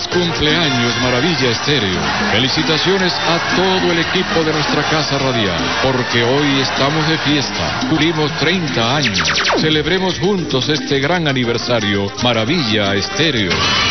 Feliz cumpleaños, Maravilla Estéreo. Felicitaciones a todo el equipo de nuestra casa radial, porque hoy estamos de fiesta. Cumplimos 30 años. Celebremos juntos este gran aniversario, Maravilla Estéreo.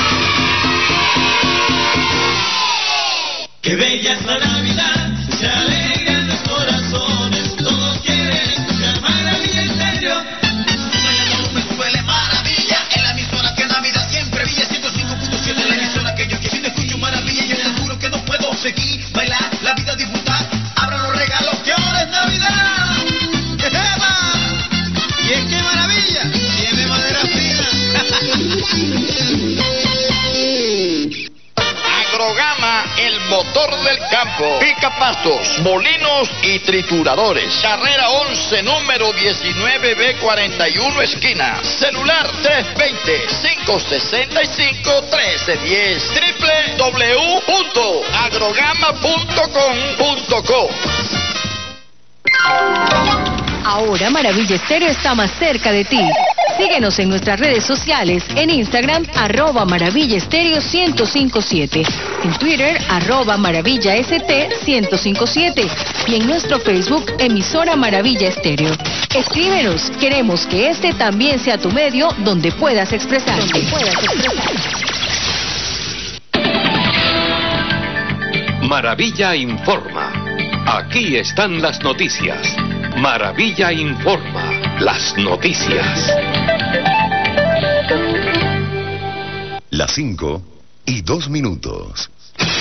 ¡Qué bella es la Navidad! Se alegran los corazones, todos quieren escuchar Maravilla Estéreo. Me huele maravilla, en la emisora que Navidad siempre brilla, 105.7 la emisora que yo quiero. Si no escucho Maravilla, yo te juro que no puedo seguir, bailar, la vida disfrutar, abran los regalos que ahora es Navidad. ¡Eva! Y es que Maravilla tiene madera fina. Agrogama, el motor del campo. Picapastos, molinos y trituradores. Carrera 11, número 19B41, esquina. Celular 320-565-1310. www.agrogama.com.co. Ahora Maravilla Estéreo está más cerca de ti. Síguenos en nuestras redes sociales, en Instagram, @Maravilla Estéreo 1057, en Twitter, @Maravilla ST 1057 y en nuestro Facebook, emisora Maravilla Estéreo. Escríbenos, queremos que este también sea tu medio donde puedas expresarte. Maravilla informa. Aquí están las noticias. Maravilla informa. Las noticias. Las 5:02.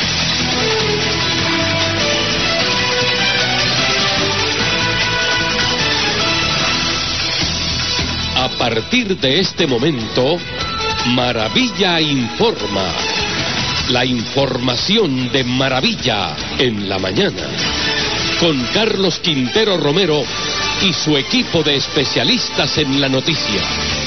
A partir de este momento, Maravilla informa. La información de Maravilla en la mañana. Con Carlos Quintero Romero y su equipo de especialistas en la noticia.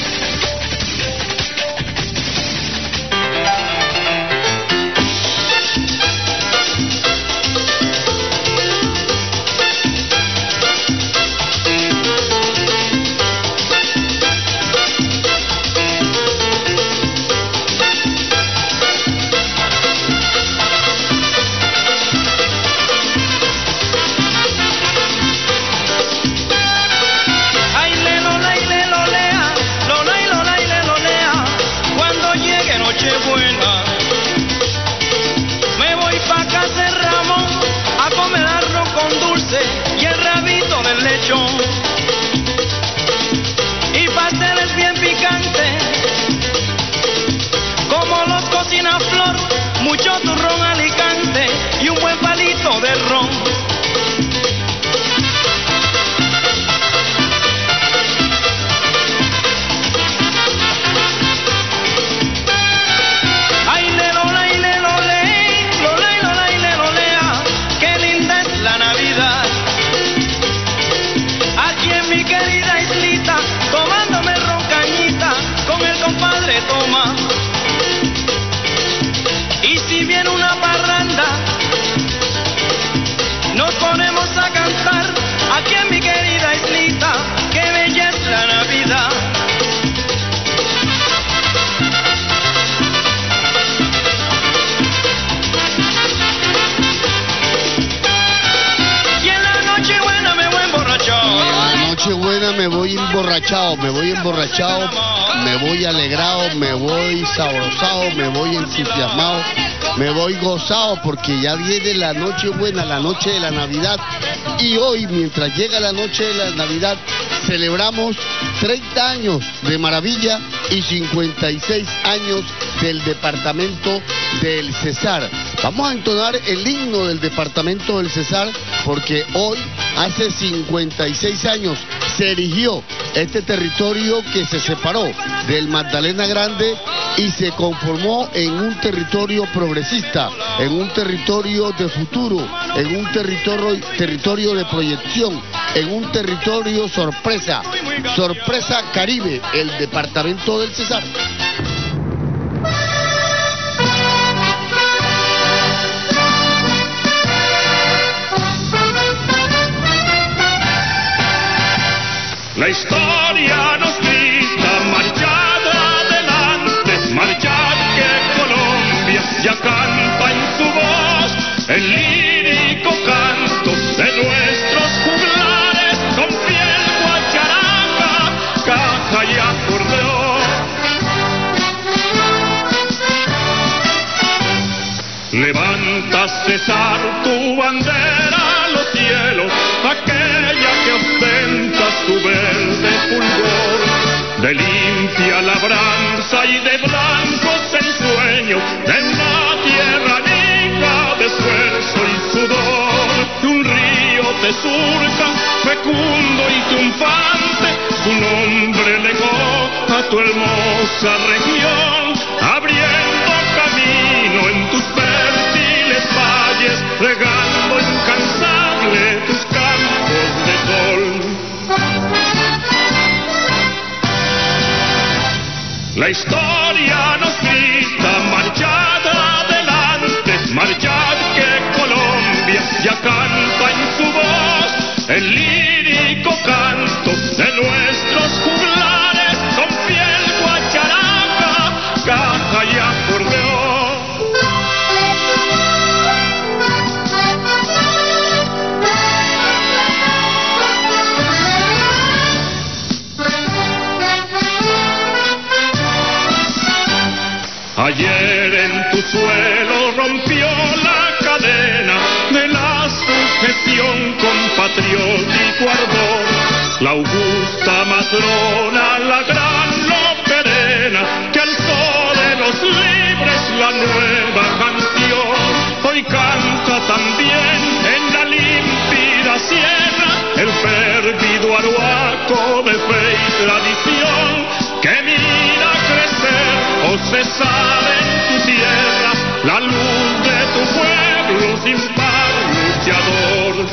Y pasteles bien picantes, como los cocina Flor, mucho turrón Alicante y un buen palito de ron. Ay, lelola y lelole, lola y lola y lelolea, qué linda es la Navidad. Aquí en mi querida islita, tomándome roncañita con el compadre Tomás. Y si viene una parranda, nos ponemos a cantar. Aquí en mi querida islita, qué bella es la Navidad. Y en la noche buena me voy emborrachado. Nochebuena me voy emborrachado, me voy alegrado, me voy sabrosado, me voy entusiasmado, me voy gozado porque ya viene la Nochebuena, la noche de la Navidad. Y hoy, mientras llega la noche de la Navidad, celebramos 30 años de Maravilla y 56 años del departamento del Cesar. Vamos a entonar el himno del departamento del Cesar porque hoy, hace 56 años, se erigió este territorio que se separó del Magdalena Grande y se conformó en un territorio progresista, en un territorio de futuro, en un territorio de proyección, en un territorio sorpresa, sorpresa Caribe, el departamento del Cesar. La historia nos grita, marchad adelante, marchad que Colombia labranza y de blancos ensueños, de una tierra rica de esfuerzo y sudor. Un río te surca, fecundo y triunfante, su nombre legó a tu hermosa región, abriendo camino en tus fértiles valles, regando incansable tus campos de sol. La historia nos grita, marchad adelante, marchad que Colombia ya canta en su voz el lírico canto de nuestros juglares con fiel guacharaca, caja y acordeón. Ayer en tu suelo rompió la cadena de la sujeción con patriótico ardor, la augusta matrona, la gran Loperena, que alzó de los libres la nueva canción. Hoy canta también en la límpida sierra el férvido arhuaco de fe y tradición, que mira crecer o cesar en tu tierra la luz de tu pueblo sin par luchador.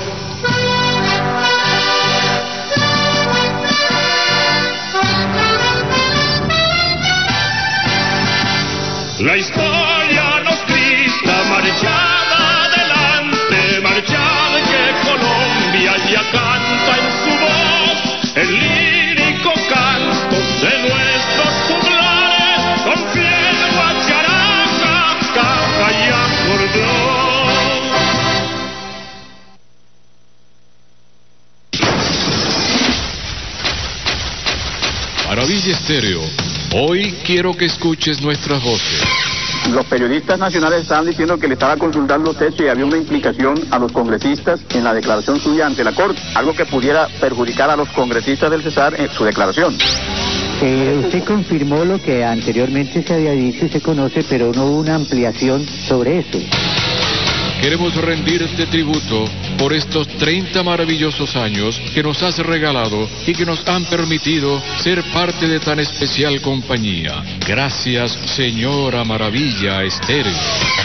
La historia nos grita, marchad adelante, marchad que Colombia ya canta en su voz el lírico canto de nuestros juglares con fiel guacharaca, caja y acordeón. Maravilla Estéreo. Hoy quiero que escuches nuestras voces. Los periodistas nacionales estaban diciendo que le estaba consultando a usted si había una implicación a los congresistas en la declaración suya ante la Corte, algo que pudiera perjudicar a los congresistas del Cesar en su declaración. Usted confirmó lo que anteriormente se había dicho y se conoce, pero no hubo una ampliación sobre eso. Queremos rendirte tributo por estos 30 maravillosos años que nos has regalado y que nos han permitido ser parte de tan especial compañía. Gracias, señora Maravilla Estéreo.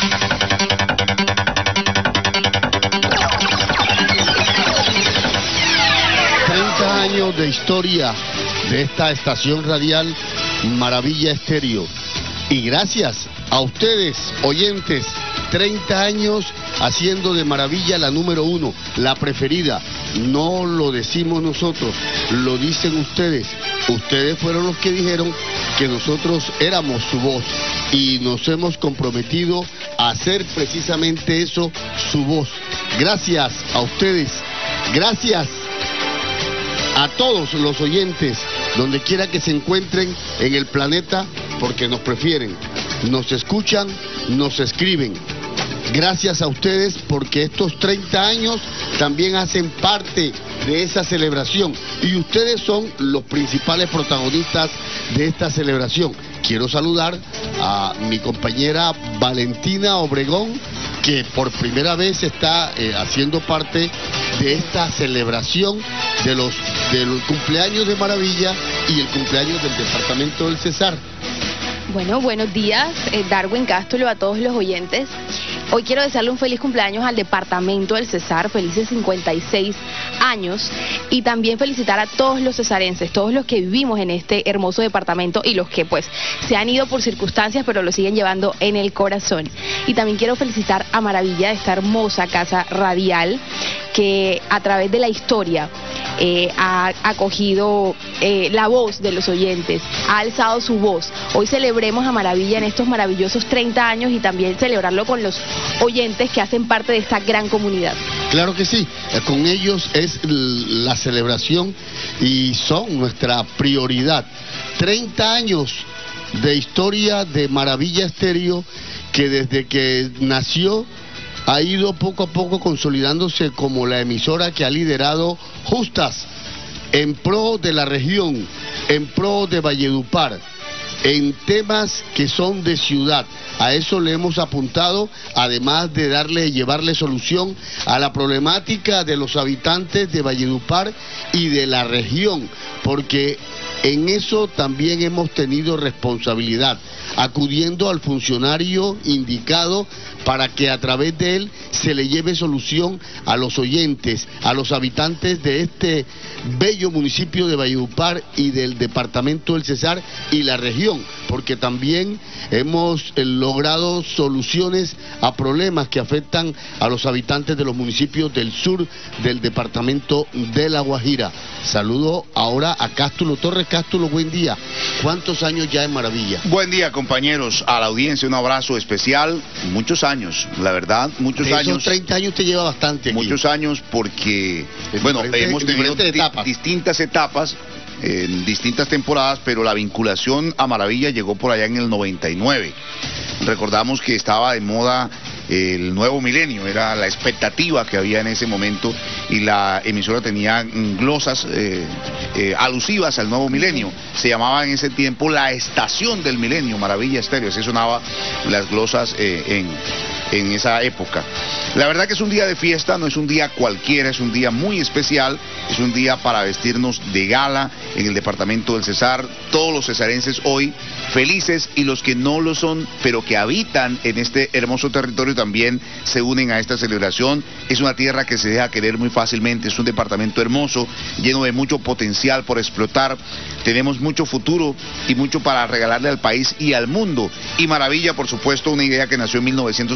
Años de historia de esta estación radial Maravilla Estéreo. Y gracias a ustedes, oyentes, 30 años haciendo de Maravilla la número 1, la preferida. No lo decimos nosotros, lo dicen ustedes. Ustedes fueron los que dijeron que nosotros éramos su voz y nos hemos comprometido a hacer precisamente eso, su voz. Gracias a ustedes, gracias a todos los oyentes, donde quiera que se encuentren en el planeta, porque nos prefieren, nos escuchan, nos escriben. Gracias a ustedes, porque estos 30 años también hacen parte de esa celebración y ustedes son los principales protagonistas de esta celebración. Quiero saludar a mi compañera Valentina Obregón, que por primera vez está haciendo parte de esta celebración del cumpleaños de Maravilla y el cumpleaños del departamento del Cesar. Bueno, buenos días, Darwin Cástulo, a todos los oyentes. Hoy quiero desearle un feliz cumpleaños al departamento del Cesar, felices 56 años, y también felicitar a todos los cesarenses, todos los que vivimos en este hermoso departamento y los que pues se han ido por circunstancias pero lo siguen llevando en el corazón. Y también quiero felicitar a Maravilla de esta hermosa casa radial que a través de la historia ha acogido la voz de los oyentes, ha alzado su voz. Hoy celebremos a Maravilla en estos maravillosos 30 años y también celebrarlo con los oyentes que hacen parte de esta gran comunidad. Claro que sí, con ellos es la celebración y son nuestra prioridad. 30 años de historia de Maravilla Estéreo, que desde que nació ha ido poco a poco consolidándose como la emisora que ha liderado justas en pro de la región, en pro de Valledupar. en temas que son de ciudad. A eso le hemos apuntado, además de llevarle solución a la problemática de los habitantes de Valledupar y de la región, porque en eso también hemos tenido responsabilidad, acudiendo al funcionario indicado para que a través de él se le lleve solución a los oyentes, a los habitantes de este bello municipio de Valledupar y del departamento del Cesar y la región, porque también hemos logrado soluciones a problemas que afectan a los habitantes de los municipios del sur del departamento de La Guajira. Saludo ahora a Cástulo Torres. Cástulo, buen día. ¿Cuántos años ya en Maravilla? Buen día, compañeros, a la audiencia un abrazo especial. Muchos años, la verdad, muchos años. Esos 30 años te lleva bastante aquí. Muchos años porque, bueno, hemos tenido distintas etapas, en distintas temporadas, pero la vinculación a Maravilla llegó por allá en el 99. Recordamos que estaba de moda el nuevo milenio, era la expectativa que había en ese momento, y la emisora tenía glosas alusivas al nuevo milenio. Se llamaba en ese tiempo la estación del milenio, Maravilla Estéreo, así sonaban las glosas en esa época. La verdad que es un día de fiesta, no es un día cualquiera, es un día muy especial, es un día para vestirnos de gala en el departamento del Cesar. Todos los cesarenses hoy felices, y los que no lo son, pero que habitan en este hermoso territorio, también se unen a esta celebración. Es una tierra que se deja querer muy fácilmente, es un departamento hermoso, lleno de mucho potencial por explotar. Tenemos mucho futuro y mucho para regalarle al país y al mundo. Y Maravilla, por supuesto, una idea que nació en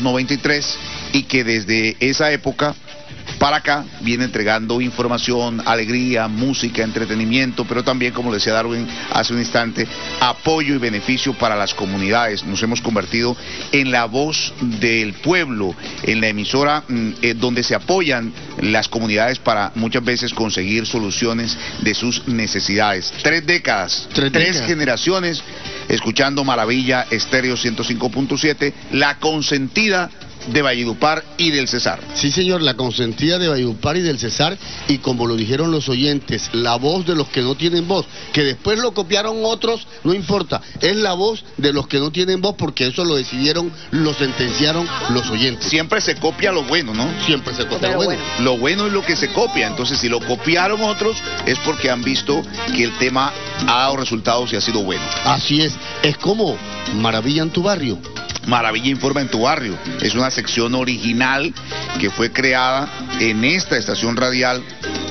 1993 y que desde esa época para acá viene entregando información, alegría, música, entretenimiento, pero también, como le decía Darwin hace un instante, apoyo y beneficio para las comunidades. Nos hemos convertido en la voz del pueblo, en la emisora donde se apoyan las comunidades para muchas veces conseguir soluciones de sus necesidades. 3 décadas, 3 generaciones, escuchando Maravilla Estéreo 105.7, la consentida de Valledupar y del Cesar. Sí, señor, la consentida de Valledupar y del Cesar, y como lo dijeron los oyentes, la voz de los que no tienen voz, que después lo copiaron otros, no importa, es la voz de los que no tienen voz, porque eso lo decidieron, lo sentenciaron los oyentes. Siempre se copia lo bueno, ¿no? Siempre se copia lo bueno. Lo bueno es lo que se copia, entonces si lo copiaron otros es porque han visto que el tema ha dado resultados y ha sido bueno. Así es como Maravilla en tu barrio. Maravilla Informa en tu barrio. Es una sección original que fue creada en esta estación radial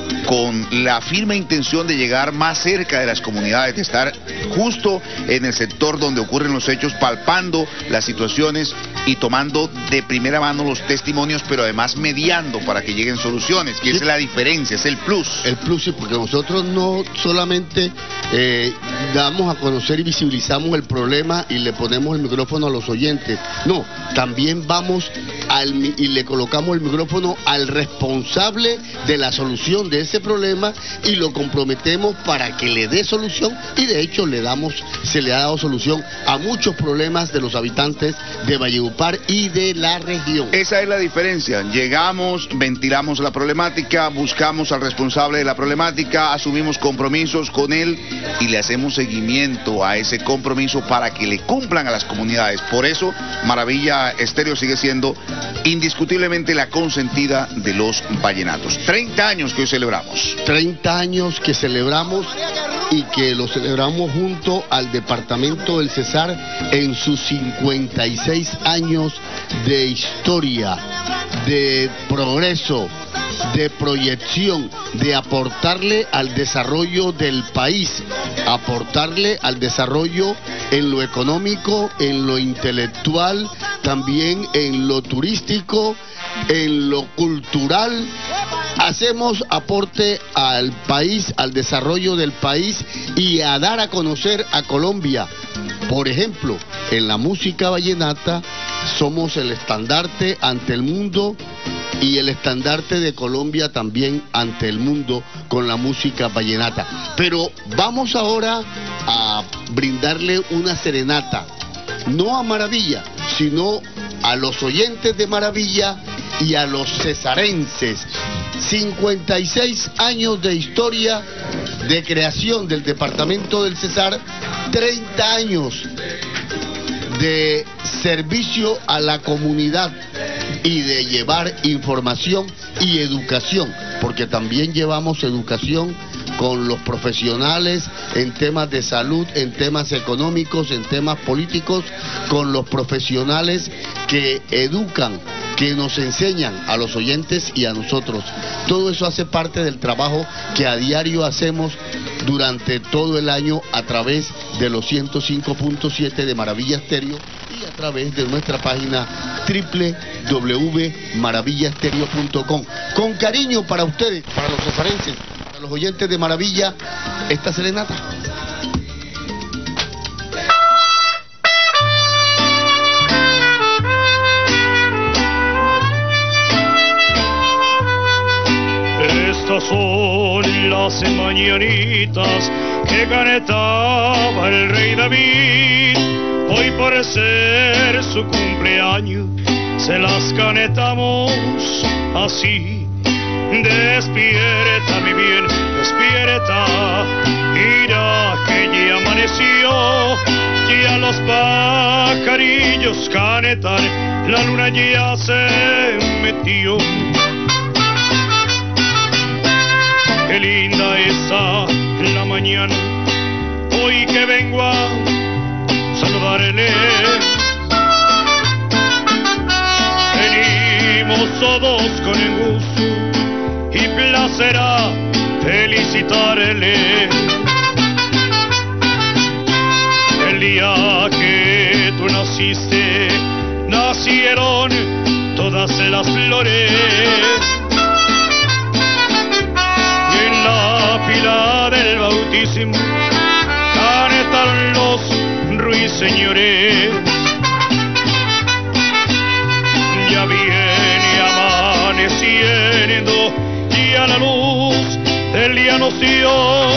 con la firme intención de llegar más cerca de las comunidades, de estar justo en el sector donde ocurren los hechos, palpando las situaciones y tomando de primera mano los testimonios, pero además mediando para que lleguen soluciones, que esa es la diferencia, es el plus. El plus, sí, porque nosotros no solamente damos a conocer y visibilizamos el problema y le ponemos el micrófono a los oyentes, no, también vamos y le colocamos el micrófono al responsable de la solución de ese problema y lo comprometemos para que le dé solución, y de hecho se le ha dado solución a muchos problemas de los habitantes de Valledupar y de la región. Esa es la diferencia, llegamos, ventilamos la problemática, buscamos al responsable de la problemática, asumimos compromisos con él y le hacemos seguimiento a ese compromiso para que le cumplan a las comunidades. Por eso Maravilla Estéreo sigue siendo indiscutiblemente la consentida de los vallenatos. 30 años que hoy celebramos. 30 años que celebramos, y que lo celebramos junto al departamento del Cesar en sus 56 años de historia, de progreso, de proyección, de aportarle al desarrollo del país, aportarle al desarrollo en lo económico, en lo intelectual, también en lo turístico, en lo cultural. Hacemos aporte al país, al desarrollo del país y a dar a conocer a Colombia. Por ejemplo, en la música vallenata somos el estandarte ante el mundo, y el estandarte de Colombia también ante el mundo con la música vallenata. Pero vamos ahora a brindarle una serenata, no a Maravilla, sino a los oyentes de Maravilla y a los cesarenses. 56 años de historia de creación del departamento del Cesar, 30 años de servicio a la comunidad y de llevar información y educación, porque también llevamos educación con los profesionales en temas de salud, en temas económicos, en temas políticos, con los profesionales que educan, que nos enseñan a los oyentes y a nosotros. Todo eso hace parte del trabajo que a diario hacemos durante todo el año a través de los 105.7 de Maravilla Estéreo y a través de nuestra página www.maravillaestereo.com. Con cariño para ustedes, para los cesarenses, para los oyentes de Maravilla, esta serenata. Estas son las mañanitas que cantaba el rey David. Hoy por ser su cumpleaños se las cantamos así. Despierta mi bien, despierta, mira que ya amaneció, ya los pajarillos cantan, la luna ya se metió. Qué linda está la mañana, hoy que vengo a saludarle. Venimos todos con el gusto y placer a felicitarle. El día que tú naciste, nacieron todas las flores. Pila del bautismo cantaron los ruiseñores. Ya viene amaneciendo y a la luz del día nos dio.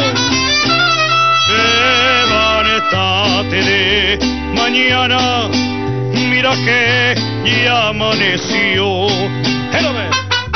Levántate de mañana, mira que ya amaneció. ¡Hello!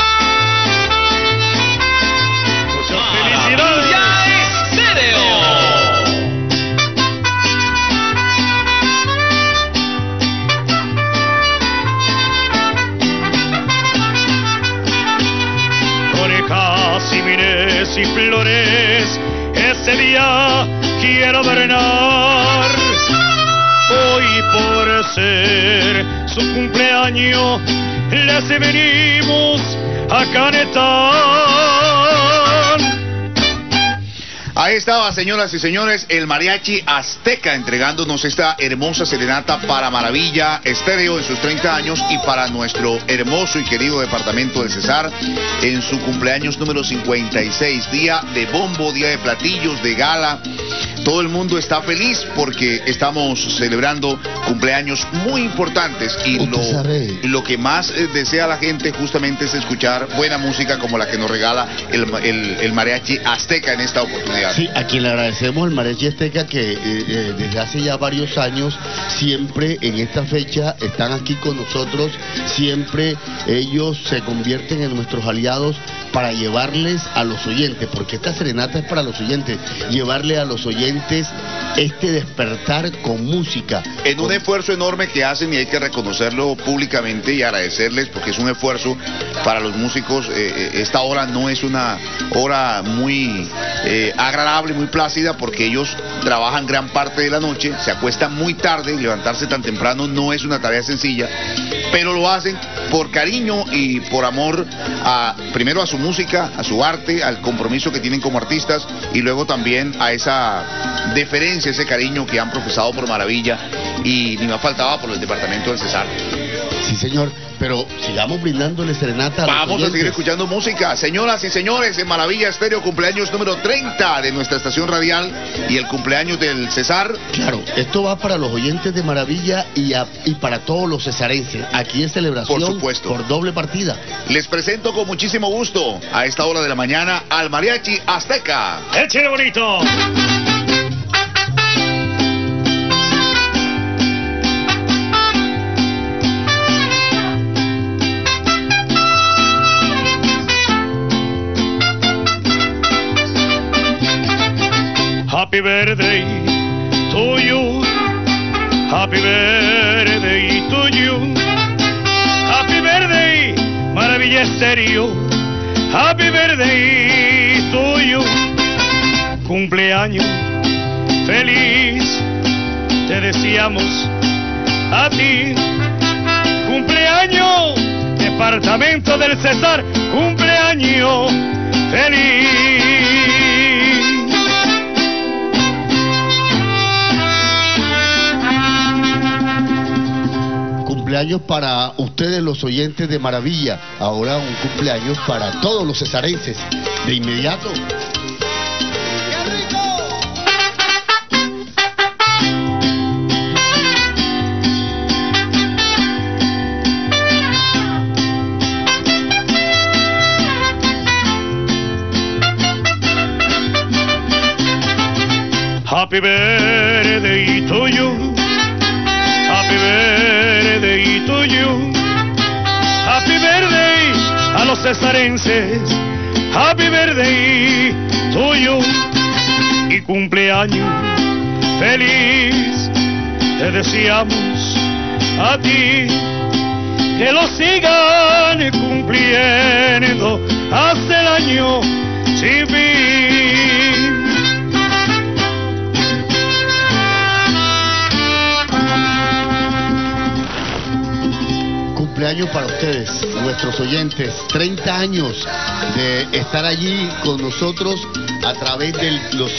Y flores, ese día quiero adornar. Hoy por ser su cumpleaños les venimos a cantar. Ahí estaba, señoras y señores, el Mariachi Azteca entregándonos esta hermosa serenata para Maravilla Estéreo en sus 30 años y para nuestro hermoso y querido departamento del Cesar en su cumpleaños número 56. Día de bombo, día de platillos, de gala. Todo el mundo está feliz porque estamos celebrando cumpleaños muy importantes y lo que más desea la gente justamente es escuchar buena música como la que nos regala el Mariachi Azteca en esta oportunidad. Sí, a quien le agradecemos al Mariachi Azteca que desde hace ya varios años siempre en esta fecha están aquí con nosotros, siempre ellos se convierten en nuestros aliados para llevarles a los oyentes, porque esta serenata es para los oyentes, llevarle a los oyentes este despertar con música. En un esfuerzo enorme que hacen y hay que reconocerlo públicamente y agradecerles porque es un esfuerzo para los músicos. Esta hora no es una hora muy agradable, muy plácida porque ellos trabajan gran parte de la noche, se acuestan muy tarde y levantarse tan temprano no es una tarea sencilla, pero lo hacen por cariño y por amor primero a su música, a su arte, al compromiso que tienen como artistas y luego también a esa deferencia, ese cariño que han profesado por Maravilla y ni más faltaba por el departamento del Cesar. Sí, señor, pero sigamos brindándole serenata a los Vamos oyentes. a seguir escuchando música. Señoras y señores, en Maravilla Estéreo, cumpleaños número 30 de nuestra estación radial y el cumpleaños del Cesar. Claro, esto va para los oyentes de Maravilla y para todos los cesarenses. Aquí es celebración por supuesto, por doble partida. Les presento con muchísimo gusto a esta hora de la mañana al Mariachi Azteca. ¡Échale bonito! Happy birthday to you. Happy birthday to you. Happy birthday, Maravilla Estéreo. Happy birthday to you. Cumpleaños feliz te deseamos a ti. Cumpleaños, Departamento del Cesar. Cumpleaños feliz. Cumpleaños para ustedes los oyentes de Maravilla. Ahora un cumpleaños para todos los cesarenses. De inmediato. Happy birthday to you. Happy birthday to you. Happy birthday a los cesarenses. Happy birthday to you. Y cumpleaños feliz te deseamos a ti. Que lo sigan cumpliendo hasta el año sin fin. Cumpleaños para ustedes, nuestros oyentes, 30 años de estar allí con nosotros a través de los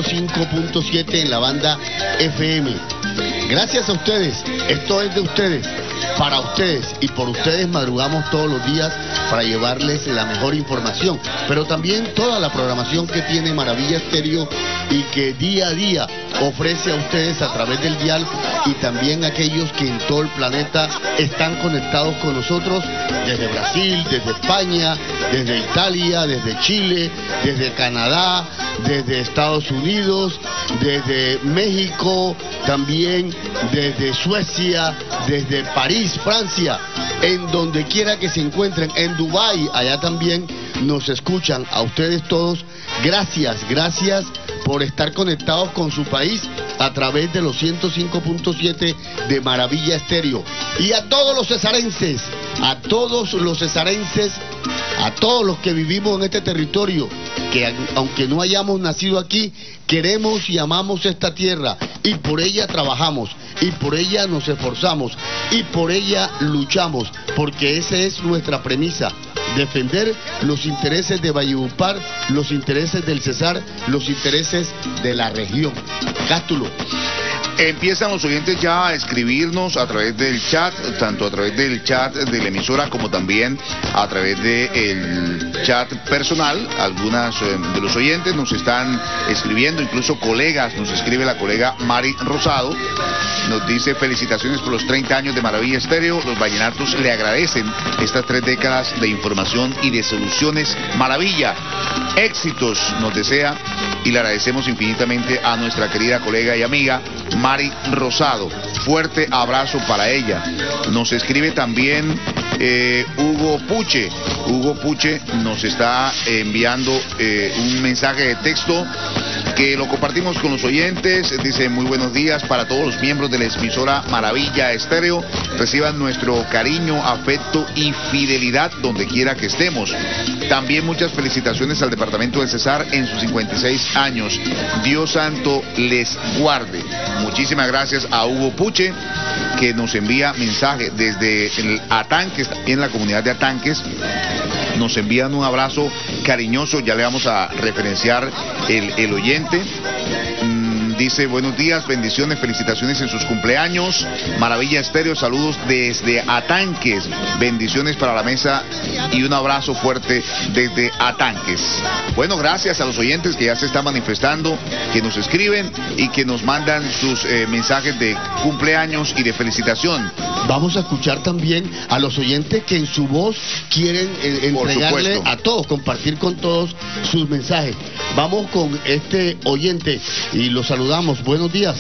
105.7 en la banda FM. Gracias a ustedes, esto es de ustedes, para ustedes y por ustedes madrugamos todos los días para llevarles la mejor información, pero también toda la programación que tiene Maravilla Estéreo y que día a día ofrece a ustedes a través del dial y también aquellos que en todo el planeta están conectados con nosotros desde Brasil, desde España, desde Italia, desde Chile, desde Canadá, desde Estados Unidos, desde México, también desde Suecia, desde París, Francia, en donde quiera que se encuentren, en Dubái, allá también nos escuchan. A ustedes todos, gracias, gracias por estar conectados con su país a través de los 105.7 de Maravilla Estéreo. Y a todos los cesarenses, a todos los cesarenses, a todos los que vivimos en este territorio, que aunque no hayamos nacido aquí, queremos y amamos esta tierra y por ella trabajamos y por ella nos esforzamos y por ella luchamos, porque esa es nuestra premisa: defender los intereses de Valledupar, los intereses del Cesar, los intereses de la región. Cástulo. Empiezan los oyentes ya a escribirnos a través del chat, tanto a través del chat de la emisora como también a través del chat personal. Algunas de los oyentes nos están escribiendo, incluso colegas, nos escribe la colega Mari Rosado, nos dice: felicitaciones por los 30 años de Maravilla Estéreo, los vallenatos le agradecen estas 3 décadas de información y de soluciones. Maravilla, éxitos nos desea y le agradecemos infinitamente a nuestra querida colega y amiga Mari Rosado. Fuerte abrazo para ella. Nos escribe también Hugo Puche. Hugo Puche nos está enviando un mensaje de texto que lo compartimos con los oyentes. Dice: muy buenos días para todos los miembros de la emisora Maravilla Estéreo. Reciban nuestro cariño, afecto y fidelidad donde quiera que estemos. También muchas felicitaciones al departamento del Cesar en sus 56 años. Dios santo les guarde. Muchísimas gracias a Hugo Puche, que nos envía mensaje desde el Atanques, en la comunidad de Atanques. Nos envían un abrazo cariñoso, ya le vamos a referenciar el oyente. Dice: buenos días, bendiciones, felicitaciones en sus cumpleaños. Maravilla Estéreo, saludos desde Atanques. Bendiciones para la mesa y un abrazo fuerte desde Atanques. Bueno, gracias a los oyentes que ya se están manifestando, que nos escriben y que nos mandan sus mensajes de cumpleaños y de felicitación. Vamos a escuchar también a los oyentes que en su voz quieren entregarle a todos, compartir con todos sus mensajes. Vamos con este oyente y lo saludamos. Buenos días.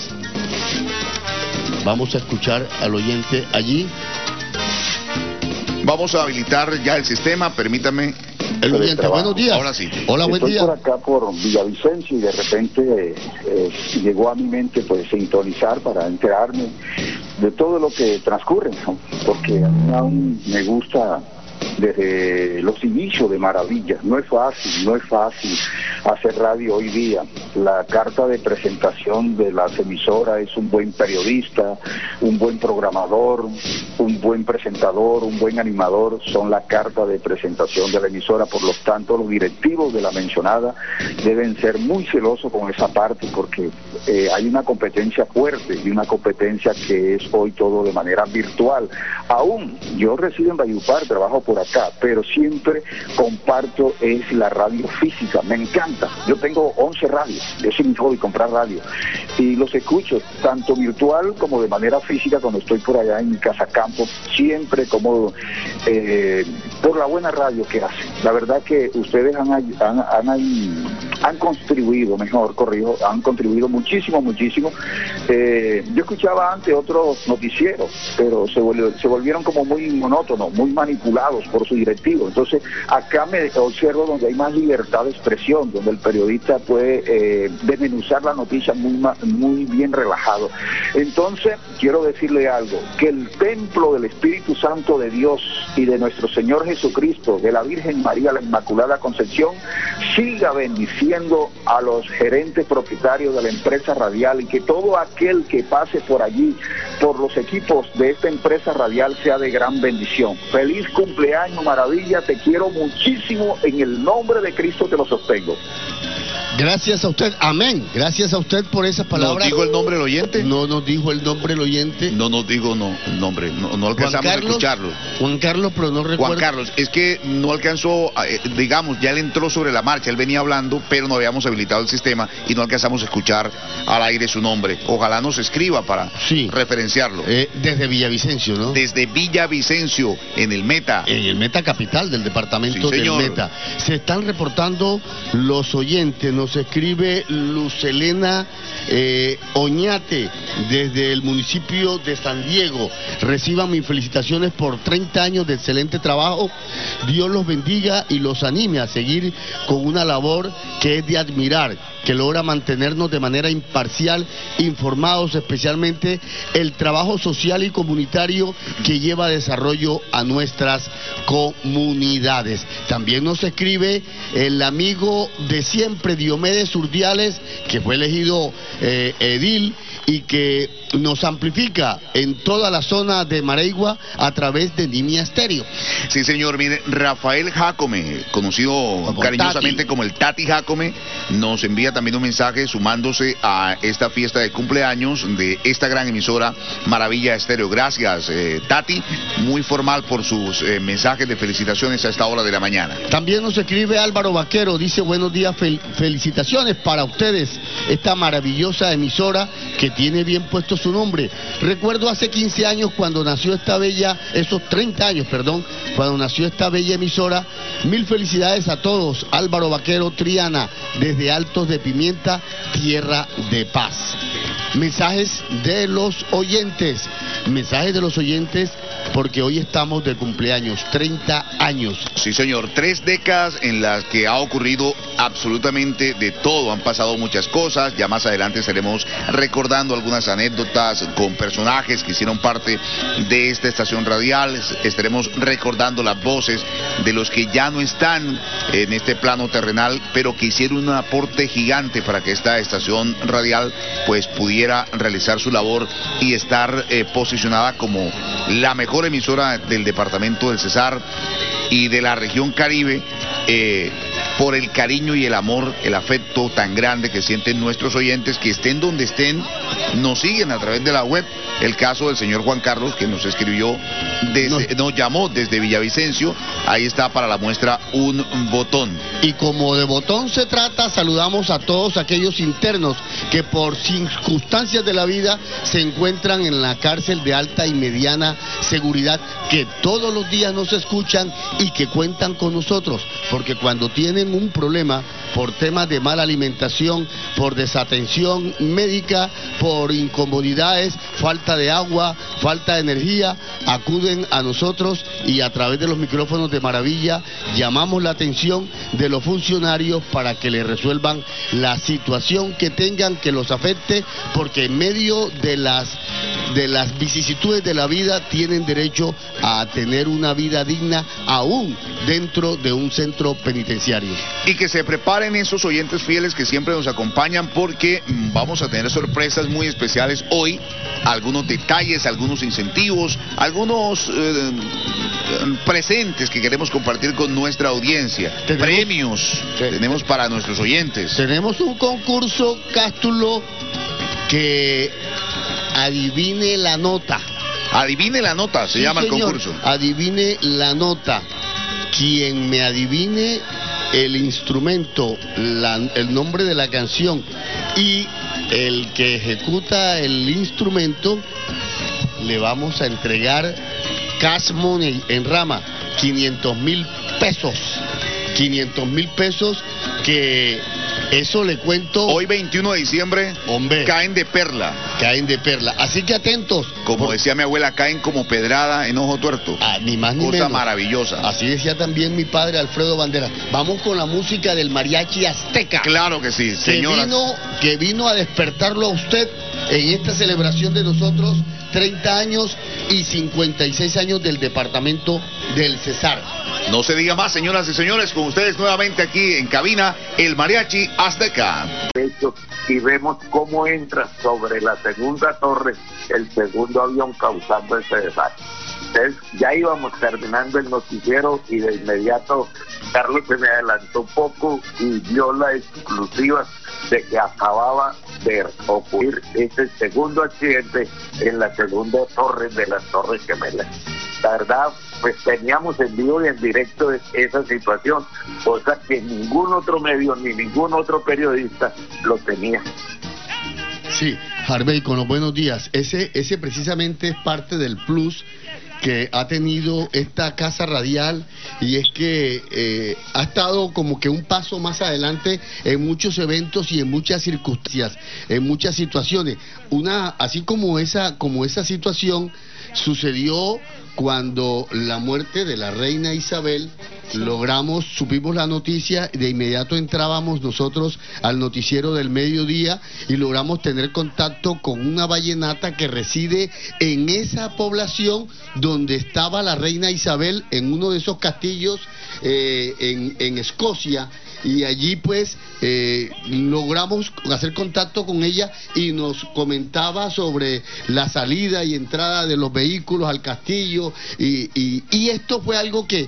Vamos a escuchar al oyente allí. Vamos a habilitar ya el sistema, permítame El oyente, buenos días. Ahora sí. Hola, buen día. Estoy por acá por Villavicencio y de repente llegó a mi mente pues sintonizar para enterarme de todo lo que transcurre, ¿no? Porque a mí aún me gusta desde los inicios de Maravilla. No es fácil hacer radio hoy día. La carta de presentación de las emisoras es un buen periodista, un buen programador, un buen presentador, un buen animador, son la carta de presentación de la emisora. Por lo tanto, los directivos de la mencionada deben ser muy celosos con esa parte, porque hay una competencia fuerte y una competencia que es hoy todo de manera virtual. Aún yo resido en Valledupar, trabajo por acá, pero siempre comparto es la radio física. Me encanta. Yo tengo 11 radios, es mi hobby comprar radio y los escucho tanto virtual como de manera física cuando estoy por allá en mi casa campo, siempre como por la buena radio que hacen. La verdad que ustedes han contribuido, han contribuido muchísimo. Yo escuchaba antes otros noticieros, pero se volvieron como muy monótonos, muy manipulados por su directivo. Entonces acá me observo donde hay más libertad de expresión, donde el periodista puede desmenuzar la noticia muy bien relajado. Entonces quiero decirle algo, que el templo del Espíritu Santo de Dios y de nuestro Señor Jesucristo, de la Virgen María, la Inmaculada Concepción, siga bendiciendo a los gerentes propietarios de la empresa radial, y que todo aquel que pase por allí, por los equipos de esta empresa radial, sea de gran bendición. Feliz cumpleaños, Maravilla, te quiero muchísimo, en el nombre de Cristo te lo sostengo. Gracias a usted, amén. Gracias a usted por esas palabras. ¿Nos dijo el nombre del oyente? No nos dijo el nombre del oyente. No nos dijo el nombre, no alcanzamos a escucharlo. Juan Carlos, pero no recuerdo. Juan Carlos, es que no alcanzó, digamos, ya él entró sobre la marcha, él venía hablando, pero no habíamos habilitado el sistema y no alcanzamos a escuchar al aire su nombre. Ojalá nos escriba para referenciarlo. Desde Villavicencio, ¿no? Desde Villavicencio, en el Meta. En el Meta capital del departamento del Meta. Se están reportando los oyentes. Nos escribe Lucelena Oñate desde el municipio de San Diego. Reciban mis felicitaciones por 30 años de excelente trabajo. Dios los bendiga y los anime a seguir con una labor que es de admirar, que logra mantenernos de manera imparcial informados, especialmente el trabajo social y comunitario que lleva desarrollo a nuestras comunidades. También nos escribe el amigo de siempre, Diomedes Urdiales, que fue elegido edil y que nos amplifica en toda la zona de Mareigua a través de Línea Estéreo. Sí, señor. Mire, Rafael Jacome, conocido cariñosamente como el Tati Jacome, nos envía también un mensaje sumándose a esta fiesta de cumpleaños de esta gran emisora Maravilla Estéreo. Gracias, Tati, muy formal por sus mensajes de felicitaciones a esta hora de la mañana. También nos escribe Álvaro Vaquero, dice: buenos días, felicitaciones para ustedes, esta maravillosa emisora que tiene bien puesto su nombre. Recuerdo hace 15 años cuando nació esta bella, esos 30 años, perdón, cuando nació esta bella emisora. Mil felicidades a todos. Álvaro Vaquero Triana, desde Altos de Pimienta, Tierra de Paz. Mensajes de los oyentes, porque hoy estamos de cumpleaños, 30 años. Sí, señor, 3 décadas en las que ha ocurrido absolutamente de todo, han pasado muchas cosas. Ya más adelante estaremos recordando algunas anécdotas con personajes que hicieron parte de esta estación radial. Estaremos recordando las voces de los que ya no están en este plano terrenal, pero que hicieron un aporte gigante para que esta estación radial pues pudiera realizar su labor y estar posicionada como la mejor emisora del departamento del Cesar y de la región Caribe, por el cariño y el amor, el afecto tan grande que sienten nuestros oyentes, que estén donde estén, nos siguen a través de la web. El caso del señor Juan Carlos, que nos escribió, nos llamó desde Villavicencio. Ahí está para la muestra un botón. Y como de botón se trata, saludamos a todos aquellos internos que por circunstancias de la vida se encuentran en la cárcel de alta y mediana seguridad, que todos los días nos escuchan y que cuentan con nosotros, porque cuando tienen tienen un problema por temas de mala alimentación, por desatención médica, por incomodidades, falta de agua, falta de energía, acuden a nosotros y a través de los micrófonos de Maravilla llamamos la atención de los funcionarios para que les resuelvan la situación que tengan que los afecte, porque en medio de las vicisitudes de la vida tienen derecho a tener una vida digna aún dentro de un centro penitenciario. Y que se preparen esos oyentes fieles que siempre nos acompañan, porque vamos a tener sorpresas muy especiales hoy, algunos detalles, algunos incentivos, algunos presentes que queremos compartir con nuestra audiencia, premios tenemos para nuestros oyentes. Tenemos un concurso, Cástulo, que adivine la nota. Adivine la nota, se llama señor, el concurso. Adivine la nota. Quien me adivine el instrumento, el nombre de la canción y el que ejecuta el instrumento, le vamos a entregar cash money en rama, 500,000 pesos. 500,000 pesos, que eso le cuento. Hoy 21 de diciembre, hombre, caen de perla. Caen de perla. Así que atentos. Como decía mi abuela, caen como pedrada en ojo tuerto. Ni más ni menos. Cosa maravillosa. Así decía también mi padre Alfredo Banderas. Vamos con la música del mariachi azteca. Claro que sí, señora. Que vino a despertarlo a usted en esta celebración de nosotros, 30 años y 56 años del departamento del Cesar. No se diga más, señoras y señores, con ustedes nuevamente aquí en cabina, el mariachi azteca. Y vemos cómo entra sobre la segunda torre el segundo avión causando ese desastre. Entonces ya íbamos terminando el noticiero y de inmediato Carlos se me adelantó un poco y dio la exclusiva de que acababa de ocurrir ese segundo accidente en la segunda torre de las Torres Gemelas. La verdad, pues teníamos en vivo y en directo esa situación, cosa que ningún otro medio ni ningún otro periodista lo tenía. Sí, Harvey, con los buenos días. Ese precisamente es parte del plus que ha tenido esta casa radial, y es que ha estado como que un paso más adelante en muchos eventos y en muchas circunstancias, en muchas situaciones. Así como esa situación sucedió cuando la muerte de la reina Isabel, supimos la noticia, de inmediato entrábamos nosotros al noticiero del mediodía y logramos tener contacto con una vallenata que reside en esa población donde estaba la reina Isabel, en uno de esos castillos en Escocia. Y allí pues logramos hacer contacto con ella y nos comentaba sobre la salida y entrada de los vehículos al castillo, y esto fue algo que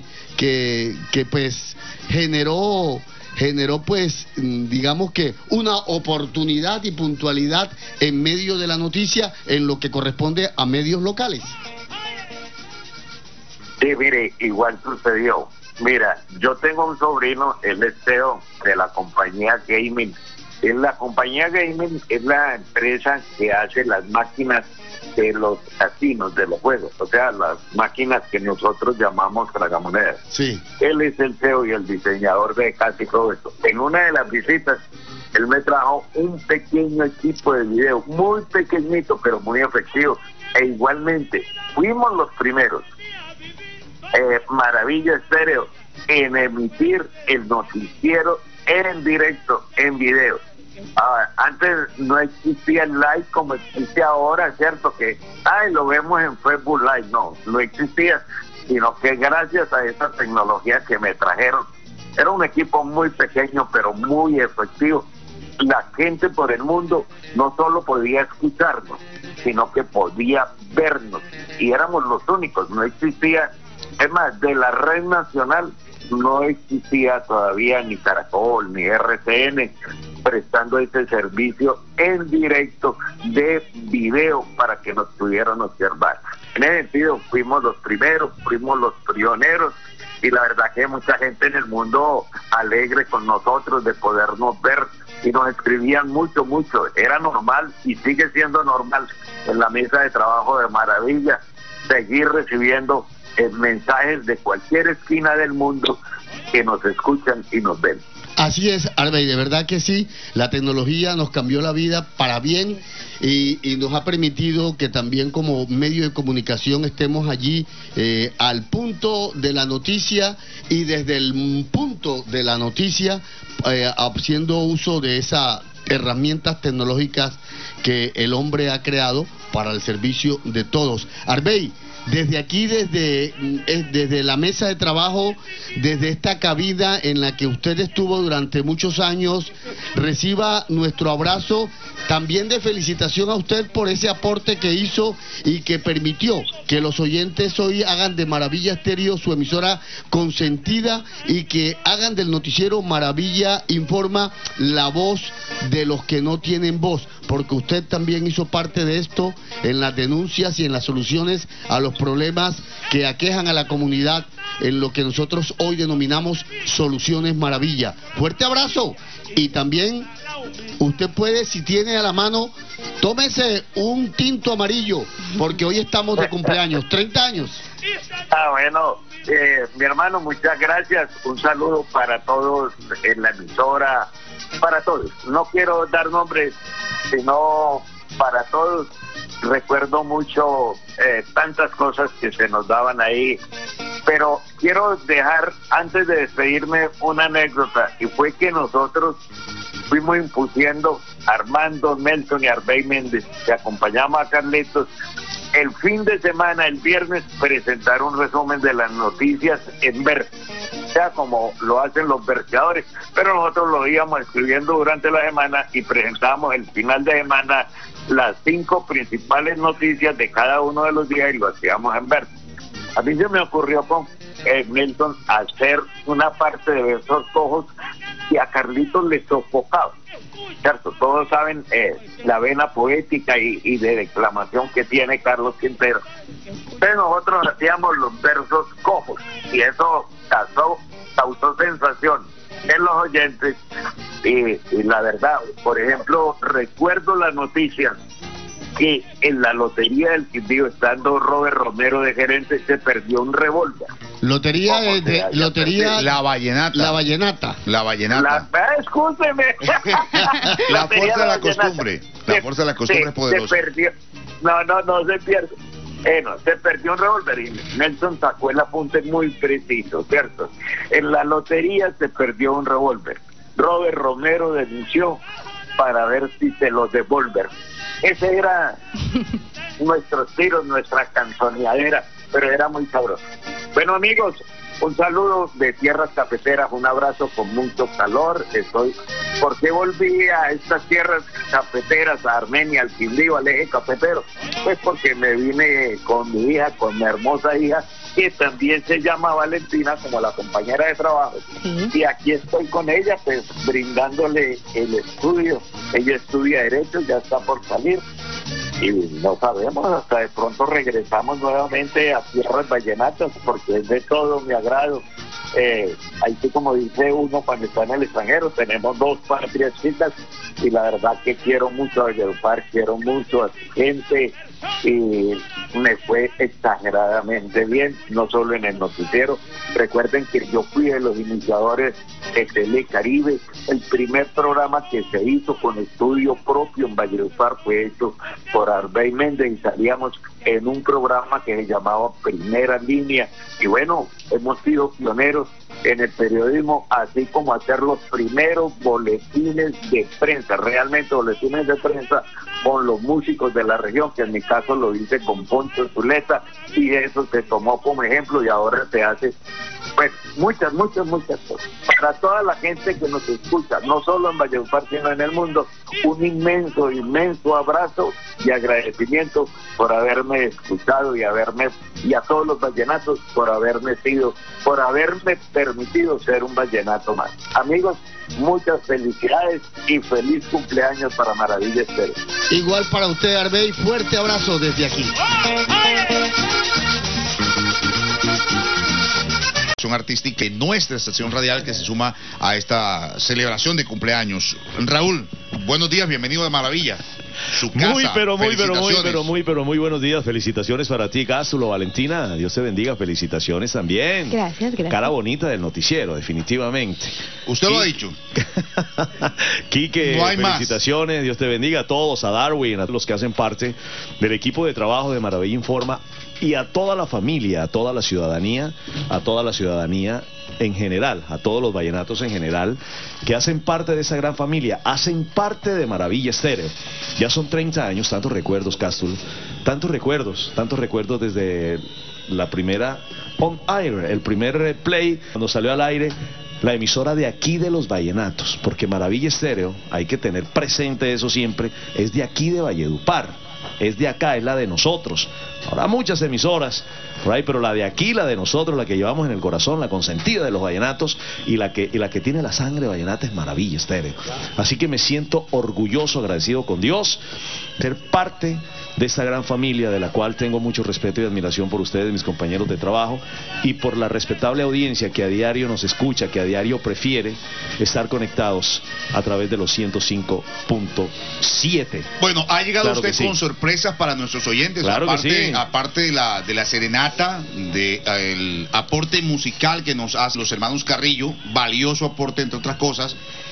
pues generó pues digamos que una oportunidad y puntualidad en medio de la noticia en lo que corresponde a medios locales. Sí, mire, igual sucedió. Mira, yo tengo un sobrino, él es CEO de la compañía Gaming. La compañía Gaming es la empresa que hace las máquinas de los casinos, de los juegos, o sea, las máquinas que nosotros llamamos tragamonedas. Sí. Él es el CEO y el diseñador de casi todo esto. En una de las visitas, él me trajo un pequeño equipo de video, muy pequeñito, pero muy efectivo. E igualmente, fuimos los primeros, Maravilla Estéreo, en emitir el noticiero en directo, en video. Antes no existía el live como existe ahora, ¿cierto? Que, lo vemos en Facebook Live. No existía, sino que gracias a esa tecnología que me trajeron, era un equipo muy pequeño, pero muy efectivo. La gente por el mundo no solo podía escucharnos, sino que podía vernos, y éramos los únicos. No existía, es más, de la red nacional no existía todavía ni Caracol ni RCN prestando ese servicio en directo de video para que nos pudieran observar. En ese sentido fuimos los primeros, fuimos los pioneros, y la verdad que mucha gente en el mundo alegre con nosotros de podernos ver, y nos escribían mucho. Era normal y sigue siendo normal en la mesa de trabajo de Maravilla seguir recibiendo mensajes de cualquier esquina del mundo que nos escuchan y nos ven. Así es, Arbey, de verdad que sí, la tecnología nos cambió la vida para bien y nos ha permitido que también como medio de comunicación estemos allí al punto de la noticia y desde el punto de la noticia haciendo uso de esas herramientas tecnológicas que el hombre ha creado para el servicio de todos. Arbey, desde aquí, desde la mesa de trabajo, desde esta cabina en la que usted estuvo durante muchos años, reciba nuestro abrazo, también de felicitación a usted por ese aporte que hizo y que permitió que los oyentes hoy hagan de Maravilla Estéreo su emisora consentida y que hagan del noticiero Maravilla Informa la voz de los que no tienen voz, porque usted también hizo parte de esto en las denuncias y en las soluciones a los problemas que aquejan a la comunidad en lo que nosotros hoy denominamos Soluciones Maravilla. Fuerte abrazo. Y también usted puede, si tiene a la mano, tómese un tinto amarillo, porque hoy estamos de cumpleaños, 30 años. Bueno, mi hermano, muchas gracias. Un saludo para todos en la emisora, para todos. No quiero dar nombres, sino para todos. Recuerdo mucho tantas cosas que se nos daban ahí, pero quiero dejar, antes de despedirme, una anécdota, y fue que nosotros fuimos impusiendo, Armando, Nelson y Arbey Méndez, que acompañamos a Carlitos, el fin de semana, el viernes, presentar un resumen de las noticias en verso, o sea, como lo hacen los verseadores, pero nosotros lo íbamos escribiendo durante la semana y presentábamos el final de semana las 5 principales noticias de cada uno de los días y lo hacíamos en verso. A mí se me ocurrió con Nelson hacer una parte de versos cojos que a Carlitos le sofocaba, ¿cierto? Todos saben la vena poética y de declamación que tiene Carlos Quintero. Entonces nosotros hacíamos los versos cojos y eso causó sensación en los oyentes y la verdad, por ejemplo, recuerdo la noticia que en la lotería del Quindío, estando Robert Romero de gerente, se perdió un revólver. Lotería La Vallenata. Escúcheme. La fuerza de la costumbre. La fuerza de la costumbre es poderosa. Se perdió. No se pierde. Se perdió un revólver y Nelson sacó el apunte muy preciso, ¿cierto? En la lotería se perdió un revólver. Robert Romero denunció para ver si se lo devolver. Ese era nuestros tiros, nuestra canzoneadera, pero era muy sabroso. Bueno, amigos, un saludo de tierras cafeteras, un abrazo con mucho calor. ¿Por qué volví a estas tierras cafeteras, a Armenia, al Quindío, al eje cafetero? Pues porque me vine con mi hija, con mi hermosa hija, que también se llama Valentina, como la compañera de trabajo. ¿Sí? Y aquí estoy con ella, pues brindándole el estudio. Ella estudia Derecho, ya está por salir. Y no sabemos, hasta de pronto regresamos nuevamente a tierras vallenatas, porque es de todo mi agrado. Así como dice uno cuando está en el extranjero, tenemos 2 patrias chicas y la verdad que quiero mucho a Valledupar, quiero mucho a su gente y me fue exageradamente bien, no solo en el noticiero. Recuerden que yo fui de los iniciadores de Telecaribe, el primer programa que se hizo con estudio propio en Valledupar fue hecho por Arbey Méndez y salíamos en un programa que se llamaba Primera Línea y bueno, hemos sido pioneros en el periodismo, así como hacer los primeros boletines de prensa, realmente boletines de prensa con los músicos de la región, que en mi caso lo hice con Poncho Zuleta y eso se tomó como ejemplo y ahora se hace pues muchas cosas. Para toda la gente que nos escucha, no solo en Valledupar, sino en el mundo, un inmenso abrazo y agradecimiento por haberme escuchado y a todos los vallenatos por haberme permitido ser un vallenato más. Amigos, muchas felicidades y feliz cumpleaños para Maravilla Estéreo. Igual para usted, Arbey, fuerte abrazo desde aquí. Artística de nuestra estación radial que se suma a esta celebración de cumpleaños. Raúl, buenos días, bienvenido a Maravilla. su casa. Muy buenos días. Felicitaciones para ti, Cástulo, Valentina. Dios te bendiga. Felicitaciones también. Gracias. Cara bonita del noticiero, definitivamente. Usted lo ha dicho. Quique, no hay felicitaciones. Dios te bendiga a todos, a Darwin, a los que hacen parte del equipo de trabajo de Maravilla Informa y a toda la familia, a toda la ciudadanía en general, a todos los vallenatos en general, que hacen parte de esa gran familia, hacen parte de Maravilla Estéreo. Ya son 30 años, tantos recuerdos, Cástulo, tantos recuerdos desde la primera on air, el primer play, cuando salió al aire la emisora de aquí de los vallenatos, porque Maravilla Estéreo, hay que tener presente eso siempre, es de aquí de Valledupar, es de acá, es la de nosotros. Habrá muchas emisoras por ahí, pero la de aquí, la de nosotros, la que llevamos en el corazón, la consentida de los vallenatos y la que tiene la sangre vallenata es Maravilla Estéreo. Así que me siento orgulloso, agradecido con Dios, ser parte de esta gran familia de la cual tengo mucho respeto y admiración por ustedes, mis compañeros de trabajo, y por la respetable audiencia que a diario nos escucha, que a diario prefiere estar conectados a través de los 105.7. Bueno, ha llegado usted con sorpresas para nuestros oyentes, claro aparte de la serenata, del aporte musical que nos hacen los hermanos Carrillo, valioso aporte entre otras cosas.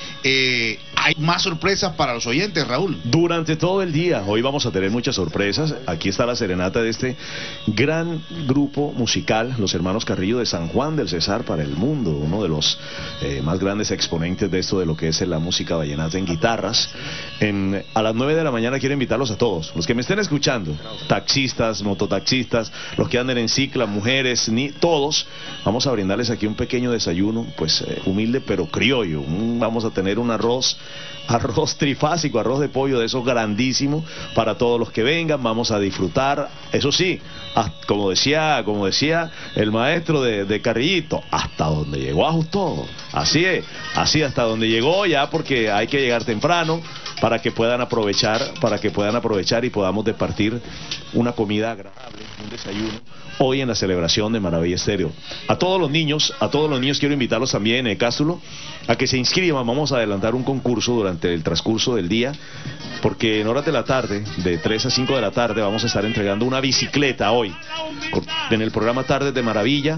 Hay más sorpresas para los oyentes, Raúl. Durante todo el día, hoy vamos a tener muchas sorpresas. Aquí está la serenata de este gran grupo musical, los hermanos Carrillo de San Juan del Cesar para el mundo, uno de los más grandes exponentes de esto, de lo que es la música vallenata en guitarras. A las 9 de la mañana quiero invitarlos a todos, los que me estén escuchando, taxistas, mototaxistas, los que andan en cicla, mujeres, todos, vamos a brindarles aquí un pequeño desayuno, pues humilde pero criollo. Vamos a tener un arroz trifásico, arroz de pollo de esos grandísimo para todos los que vengan. Vamos a disfrutar, eso sí, como decía el maestro de Carrillito, hasta donde llegó ajustó. Así hasta donde llegó ya, porque hay que llegar temprano para que puedan aprovechar y podamos departir una comida agradable, un desayuno hoy en la celebración de Maravilla Estéreo. A todos los niños quiero invitarlos también, Cástulo, a que se inscriban. Vamos a adelantar un concurso durante el transcurso del día, porque en horas de la tarde, de 3 a 5 de la tarde, vamos a estar entregando una bicicleta hoy, en el programa Tardes de Maravilla,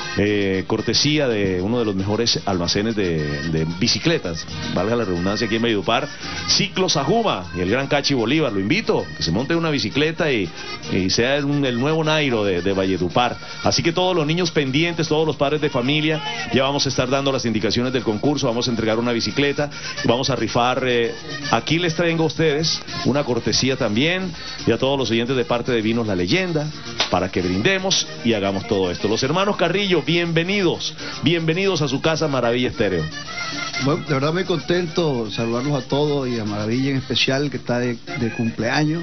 cortesía de uno de los mejores almacenes de bicicletas, valga la redundancia, aquí en Valledupar, Ciclos Ajuma y el Gran Cachi Bolívar. Lo invito, que se monte una bicicleta y sea el nuevo Nairo de Valledupar. Así que todos los niños pendientes, todos los padres de familia, ya vamos a estar dando las indicaciones del concurso. Vamos a entregar una bicicleta y vamos a rifar. Aquí les traigo a ustedes una cortesía también, y a todos los oyentes de parte de Vinos La Leyenda, para que brindemos y hagamos todo esto. Los hermanos Carrillo, bienvenidos a su casa Maravilla Estéreo. Bueno, de verdad muy contento saludarlos a todos y a Maravilla en especial, que está de cumpleaños.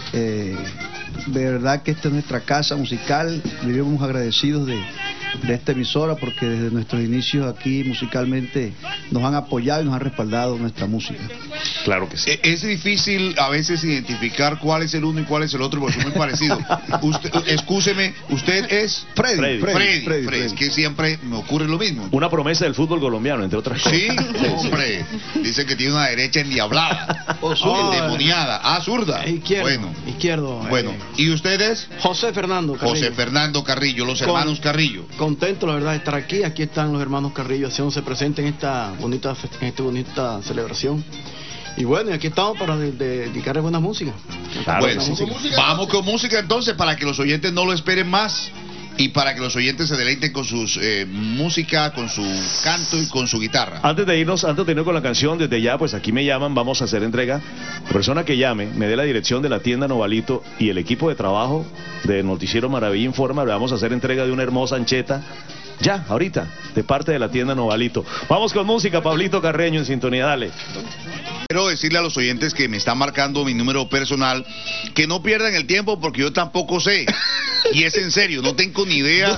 De verdad que esta es nuestra casa musical, vivimos agradecidos de esta emisora, porque desde nuestros inicios aquí musicalmente nos han apoyado y nos han respaldado nuestra música. Claro que sí. Es difícil a veces identificar cuál es el uno y cuál es el otro, porque son muy parecidos. Excúseme, usted es Freddy. Es que siempre me ocurre lo mismo. Una promesa del fútbol colombiano, entre otras cosas. Sí, hombre. Dicen que tiene una derecha endiablada, endemoniada, zurda. Izquierdo. Bueno, ¿y usted es? José Fernando Carrillo. José Fernando Carrillo, los hermanos Carrillo. Contento, la verdad, de estar aquí. Aquí están los hermanos Carrillo haciéndose presentes en esta bonita celebración. Y bueno, y aquí estamos para dedicarle buena música. Bueno, vamos con música entonces, para que los oyentes no lo esperen más y para que los oyentes se deleiten con sus música, con su canto y con su guitarra. Antes de irnos con la canción, desde ya, pues aquí me llaman, vamos a hacer entrega. La persona que llame, me dé la dirección de la tienda Novalito y el equipo de trabajo del Noticiero Maravilla Informa, le vamos a hacer entrega de una hermosa ancheta. Ya, ahorita, de parte de la tienda Novalito. Vamos con música, Pablito Carreño en sintonía, dale. Quiero decirle a los oyentes que me están marcando mi número personal que no pierdan el tiempo, porque yo tampoco sé. Y es en serio, no tengo ni idea.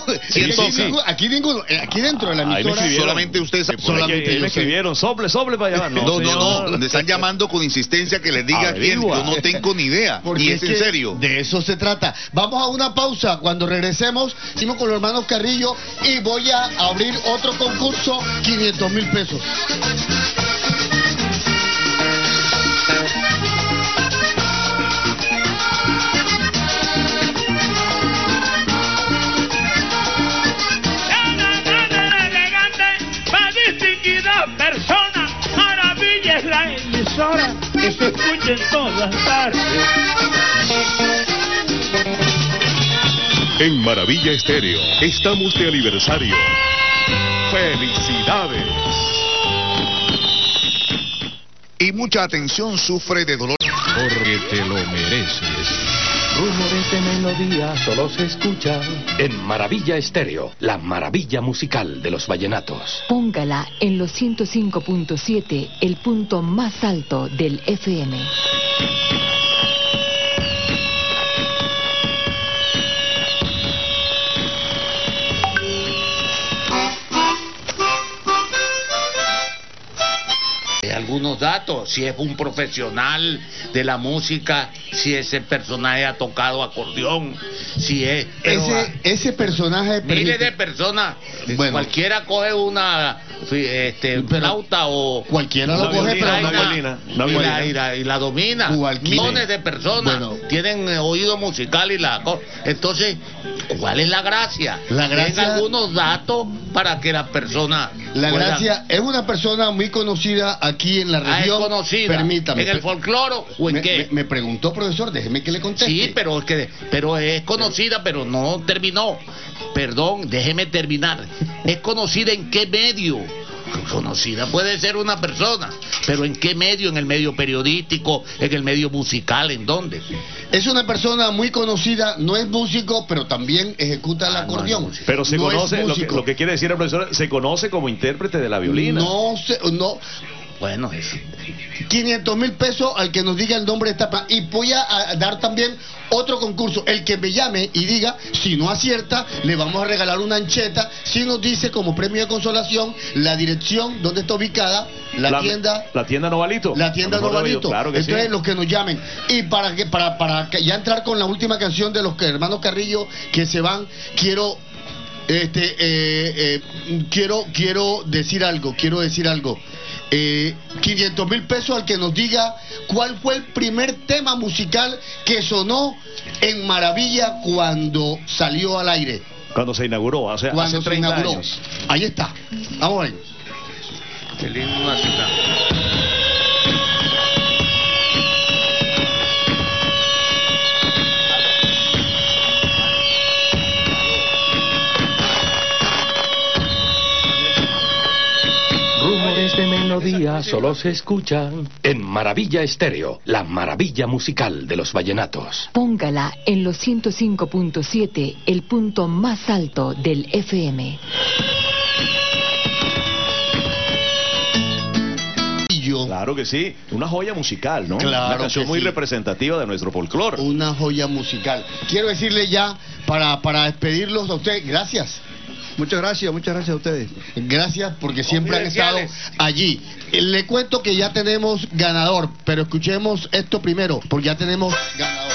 Aquí dentro de la emisora solamente usted sabe. Solamente me escribieron, sople para llamar. No, me están llamando con insistencia que les diga quién. Yo no tengo ni idea. Porque y es en serio. De eso se trata. Vamos a una pausa. Cuando regresemos, seguimos con los hermanos Carrillo y voy a abrir otro concurso, 500,000 pesos. y en todas partes. En Maravilla Estéreo estamos de aniversario. ¡Felicidades! Y mucha atención, sufre de dolor. Porque te lo mereces. Rumores de melodía solo se escucha en Maravilla Estéreo, la maravilla musical de los vallenatos. Póngala en los 105.7, el punto más alto del FM. Algunos datos, si es un profesional de la música, si ese personaje ha tocado acordeón, si es... Ese personaje... Miles de personas, bueno, cualquiera coge una flauta o... Cualquiera lo coge, pero una violina. Y la domina. Millones de personas tienen oído musical y la... Entonces, ¿cuál es la gracia? La gracia... En algunos datos para que la persona... La gracia es una persona muy conocida aquí en la región. Es conocida. Permítame. ¿En el folcloro o en qué? Me preguntó, profesor, déjeme que le conteste. Sí, pero es conocida, pero no terminó. Perdón, déjeme terminar. ¿Es conocida en qué medio? Conocida puede ser una persona, pero ¿en qué medio? ¿En el medio periodístico? ¿En el medio musical? ¿En dónde? Es una persona muy conocida, no es músico, pero también ejecuta el acordeón. Pero se conoce, lo que quiere decir el profesor, se conoce como intérprete de la violina. No. Bueno, eso. 500,000 pesos al que nos diga el nombre de esta... Y voy a dar también otro concurso. El que me llame y diga, si no acierta, le vamos a regalar una ancheta. Si nos dice como premio de consolación la dirección donde está ubicada la tienda. La tienda Novalito. La tienda Novalito. Claro que entonces sí. Los que nos llamen. Y para ya entrar con la última canción de los hermanos Carrillo que se van, quiero decir algo. 500,000 pesos al que nos diga cuál fue el primer tema musical que sonó en Maravilla cuando salió al aire. Cuando se inauguró, hace 30 años. Ahí está. Vamos a ver. Qué lindo una ciudad. Rumores de melodía solo se escuchan en Maravilla Estéreo, la maravilla musical de los vallenatos. Póngala en los 105.7, el punto más alto del FM. Claro que sí, una joya musical, ¿no? Claro, una canción muy representativa de nuestro folclore. Una joya musical. Quiero decirle ya, para despedirlos a ustedes, gracias. Muchas gracias a ustedes. Gracias porque siempre han estado allí. Le cuento que ya tenemos ganador, pero escuchemos esto primero, porque ya tenemos ganador.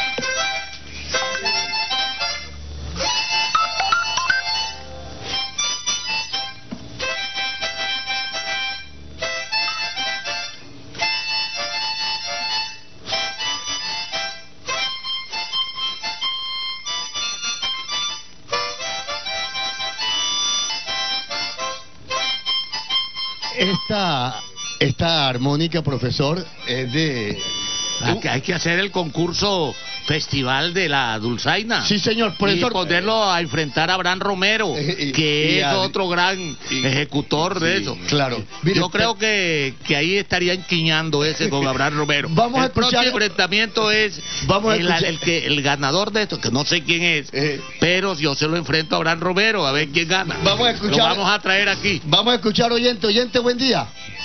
Esta armónica, profesor, es de... Hay que hacer el concurso festival de la Dulzaina. Sí, señor, profesor. Y ponerlo a enfrentar a Abraham Romero, que es otro gran ejecutor de eso. Claro. Mire, yo creo que ahí estaría enquiñando ese con Abraham Romero. Vamos a el próximo enfrentamiento es el ganador de esto, que no sé quién es, pero yo se lo enfrento a Abraham Romero, a ver quién gana. Vamos a escuchar. Lo vamos a traer aquí. Vamos a escuchar oyente, buen día.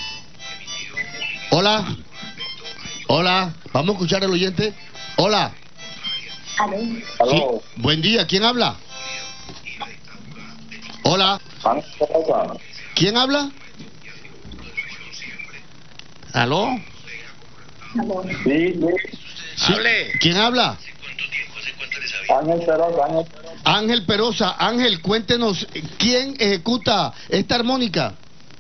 Hola, vamos a escuchar al oyente. Hola. ¿Aló? Sí. Buen día, ¿quién habla? Hola. ¿Quién habla? ¿Aló? Sí. Hable. ¿Quién habla? Ángel Perosa. Ángel Perosa. Ángel, cuéntenos, ¿quién ejecuta esta armónica?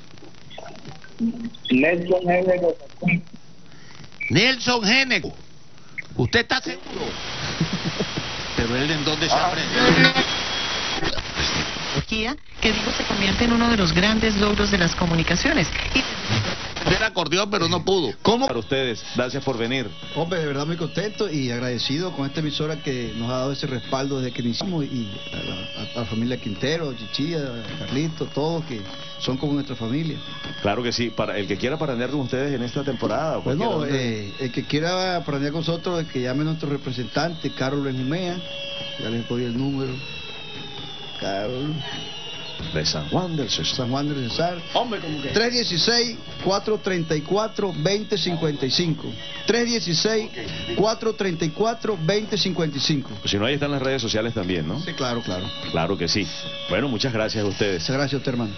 Nelson Génego. ¿Usted está seguro? Pero él en dónde se aprende. Que digo se convierte en uno de los grandes logros de las comunicaciones. Era acordeón, pero no pudo. ¿Cómo? Para ustedes, gracias por venir. Hombre, de verdad muy contento y agradecido con esta emisora que nos ha dado ese respaldo desde que iniciamos, y a la familia Quintero, Chichilla, Carlito, todos que son como nuestra familia. Claro que sí, para el que quiera paranear con ustedes en esta temporada. Bueno, el que quiera paranear con nosotros, el que llame a nuestro representante, Carlos Benjumea, ya les doy el número. Carlos. De San Juan del Cesar. San Juan del Cesar. Hombre, como que 316-434-2055. 316-434-2055. Pues si no, ahí están las redes sociales también, ¿no? Sí, claro. Claro que sí. Bueno, muchas gracias a ustedes. Muchas gracias a usted, hermano.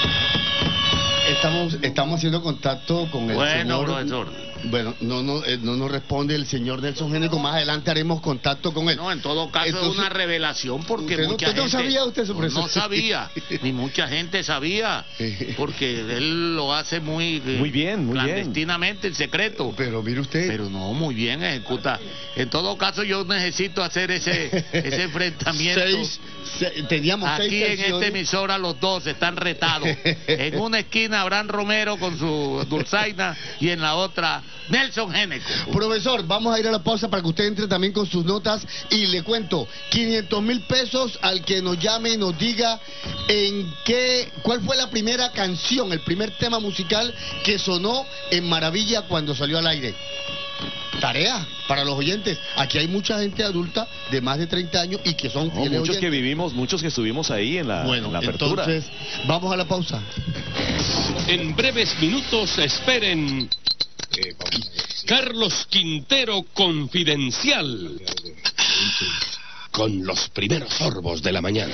Estamos haciendo contacto con el señor. Profesor. Bueno, no nos responde el señor Nelson Génico. Más adelante haremos contacto con él. No, en todo caso es una revelación, porque mucha gente no sabía usted sobre eso. No sabía, ni mucha gente sabía, porque él lo hace muy bien, clandestinamente, en secreto. Pero mire usted. Pero no, muy bien ejecuta. En todo caso, yo necesito hacer ese enfrentamiento. Teníamos aquí en esta emisora los dos están retados. En una esquina Abraham Romero con su dulzaina y en la otra Nelson Génico. Profesor, vamos a ir a la pausa para que usted entre también con sus notas y le cuento 500,000 pesos al que nos llame y nos diga cuál fue la primera canción, el primer tema musical que sonó en Maravilla cuando salió al aire. Tarea para los oyentes. Aquí hay mucha gente adulta de más de 30 años y que son fieles muchos oyentes. Que vivimos, muchos que estuvimos ahí en la apertura. Entonces, vamos a la pausa. En breves minutos esperen Carlos Quintero Confidencial, con los primeros sorbos de la mañana.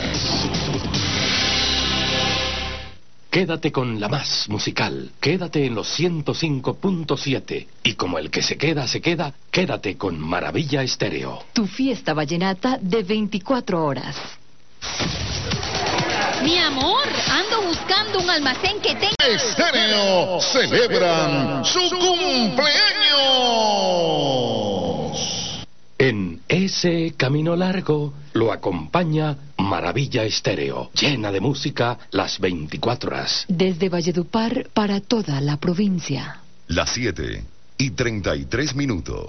Quédate con la más musical, quédate en los 105.7 y como el que se queda, quédate con Maravilla Estéreo. Tu fiesta vallenata de 24 horas. Mi amor, ando buscando un almacén que tenga... Estéreo celebran su cumpleaños. En ese camino largo lo acompaña Maravilla Estéreo, llena de música las 24 horas. Desde Valledupar para toda la provincia. Las 7:33.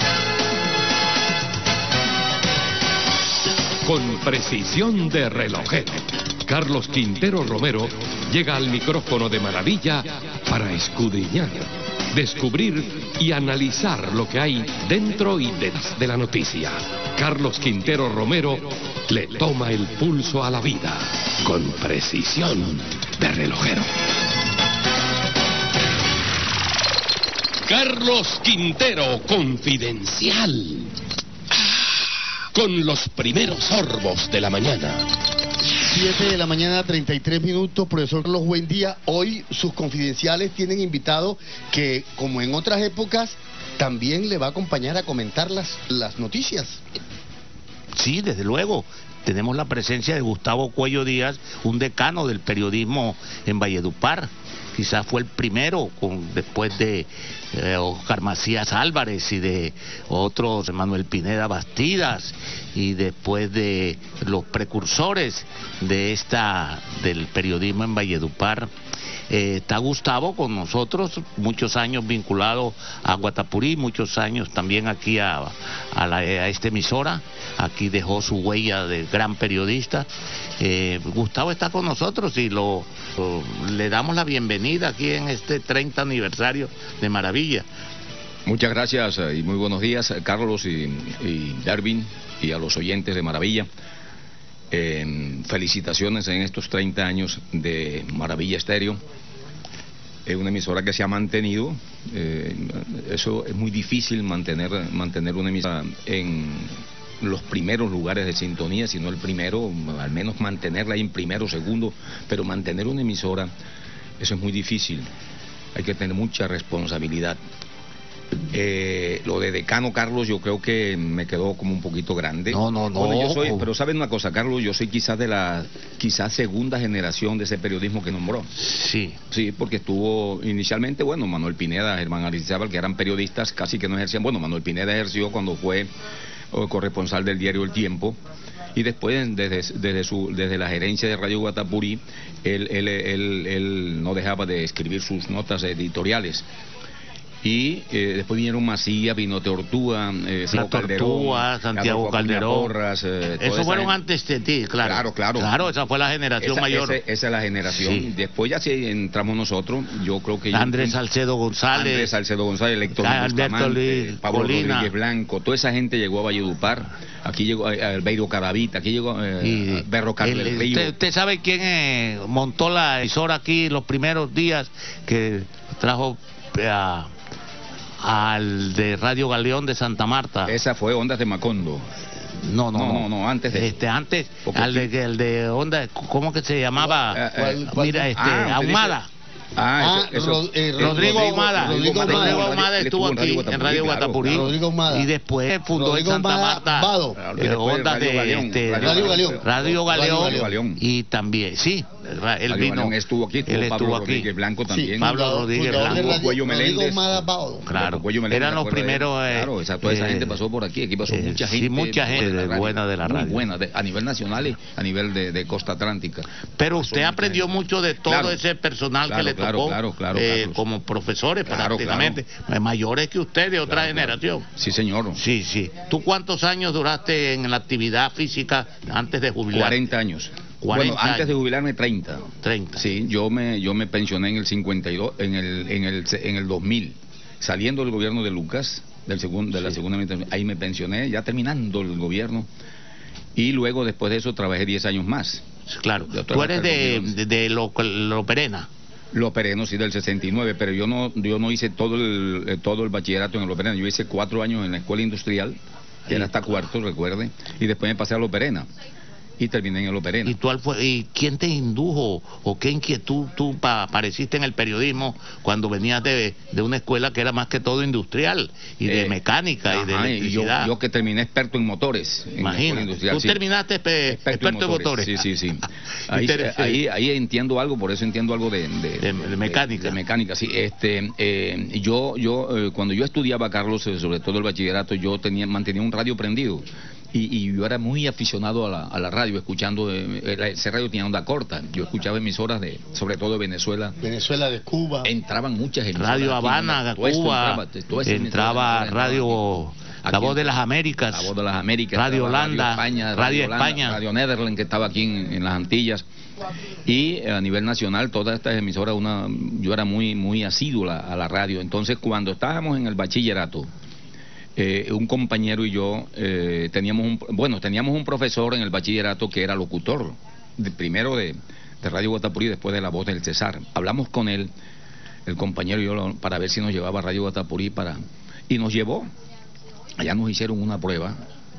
Con precisión de relojero, Carlos Quintero Romero llega al micrófono de Maravilla para escudriñar, descubrir y analizar lo que hay dentro y detrás de la noticia. Carlos Quintero Romero le toma el pulso a la vida con precisión de relojero. Carlos Quintero Confidencial, con los primeros sorbos de la mañana. 7:33. Profesor Carlos, buen día. Hoy sus confidenciales tienen invitado que, como en otras épocas, también le va a acompañar a comentar las noticias. Sí, desde luego. Tenemos la presencia de Gustavo Cuello Díaz, un decano del periodismo en Valledupar. Quizás fue el primero, después de Oscar Macías Álvarez y de otros, Manuel Pineda Bastidas, y después de los precursores del periodismo en Valledupar. Está Gustavo con nosotros, muchos años vinculado a Guatapurí, muchos años también aquí a esta emisora. Aquí dejó su huella de gran periodista. Gustavo está con nosotros y le damos la bienvenida aquí en este 30 aniversario de Maravilla. Muchas gracias y muy buenos días, Carlos y Darwin, y a los oyentes de Maravilla. Felicitaciones en estos 30 años de Maravilla Estéreo. Es una emisora que se ha mantenido. Eso es muy difícil, mantener una emisora en los primeros lugares de sintonía, si no el primero, al menos mantenerla ahí en primero, segundo, pero mantener una emisora, eso es muy difícil. Hay que tener mucha responsabilidad. Lo de decano, Carlos, yo creo que me quedó como un poquito grande. No. Bueno, yo soy, pero ¿saben una cosa, Carlos? Yo soy quizás de la segunda generación de ese periodismo que nombró. Sí, porque estuvo inicialmente, Manuel Pineda, Germán Aristizábal, que eran periodistas casi que no ejercían. Bueno, Manuel Pineda ejerció cuando fue corresponsal del diario El Tiempo, Y después, desde la gerencia de Radio Guatapurí, él no dejaba de escribir sus notas editoriales. Y después vinieron Macías, vino Tortúa, Santiago Calderón. Porras, esos fueron antes de ti, claro. Claro, esa fue la generación mayor. Esa es la generación. Sí. Después ya si entramos nosotros, yo creo que... Andrés Salcedo González, Héctor Pablo Rodríguez Blanco, toda esa gente llegó a Valledupar. Aquí llegó Albeiro Caravita, aquí llegó Berro Carlos del Río. ¿Usted sabe quién montó la emisora aquí los primeros días que trajo al de Radio Galeón de Santa Marta? Esa fue Ondas de Macondo. No, antes de... antes, el de Onda, ¿cómo que se llamaba? Ahumada. Rodrigo Ahumada. Rodrigo Ahumada estuvo aquí en Radio Guatapurí. Y después fundó en Santa Marta Ondas de Radio Galeón. Y también, sí, él vino. Estuvo aquí, Pablo Rodríguez Blanco también. Pablo Rodríguez Blanco. Cuello Meléndez. Claro, eran los primeros. Claro, toda esa gente pasó por aquí pasó mucha gente. Sí, mucha gente buena de la radio. Buena, a nivel nacional y a nivel de costa atlántica. Pero usted aprendió mucho de todo ese personal que le tocó como profesores prácticamente, mayores que usted de otra generación. Sí, señor. Sí. ¿Tú cuántos años duraste en la actividad física antes de jubilar? 40 años. Bueno, antes de jubilarme 30. Sí, yo me pensioné en el 52, en el 2000, saliendo del gobierno de Lucas, de la segunda administración. Ahí me pensioné, ya terminando el gobierno. Y luego, después de eso, trabajé 10 años más. Claro. Tú eres de Lo Perena. Lo Pereno, sí, del 69, pero yo no hice todo el bachillerato en Lo Perena. Yo hice 4 años en la escuela industrial, que era hasta cuarto, recuerde, y después me pasé a Lo Perena. Y terminé en Lo Perena. ¿Y quién te indujo o qué inquietud tú apareciste en el periodismo cuando venías de una escuela que era más que todo industrial y de mecánica y de electricidad? Yo que terminé experto en motores. Imagínate, tú terminaste experto en motores. Sí. Ahí entiendo algo, por eso entiendo algo de mecánica. De mecánica, sí. Cuando yo estudiaba, Carlos, sobre todo el bachillerato, yo mantenía un radio prendido. Y yo era muy aficionado a la radio, escuchando, ese radio tenía onda corta, yo escuchaba emisoras sobre todo de Venezuela, de Cuba, entraban muchas emisoras, Radio Habana, Cuba, entraba Radio La Voz de las Américas, Radio Holanda, Radio España, Radio Nederland, que estaba aquí en las Antillas, y a nivel nacional todas estas emisoras, yo era muy asiduo a la radio. Entonces, cuando estábamos en el bachillerato, un compañero y yo teníamos un profesor en el bachillerato que era locutor, primero de Radio Guatapurí, después de La Voz del Cesar. Hablamos con él, el compañero y yo, para ver si nos llevaba a Radio Guatapurí y nos llevó. Allá nos hicieron una prueba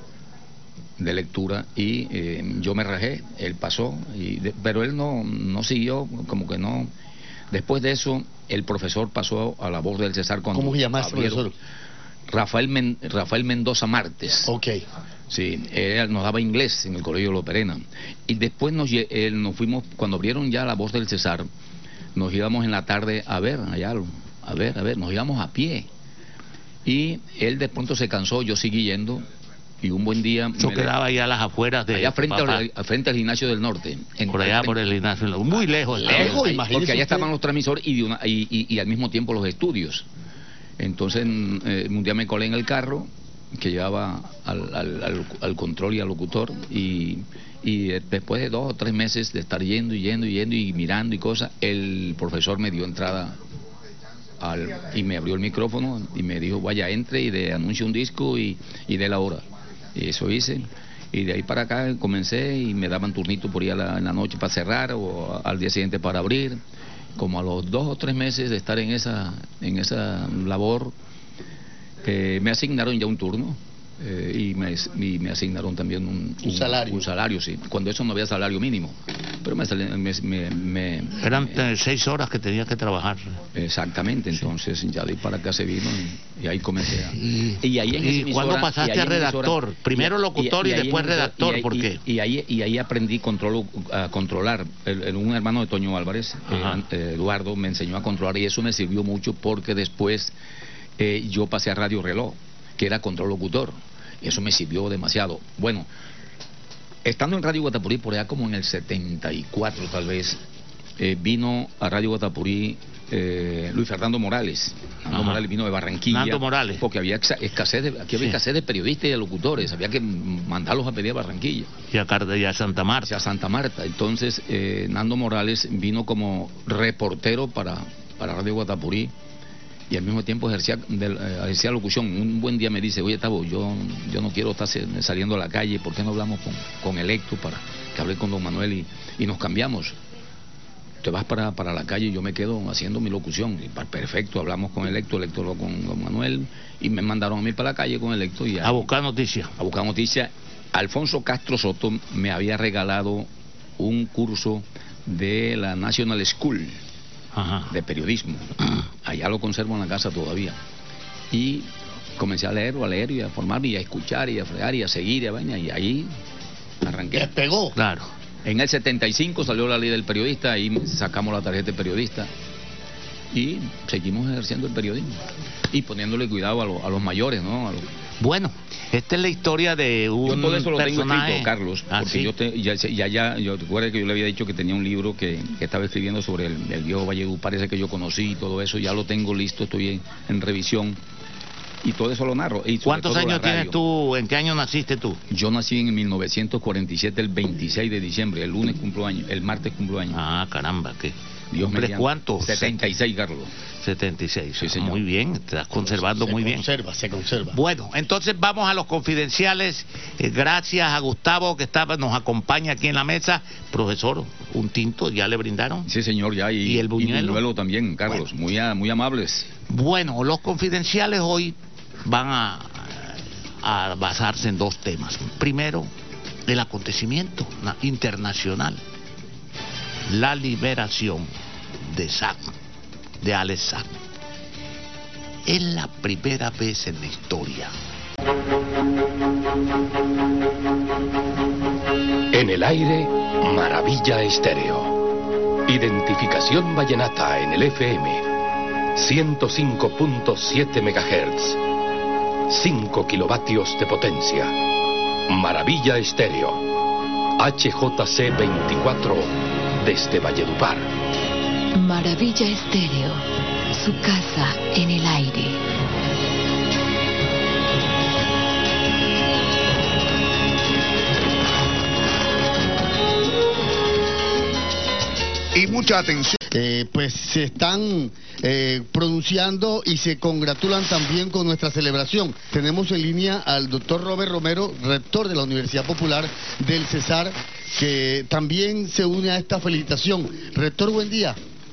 de lectura y yo me rajé, él pasó, pero él no siguió, como que no. Después de eso, el profesor pasó a La Voz del Cesar. ¿Cómo se llama ese profesor? Rafael Mendoza Martes. Sí, él nos daba inglés en el Colegio Lo Perena. Y después nos fuimos, cuando abrieron ya La Voz del Cesar, nos íbamos en la tarde a ver, nos íbamos a pie. Y él de pronto se cansó, yo seguí yendo, y un buen día... Yo quedaba allá a las afueras de... Allá frente al Gimnasio del Norte. Por allá por el Gimnasio del Norte, muy lejos. Porque allá estaban los transmisores y al mismo tiempo los estudios. Entonces un día me colé en el carro que llevaba al control y al locutor y después de 2 o 3 meses de estar yendo y mirando y cosas, el profesor me dio entrada y me abrió el micrófono y me dijo, vaya, entre y anuncie un disco y de la hora. Y eso hice. Y de ahí para acá comencé y me daban turnito por ahí en la noche para cerrar o al día siguiente para abrir. Como a los 2 o 3 meses de estar en esa labor, me asignaron ya un turno y me asignaron también un salario. Un salario, sí. Cuando eso no había salario mínimo. Pero eran 6 horas que tenía que trabajar. Exactamente, entonces ya de ahí para acá se vino y ahí comencé ¿Y cuándo pasaste a redactor? Primero locutor y después redactor, ¿por qué? Y ahí aprendí a controlar. Un hermano de Toño Álvarez, Eduardo, me enseñó a controlar y eso me sirvió mucho porque después yo pasé a Radio Reloj, que era control locutor. Eso me sirvió demasiado. Bueno, Estando en Radio Guatapurí, por allá como en el 74 tal vez, vino a Radio Guatapurí Luis Fernando Morales. Nando Morales vino de Barranquilla. Nando Morales. Porque había escasez de periodistas y de locutores. Había que mandarlos a pedir a Barranquilla. Y a Santa Marta. A Santa Marta. Entonces, Nando Morales vino como reportero para Radio Guatapurí. Y al mismo tiempo ejercía locución. Un buen día me dice, oye, Tavo, yo no quiero estar saliendo a la calle, ¿por qué no hablamos con Electo para que hable con don Manuel y nos cambiamos? Te vas para la calle y yo me quedo haciendo mi locución. Y perfecto, hablamos con Electo habló con don Manuel y me mandaron a mí para la calle con Electo. Y a buscar noticias. A buscar noticias. Alfonso Castro Soto me había regalado un curso de la National School. De periodismo. Allá lo conservo en la casa todavía. Y comencé a leer y a formarme y a escuchar y a fregar y a seguir y ahí arranqué. Despegó. Claro. En el 75 salió la ley del periodista, ahí sacamos la tarjeta de periodista y seguimos ejerciendo el periodismo y poniéndole cuidado a los mayores, ¿no? Bueno, esta es la historia de un yo todo eso lo personaje... tengo escrito, Carlos, porque ¿sí? yo recuerdo que yo le había dicho que tenía un libro que estaba escribiendo sobre el viejo Valledupar, parece que yo conocí y todo eso, ya lo tengo listo, estoy en revisión y todo eso lo narro. Y ¿cuántos años tienes tú? ¿En qué año naciste tú? Yo nací en 1947, el 26 de diciembre, el lunes cumplo año, el martes cumplo año. Ah, caramba, ¿qué? Dios me ¿cuántos? 76, Carlos. 76, sí, señor. Muy bien, estás conservando muy bien. Se conserva. Bueno, entonces vamos a los confidenciales. Gracias a Gustavo que nos acompaña aquí en la mesa. Profesor, un tinto, ¿ya le brindaron? Sí, señor, ya. ¿Y el buñuelo? También, Carlos, bueno. muy amables. Bueno, los confidenciales hoy van a basarse en dos temas. Primero, el acontecimiento internacional. La liberación de Alex Saab. Es la primera vez en la historia. En el aire, Maravilla Estéreo. Identificación vallenata en el FM. 105.7 MHz. 5 kilovatios de potencia. Maravilla Estéreo. HJC 24 desde Valledupar. Maravilla Estéreo, su casa en el aire. Y mucha atención. Pues se están pronunciando y se congratulan también con nuestra celebración. Tenemos en línea al doctor Robert Romero, rector de la Universidad Popular del Cesar, que también se une a esta felicitación. Rector, buen día.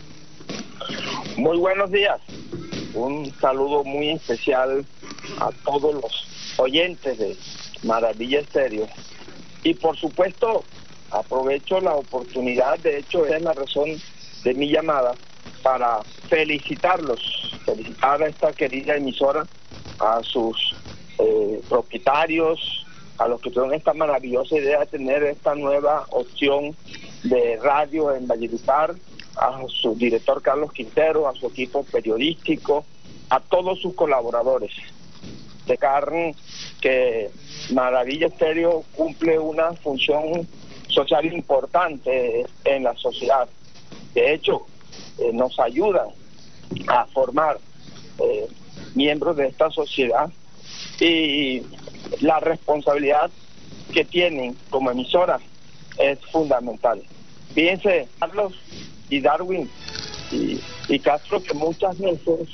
Muy buenos días. Un saludo muy especial a todos los oyentes de Maravilla Estéreo. Y por supuesto, aprovecho la oportunidad, de hecho es la razón de mi llamada, para felicitar a esta querida emisora, a sus propietarios, a los que tuvieron esta maravillosa idea de tener esta nueva opción de radio en Valledupar, a su director Carlos Quintero, a su equipo periodístico, a todos sus colaboradores. Dejar que Maravilla Estéreo cumple una función social importante en la sociedad. De hecho, nos ayudan a formar miembros de esta sociedad y la responsabilidad que tienen como emisora es fundamental. Fíjense, Carlos y Darwin y Castro, que muchas veces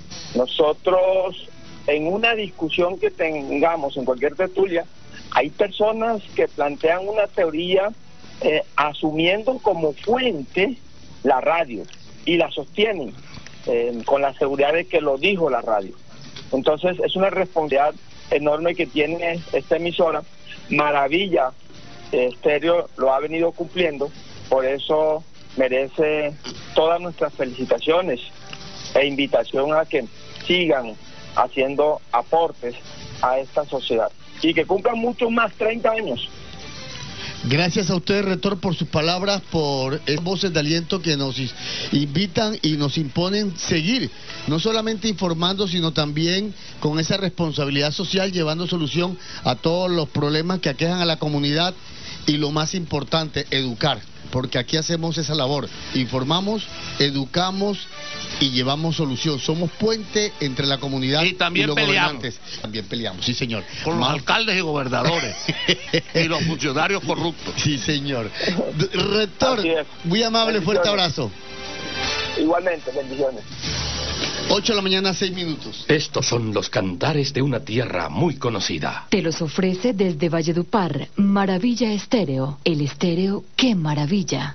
nosotros en una discusión que tengamos en cualquier tertulia, hay personas que plantean una teoría asumiendo como fuente la radio y la sostienen con la seguridad de que lo dijo la radio. Entonces es una responsabilidad enorme que tiene esta emisora. Maravilla Estéreo lo ha venido cumpliendo, por eso merece todas nuestras felicitaciones e invitación a que sigan haciendo aportes a esta sociedad y que cumplan mucho más, 30 años. Gracias a ustedes, rector, por sus palabras, por esas voces de aliento que nos invitan y nos imponen seguir, no solamente informando, sino también con esa responsabilidad social, llevando solución a todos los problemas que aquejan a la comunidad y lo más importante, educar, porque aquí hacemos esa labor, informamos, educamos y llevamos solución. Somos puente entre la comunidad y los gobernantes. También peleamos, sí señor. Con los alcaldes y gobernadores y los funcionarios corruptos. Sí señor. Rector, muy amable, fuerte abrazo. Igualmente, bendiciones. 8 de la mañana, 6 minutos. Estos son los cantares de una tierra muy conocida. Te los ofrece desde Valledupar, Maravilla Estéreo. El estéreo, ¡qué maravilla!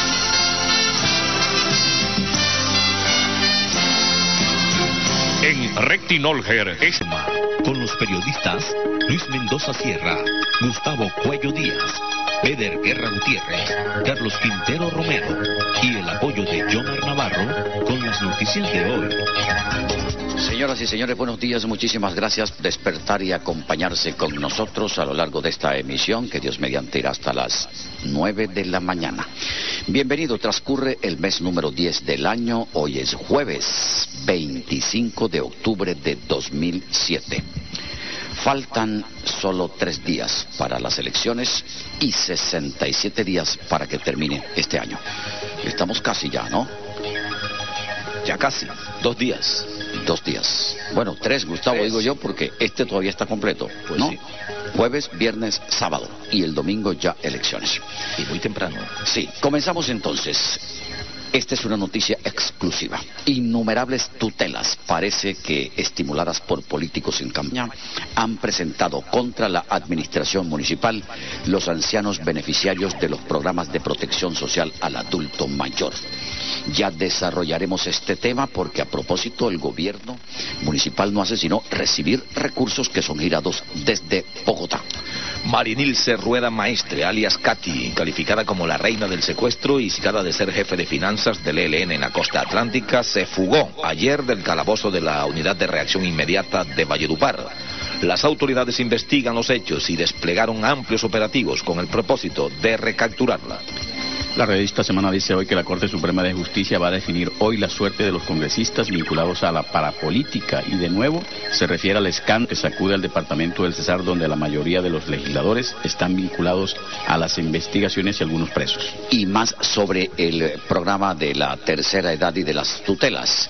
En Rectinolger, con los periodistas Luis Mendoza Sierra, Gustavo Cuello Díaz, Peder Guerra Gutiérrez, Carlos Quintero Romero y el apoyo de Jomar Navarro con las noticias de hoy. Señoras y señores, buenos días, muchísimas gracias por despertar y acompañarse con nosotros a lo largo de esta emisión, que Dios mediante irá hasta las 9 de la mañana. Bienvenido, transcurre el mes número 10 del año, hoy es jueves 25 de octubre de 2007. Faltan solo 3 días para las elecciones y 67 días para que termine este año. Estamos casi ya, ¿no? Ya casi, 2 días. 2 días. Bueno, 3, Gustavo, 3. Digo yo, porque este todavía está completo, pues ¿no? Sí. Jueves, viernes, sábado y el domingo ya elecciones. Y muy temprano. Sí, comenzamos entonces. Esta es una noticia exclusiva. Innumerables tutelas, parece que estimuladas por políticos en campaña, han presentado contra la administración municipal los ancianos beneficiarios de los programas de protección social al adulto mayor. Ya desarrollaremos este tema porque a propósito el gobierno municipal no hace sino recibir recursos que son girados desde Bogotá. Marinilce Rueda Maestre, alias Katy, calificada como la reina del secuestro y citada de ser jefe de finanzas del ELN en la costa atlántica, se fugó ayer del calabozo de la Unidad de Reacción Inmediata de Valledupar. Las autoridades investigan los hechos y desplegaron amplios operativos con el propósito de recapturarla. La revista Semana dice hoy que la Corte Suprema de Justicia va a definir hoy la suerte de los congresistas vinculados a la parapolítica y de nuevo se refiere al escándalo que sacude al departamento del Cesar, donde la mayoría de los legisladores están vinculados a las investigaciones y algunos presos. Y más sobre el programa de la tercera edad y de las tutelas.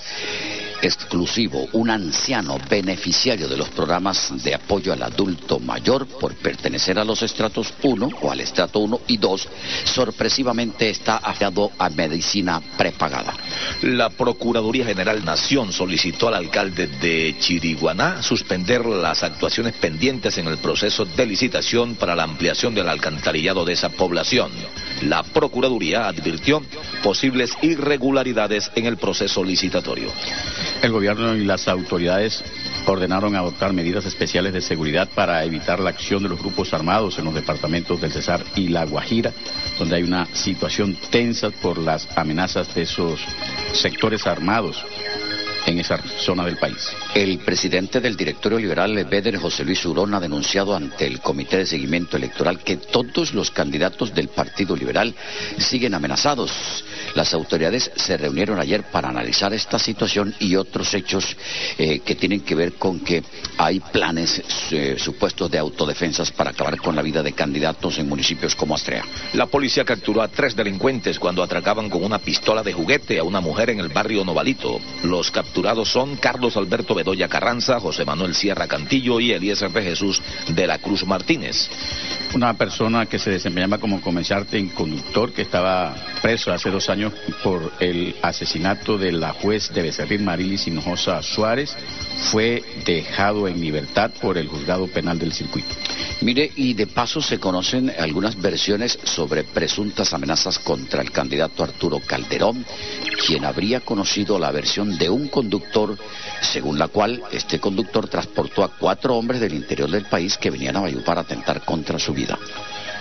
Exclusivo, un anciano beneficiario de los programas de apoyo al adulto mayor por pertenecer a los estratos 1 o al estrato 1 y 2, sorpresivamente está afiliado a medicina prepagada. La Procuraduría General Nación solicitó al alcalde de Chiriguaná suspender las actuaciones pendientes en el proceso de licitación para la ampliación del alcantarillado de esa población. La Procuraduría advirtió posibles irregularidades en el proceso licitatorio. El gobierno y las autoridades ordenaron adoptar medidas especiales de seguridad para evitar la acción de los grupos armados en los departamentos del Cesar y La Guajira, donde hay una situación tensa por las amenazas de esos sectores armados en esa zona del país. El presidente del directorio liberal, Beder José Luis Urón, ha denunciado ante el Comité de Seguimiento Electoral que todos los candidatos del Partido Liberal siguen amenazados. Las autoridades se reunieron ayer para analizar esta situación y otros hechos que tienen que ver con que hay planes supuestos de autodefensas para acabar con la vida de candidatos en municipios como Astrea. La policía capturó a 3 delincuentes cuando atracaban con una pistola de juguete a una mujer en el barrio Novalito. Los capturados son Carlos Alberto Bedoya Carranza, José Manuel Sierra Cantillo y Eliezer de Jesús de la Cruz Martínez. Una persona que se desempeñaba como comerciante en conductor, que estaba preso hace 2 años por el asesinato de la juez de Becerril, Marilis Hinojosa Suárez, fue dejado en libertad por el juzgado penal del circuito. Mire, y de paso se conocen algunas versiones sobre presuntas amenazas contra el candidato Arturo Calderón, quien habría conocido la versión de un conductor, según la cual este conductor transportó a 4 hombres del interior del país que venían a Valledupar a atentar contra su vida.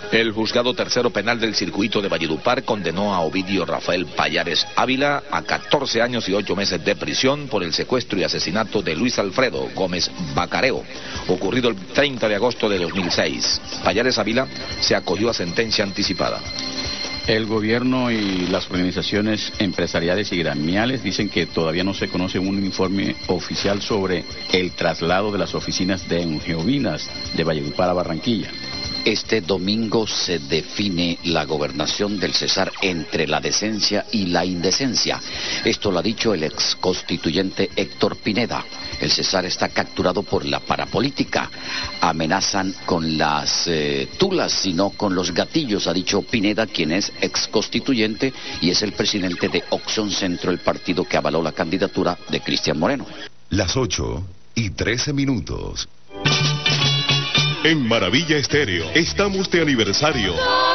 El juzgado tercero penal del circuito de Valledupar condenó a Ovidio Rafael Payares Ávila a 14 años y 8 meses de prisión por el secuestro y asesinato de Luis Alfredo Gómez Bacareo, ocurrido el 30 de agosto de 2006. Payares Ávila se acogió a sentencia anticipada. El gobierno y las organizaciones empresariales y gremiales dicen que todavía no se conoce un informe oficial sobre el traslado de las oficinas de Engeovinas de Valledupar a Barranquilla. Este domingo se define la gobernación del Cesar entre la decencia y la indecencia. Esto lo ha dicho el ex constituyente Héctor Pineda. El Cesar está capturado por la parapolítica. Amenazan con las tulas, sino con los gatillos, ha dicho Pineda, quien es ex constituyente y es el presidente de Opción Centro, el partido que avaló la candidatura de Cristian Moreno. Las 8:13. En Maravilla Estéreo estamos de aniversario.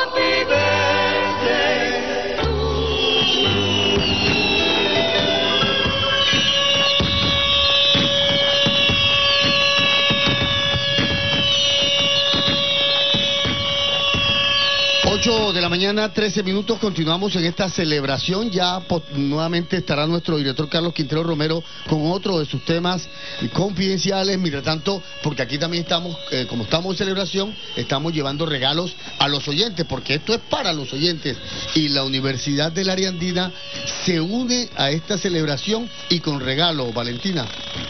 De la mañana, 13 minutos, continuamos en esta celebración. Ya nuevamente estará nuestro director Carlos Quintero Romero con otro de sus temas confidenciales. Mientras tanto, porque aquí también estamos, como estamos en celebración, estamos llevando regalos a los oyentes, porque esto es para los oyentes. Y la Universidad del Área Andina se une a esta celebración y con regalos, Valentina.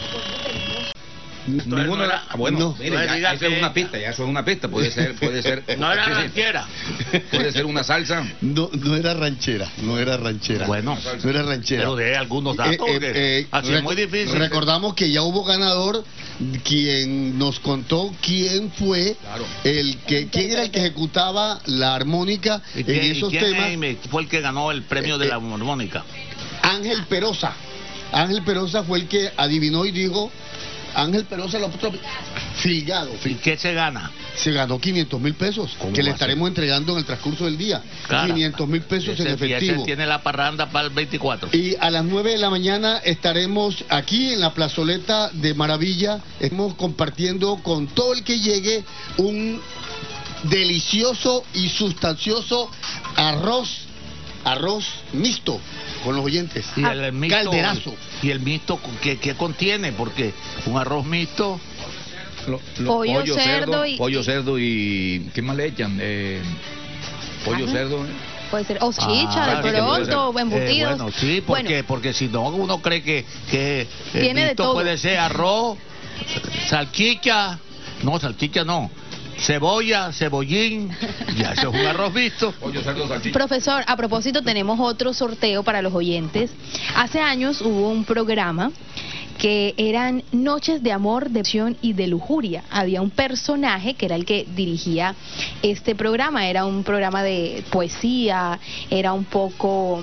Ninguno era, bueno, no, mire, ya, eso es una pista, ya eso es una pista, puede ser no era ranchera, puede ser una salsa. No era ranchera. Bueno, no era ranchera. Pero de algunos datos así es muy difícil. Recordamos que ya hubo ganador, quien nos contó quién fue quién era el que ejecutaba la armónica en esos temas. Fue el que ganó el premio de la armónica. Ángel Perosa fue el que adivinó y dijo. Ángel Perosa, lo otro Filgado. ¿Y qué se gana? Se ganó 500.000 pesos, que le estaremos entregando en el transcurso del día. 500.000 pesos en efectivo. Tiene la parranda para el 24. Y a las 9 de la mañana estaremos aquí en la plazoleta de Maravilla. Estamos compartiendo con todo el que llegue un delicioso y sustancioso arroz mixto con los oyentes. Y el mixto, calderazo. ¿Y el mixto qué contiene? Porque un arroz mixto... pollo cerdo y... ¿qué más le echan? Pollo cerdo... Puede ser chicha, de pronto, o embutidos. Bueno, sí, porque si no, uno cree que tiene de todo. Puede ser arroz, salchicha no. Cebolla, cebollín, ya eso es un arroz visto. Profesor, a propósito, tenemos otro sorteo para los oyentes. Hace años hubo un programa que eran Noches de Amor, de Pasión y de Lujuria. Había un personaje que era el que dirigía este programa. Era un programa de poesía, era un poco...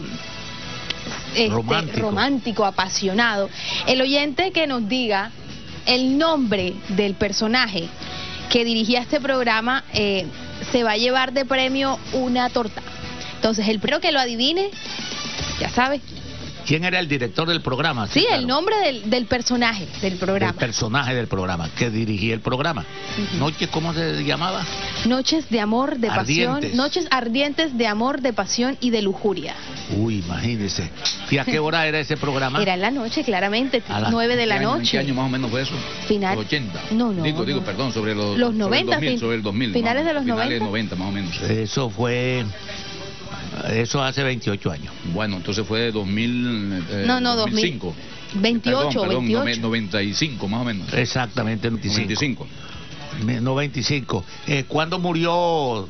romántico, apasionado. El oyente que nos diga el nombre del personaje que dirigía este programa se va a llevar de premio una torta. Entonces, el primero que lo adivine, ya sabe. ¿Quién era el director del programa? Sí, claro. El nombre del personaje del programa. El personaje del programa, que dirigía el programa. Noches, ¿cómo se llamaba? Noches de amor, de pasión. Noches ardientes de amor, de pasión y de lujuria. Uy, imagínese. ¿Y a qué hora era ese programa? Era en la noche, claramente, a las 9 de la noche. ¿En qué año más o menos fue eso? Final. ¿Los 80? No. Digo, perdón, sobre los 90. Sobre el 2000. Finales de los 90. Finales 90, más o menos. Eso hace 28 años. Bueno, entonces fue 2000... 2005. 28, perdón, 95, más o menos. Exactamente, 95. 95. ¿Cuándo murió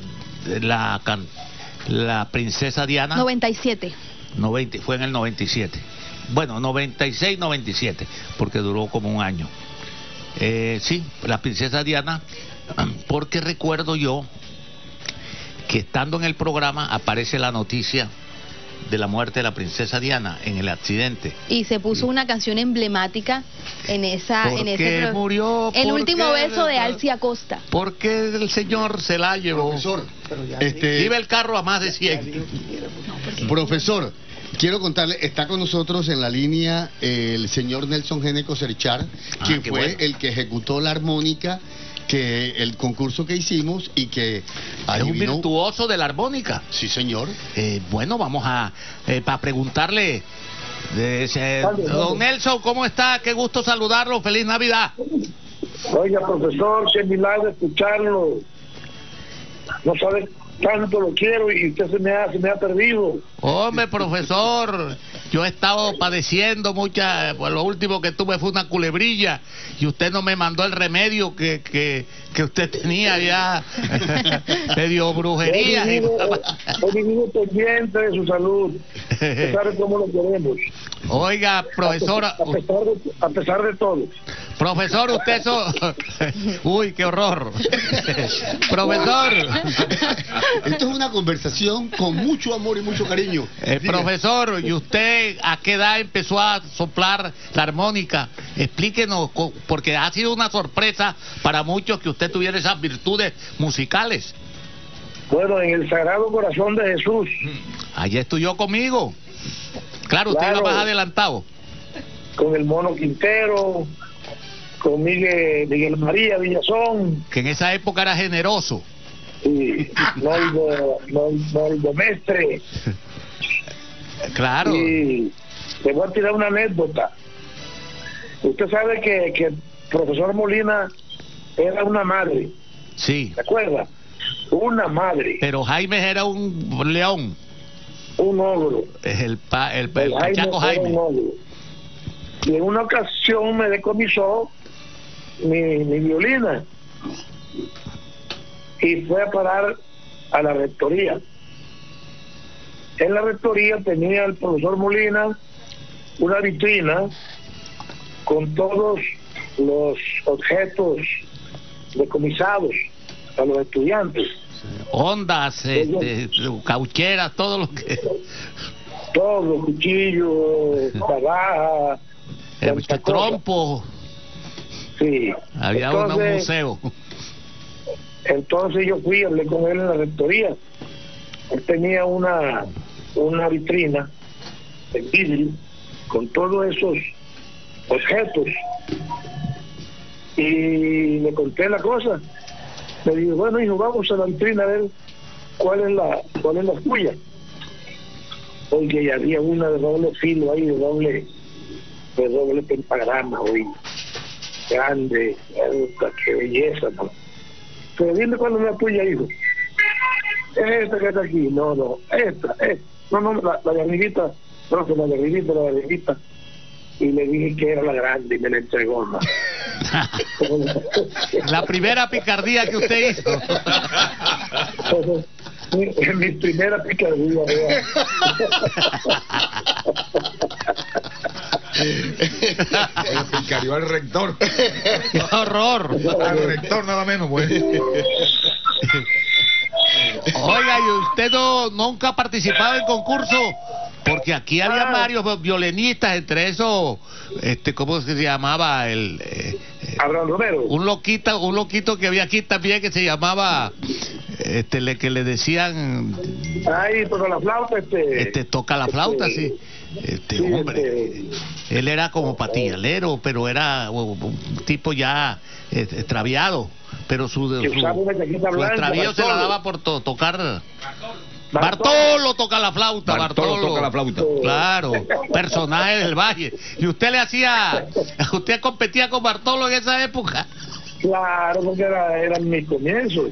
la princesa Diana? 97. Fue en el 97. Bueno, 96, 97, porque duró como un año. Sí, la princesa Diana, porque recuerdo yo que estando en el programa aparece la noticia de la muerte de la princesa Diana en el accidente. Y se puso una canción emblemática en ese murió el último beso de Alci Acosta. Porque el señor se la llevó. Profesor, iba el carro a más de 100. Profesor, quiero contarle, está con nosotros en la línea el señor Nelson Geneco Serchar, quien fue el que ejecutó la armónica que el concurso que hicimos y que es un virtuoso de la armónica. Sí, señor. Bueno, vamos a para preguntarle, don Nelson, ¿cómo está? Qué gusto saludarlo, feliz Navidad. Oiga, profesor, qué milagro escucharlo. No sabe tanto lo quiero y usted se me ha perdido. Hombre, profesor, yo he estado padeciendo muchas, pues lo último que tuve fue una culebrilla y usted no me mandó el remedio que usted tenía ya. Me dio brujería. He vivido pendiente de su salud. Usted sabe cómo lo queremos. Oiga, profesor, a pesar de todo. Profesor, usted uy, qué horror. Profesor. Esto es una conversación con mucho amor y mucho cariño. Profesor, ¿y usted a qué edad empezó a soplar la armónica? Explíquenos, porque ha sido una sorpresa para muchos que usted tuviera esas virtudes musicales. Bueno, en el Sagrado Corazón de Jesús. Allí estudió conmigo. Claro, usted iba más adelantado. Con el Mono Quintero, con Miguel María Villazón. Que en esa época era generoso. Sí, Noldo Mestre. Claro. Y le voy a tirar una anécdota. Usted sabe que el profesor Molina era una madre. Sí. ¿Se acuerda? Una madre. Pero Jaime era un león. Un ogro. Es el cachaco Jaime. Y en una ocasión me decomisó mi violina y fue a parar a la rectoría. En la rectoría tenía el profesor Molina una vitrina con todos los objetos decomisados a los estudiantes. Ondas, caucheras, todo lo que... Todo, cuchillos, navaja, trompo. Sí. Había un museo. Entonces yo fui, hablé con él en la rectoría. Él tenía una vitrina de vidrio con todos esos objetos. Y le conté la cosa. Me dijo, bueno, hijo, vamos a la vitrina a ver cuál es la tuya. Oye, y había una de doble filo ahí, de doble pentagrama, oye. Grande, qué belleza, ¿no? Pero dime cuál es la tuya, hijo. Es esta que está aquí. No, esta. No, la de arribita. Profe, la de arribita. Y le dije que era la grande y me la entregó, ¿no? La primera picardía que usted hizo. Mi primera picardía. Picarió al rector. ¡Qué horror! Al rector nada menos, pues. Oiga, ¿y usted nunca ha participado en concurso? Porque aquí había varios violinistas, entre esos, ¿cómo se llamaba? Abraham Romero. Un loquito que había aquí también que se llamaba, que le decían... Ay, toca la flauta, toca la flauta, sí. Hombre, él era como patillalero, pero era un tipo ya extraviado, pero su extravío se la daba por tocar. Bartolo toca la flauta, Bartolo toca la flauta. Claro, personaje del Valle. ¿Y usted usted competía con Bartolo en esa época? Claro, porque eran mis comienzos.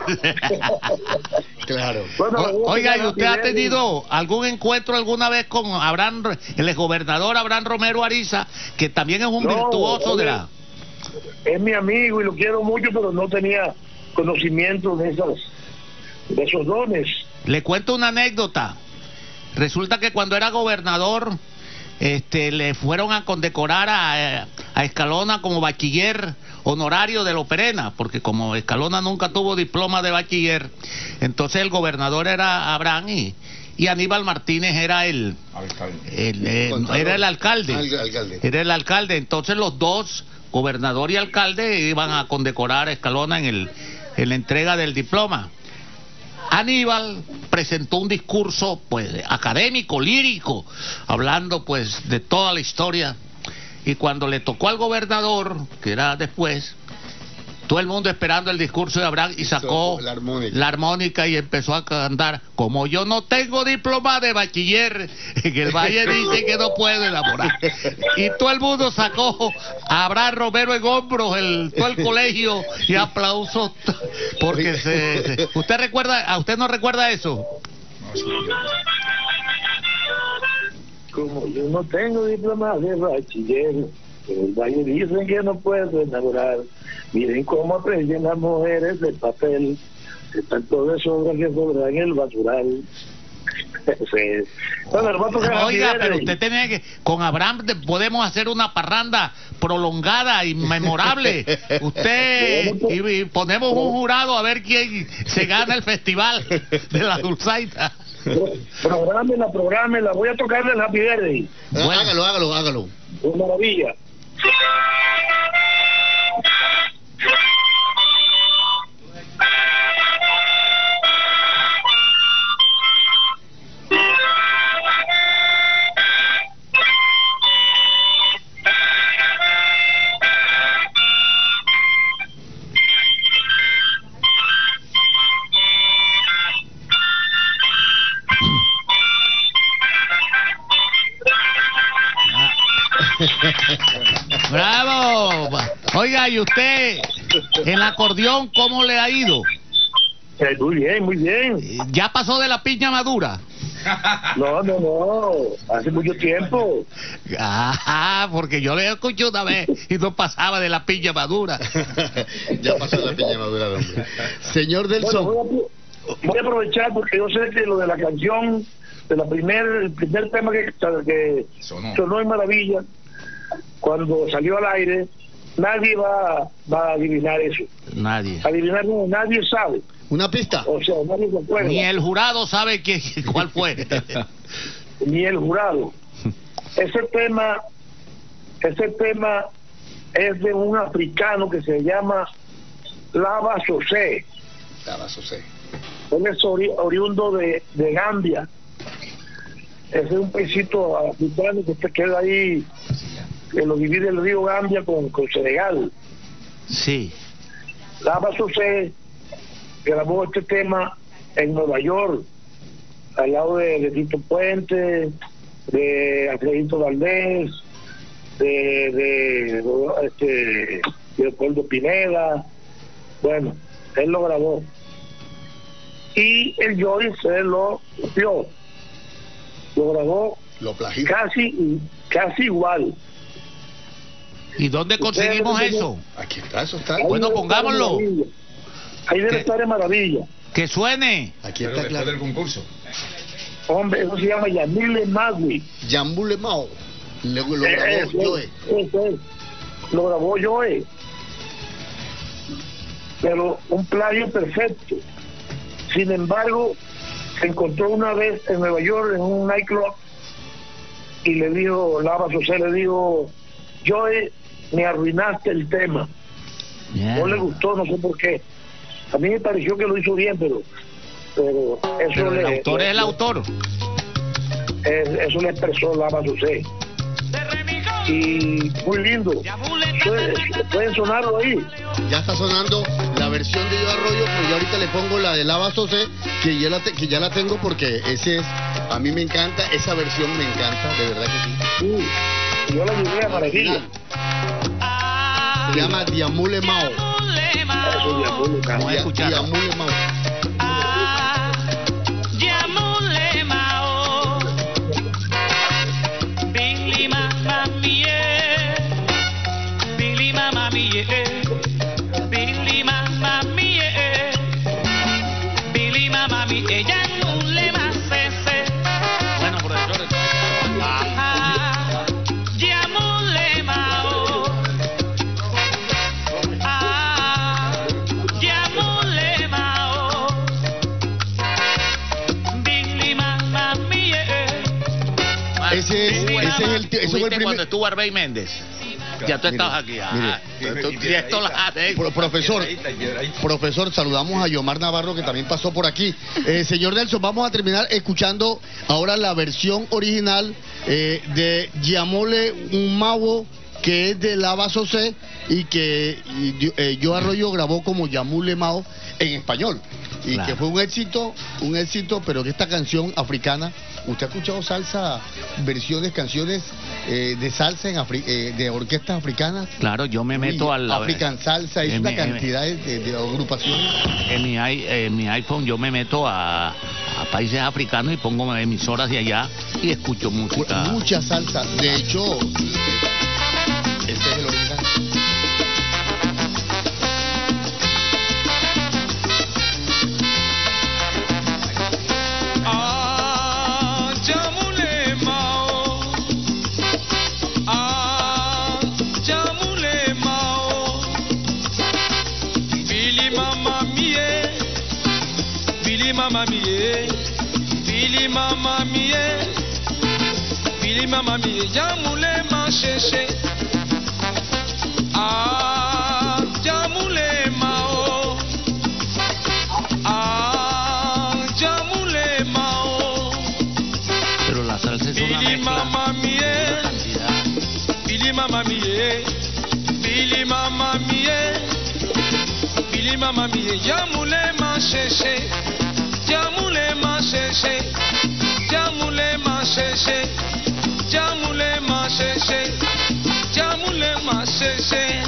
Claro. Bueno, oiga, ¿y usted ha tenido algún encuentro alguna vez con el exgobernador Abraham Romero Ariza, que también es un virtuoso de la... Es mi amigo y lo quiero mucho, pero no tenía conocimiento de esos dones. Le cuento una anécdota. Resulta que cuando era gobernador, le fueron a condecorar a Escalona como bachiller honorario de la Operena, porque como Escalona nunca tuvo diploma de bachiller, entonces el gobernador era Abraham y Aníbal Martínez era el alcalde. Era el alcalde. Entonces los dos, gobernador y alcalde, iban a condecorar a Escalona en la entrega del diploma. Aníbal presentó un discurso pues académico, lírico, hablando pues de toda la historia, y cuando le tocó al gobernador, que era después, todo el mundo esperando el discurso de Abraham y sacó la armónica y empezó a cantar. Como yo no tengo diploma de bachiller, en el Valle dice que no puedo enamorar. Y todo el mundo sacó a Abraham Romero en hombros, todo el colegio, y aplausos, porque ¿usted recuerda? ¿A usted no recuerda eso? Como yo no tengo diploma de bachiller, en el Valle dicen que no puedo enamorar. Miren cómo aprecian las mujeres del papel, están todas obras que sobran en el basural. Oiga, pero usted tiene que, con Abraham podemos hacer una parranda prolongada y memorable. Usted y ponemos un jurado a ver quién se gana el festival de la dulzaita. Prográmela, voy a tocarle la Happy Bueno. Hágalo. Una maravilla. ¡Bravo! Oiga, ¿y usted en el acordeón cómo le ha ido? Muy bien. ¿Ya pasó de la piña madura? No, hace mucho tiempo. Porque yo le escuché una vez y no pasaba de la piña madura. Ya pasó de la piña madura, hombre. Señor Delson. Voy a aprovechar porque yo sé que lo de la canción, de el primer tema que sonó en Maravilla, cuando salió al aire, nadie va a adivinar eso. Nadie sabe. ¿Una pista? O sea, nadie se acuerda. Ni el jurado sabe cuál fue. Ni el jurado. Ese tema es de un africano que se llama Lava Sosé. Él es oriundo de Gambia. Ese es un paisito africano que queda ahí, que lo divide el río Gambia con Senegal. Sí. Lava Sosé grabó este tema en Nueva York, al lado de Tito Puente, de Alfredito Valdés, de Leopoldo Pineda. Bueno, él lo grabó. Y el Joyce se lo copió. Lo grabó casi igual. ¿Y dónde conseguimos eso? Aquí está, eso está. Bueno, pongámoslo. Ahí debe estar en Maravilla. Que suene. Aquí está claro. Del concurso. Hombre, eso se llama Yamule Magui. Yambule Mao. Lo grabó Joe. Lo grabó Joe. Pero un plagio perfecto. Sin embargo, se encontró una vez en Nueva York en un nightclub y le dijo, Lava Sosé le dijo, Joe, me arruinaste el tema. No le gustó, no sé por qué. A mí me pareció que lo hizo bien, pero eso el autor es el autor. Eso le expresó Lava Sosé. Y muy lindo. Pueden sonarlo ahí. Ya está sonando la versión de Yo Arroyo, pero yo ahorita le pongo la de Lava Sosé, que ya la tengo porque a mí me encanta, esa versión me encanta, de verdad que sí. Sí, yo la llevé a Maravilla. Se llama Diamule Mao. Eso, Diamule Mao. Ese fue el primer... cuando estuvo Arbey Méndez. Ya tú estabas aquí. Profesor, saludamos a Yomar Navarro, que también pasó por aquí. Señor Delson, vamos a terminar escuchando ahora la versión original de Yamule Mao que es de Lava Sosé y que Joe Arroyo grabó como Yamule Mao en español. Y Claro. que fue un éxito, pero que esta canción africana, ¿usted ha escuchado salsa, canciones de salsa de orquestas africanas? Claro, yo me meto al... African Salsa, es en una mi- cantidad de agrupaciones. En mi iPhone yo me meto a países africanos y pongo emisoras de allá y escucho música. Mucha salsa. De hecho, este es el original. Mama mie, Billy mama mie, jamule ma sheshe. Ah, jamule mao. Ah, jamule mao. Pero la salsa es una Billy mezcla. mama mie, Billy mama mie, Billy mama mie, Billy mama mie, jamule ma sheshe. Jamule ma sheshe, jamule ma sheshe, jamule ma sheshe, jamule ma sheshe.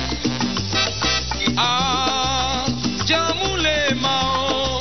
Ah, jamule mao.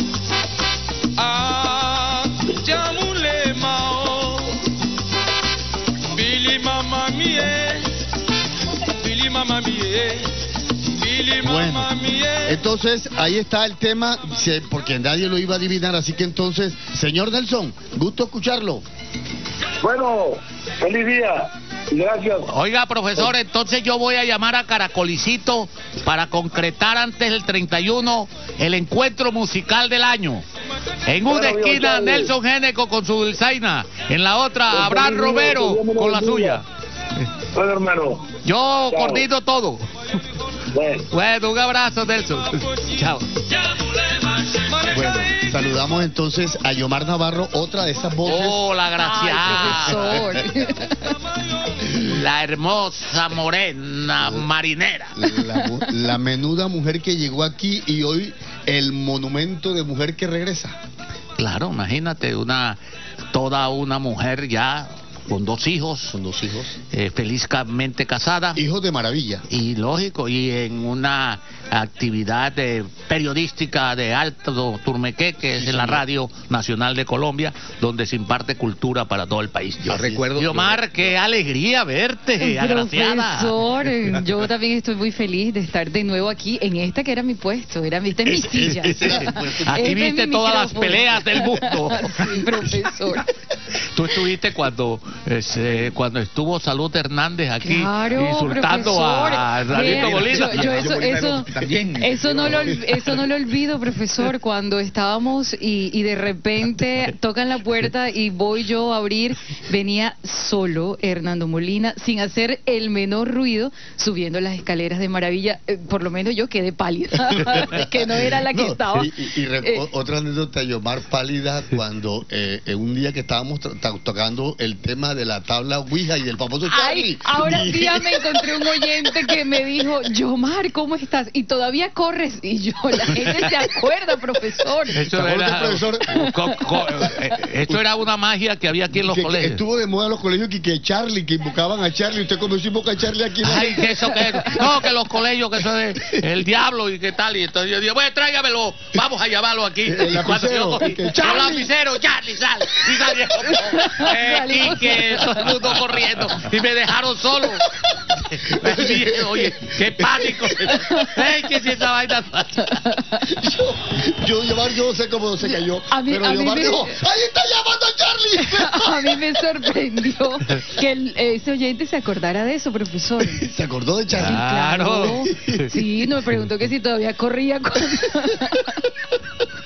Ah, jamule mao. Billy mama mie, Billy mama mie, Billy mama mie. Entonces, ahí está el tema, porque nadie lo iba a adivinar, así que entonces, señor Nelson, gusto escucharlo. Bueno, feliz día. Gracias. Oiga, profesor, entonces yo voy a llamar a Caracolicito para concretar antes del 31 el encuentro musical del año. En una Bueno, esquina Charlie. Nelson Géneco con su dulzaina, en la otra Abraham Feliz día, Romero que Dios me lo con la bendiga. suya. Bueno, hermano. Yo Chao. coordino todo. Bueno, un abrazo, Nelson. Chao. Bueno, saludamos entonces a Yomar Navarro, otra de esas voces. Oh, la graciada. La hermosa morena marinera. La menuda mujer que llegó aquí y hoy el monumento de mujer que regresa. Claro, imagínate, toda una mujer ya con dos hijos. Felizmente casada. Hijos de maravilla. Y lógico, y en una actividad periodística de alto turmequé, que es en la Radio Nacional de Colombia, donde se imparte cultura para todo el país. Yo recuerdo... Yomar, qué alegría verte, agraciada. Profesor, yo también estoy muy feliz de estar de nuevo aquí en esta que era mi puesto, esta es mi silla. Aquí viste todas las peleas del mundo. Sí, profesor. Tú estuviste cuando estuvo Salud Hernández aquí, Claro, insultando profesor. a Radito Molina. Yo eso no lo olvido, profesor, cuando estábamos y de repente tocan la puerta y voy yo a abrir, venía solo Hernando Molina, sin hacer el menor ruido, subiendo las escaleras de Maravilla. Por lo menos yo quedé pálida, que no era la que estaba. Otra anécdota, Yomar, pálida, cuando un día que estábamos tocando el tema de la tabla Ouija y del famoso Charlie. Ay, ahora un día me encontré un oyente que me dijo, Yomar, ¿cómo estás? Y todavía corres. Y yo, la gente se acuerda, profesor. Esto era una magia que había aquí en los colegios. Estuvo de moda en los colegios que Charlie, que invocaban a Charlie. ¿Usted comenzó a invocar a Charlie aquí? Ay, que eso, no, que los colegios, que eso es el diablo y qué tal. Y entonces yo digo, bueno, tráigamelo, vamos a llamarlo aquí. El lapicero, el lapicero, Charlie, sal. Y salieron. Y que todo el mundo corriendo. Y me dejaron solo. Oye, qué pánico. Que si esa vaina. Yo no sé cómo se cayó. Pero Yomar dijo, ¡ahí está llamando a Charlie! A mí me sorprendió que ese oyente se acordara de eso, profesor. ¿Se acordó de Charlie? Claro. Sí, nos preguntó que si todavía corría.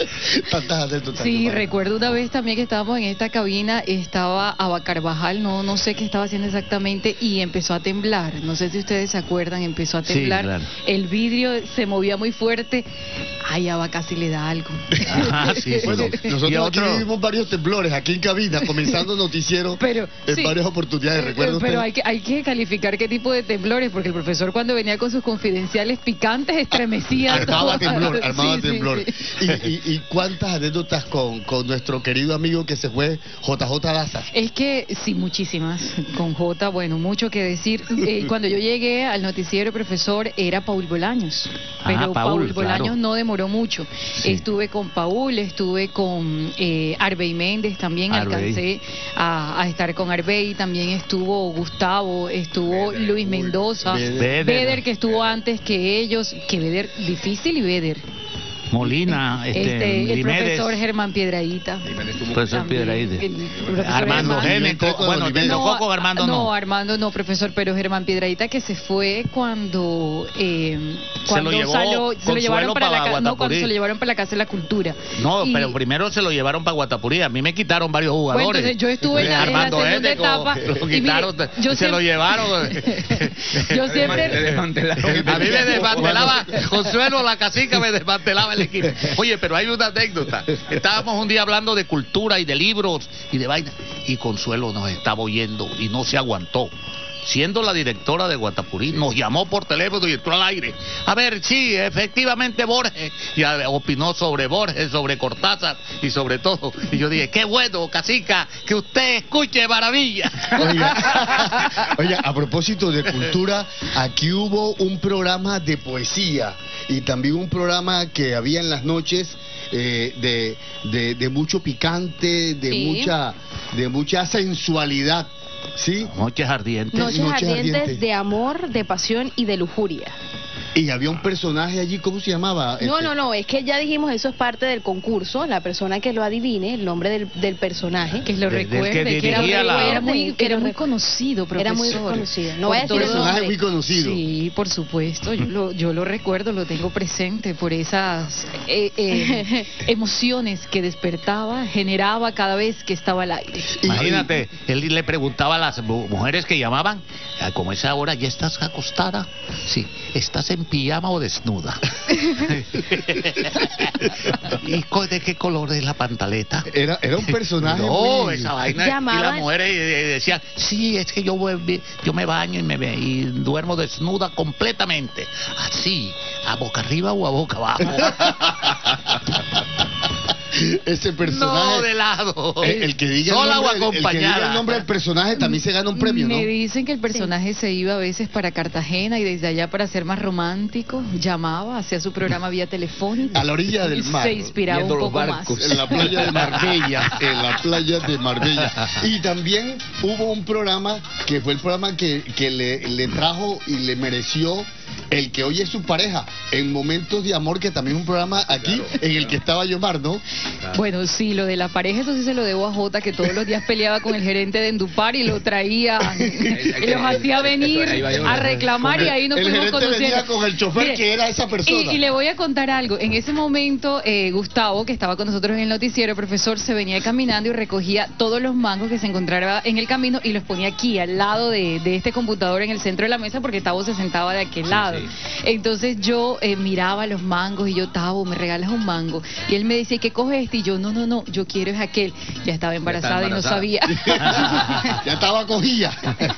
¿Cuántas anécdotas? Sí, recuerdo una vez también que estábamos en esta cabina, estaba Aba Carvajal, no sé qué estaba haciendo exactamente, y empezó a temblar. No sé si ustedes se acuerdan, empezó a temblar. Sí, claro. El vidrio se movía muy fuerte. Ay, Aba casi le da algo. Ajá, sí, sí. Bueno, nosotros Y aquí otro- vivimos varios temblores, aquí en cabina, comenzando noticiero en sí. varias oportunidades. ¿Recuerda usted? Pero hay que calificar qué tipo de temblores, porque el profesor cuando venía con sus confidenciales picantes estremecía. Armaba temblor, armaba Sí, sí, temblor. sí. ¿Y cuántas anécdotas con nuestro querido amigo que se fue, JJ Daza? Es que sí, muchísimas. Con J, bueno, mucho que decir. Cuando yo llegué al noticiero, profesor, era Paul Bolaños. Pero Paul Bolaños claro. no demoró mucho. Sí. Estuve con Paul, estuve con Arbey Méndez, también Arbey. alcancé a estar con Arbey, también estuvo Gustavo, estuvo Luis Mendoza, Beder, que estuvo antes que ellos, que Beder, difícil y Beder. Molina, el Limedes, profesor Germán Piedradita. profesor Piedradita. El profesor Armando Germán. Géneco, bueno, te tocó con Armando No, Armando no, profesor, pero Germán Piedradita que se fue cuando lo llevó se lo llevaron Consuelo para la para casa, no, cuando Guatapurí. se lo llevaron para la Casa de la Cultura. No, Y- pero primero se lo llevaron para Guatapurí. A mí me quitaron varios jugadores. Bueno, entonces yo estuve en la Armando segunda Géneco, etapa, lo y mire, quitaron, yo se lo siempre- llevaron. Yo siempre A mí me desmantelaba, Consuelo la cacica me desmantelaba el equipo. Oye, pero hay una anécdota. Estábamos un día hablando de cultura y de libros y de vaina, y Consuelo nos estaba oyendo y no se aguantó. Siendo la directora de Guatapurí, nos llamó por teléfono y entró al aire. A ver, sí, efectivamente Borges. Y opinó sobre Borges, sobre Cortázar y sobre todo. Y yo dije, qué bueno, cacica, que usted escuche maravilla. Oiga, a propósito de cultura, aquí hubo un programa de poesía y también un programa que había en las noches de mucho picante, Sí. de mucha sensualidad. ¿Sí? Noches ardientes. Noches ardientes de amor, de pasión y de lujuria. Y había un personaje allí, ¿cómo se llamaba? No, es que ya dijimos, eso es parte del concurso, la persona que lo adivine, el nombre del personaje. Que lo recuerde, que era muy conocido, profesor. Era muy conocido. No Por voy a decir todo- el nombre. muy conocido. Sí, por supuesto, yo lo recuerdo, lo tengo presente por esas emociones que despertaba, generaba cada vez que estaba al aire. Imagínate, él le preguntaba a las mujeres que llamaban, como es ahora, ¿ya estás acostada? Sí, ¿estás en pijama o desnuda? ¿Y de qué color es la pantaleta? Era un personaje No, muy... esa vaina. Llamaban- Y las mujeres decían, sí, es que yo me baño y duermo desnuda completamente. Así, a boca arriba o a boca abajo. Ese personaje... No, de lado. El que diga sola el o nombre, el que diga acompañada. el nombre del personaje también se gana un premio, ¿no? Me dicen que el personaje se iba a veces para Cartagena y desde allá para ser más romántico, llamaba, hacía su programa vía telefónica. A la orilla del mar. Se inspiraba un poco más. En la playa de Marbella, en la playa de Marbella. Y también hubo un programa que fue el programa que le trajo y le mereció el que hoy es su pareja, en Momentos de Amor, que también es un programa aquí en el que estaba Yomar, ¿no? Bueno, sí, lo de la pareja, eso sí se lo debo a Jota, que todos los días peleaba con el gerente de Endupar y lo traía, y los hacía venir a reclamar y ahí nos El fuimos gerente venía conociendo. con el chofer Mire, que era esa persona. Y le voy a contar algo. En ese momento, Gustavo, que estaba con nosotros en el noticiero, profesor, se venía caminando y recogía todos los mangos que se encontraba en el camino y los ponía aquí, al lado de este computador en el centro de la mesa, porque Tavo se sentaba de aquel lado. Entonces yo miraba los mangos y yo, Tavo, ¿me regalas un mango? Y él me decía, ¿qué coges este? Y yo, no, yo quiero es aquel. Ya estaba embarazada y no sabía. Ya estaba cogida.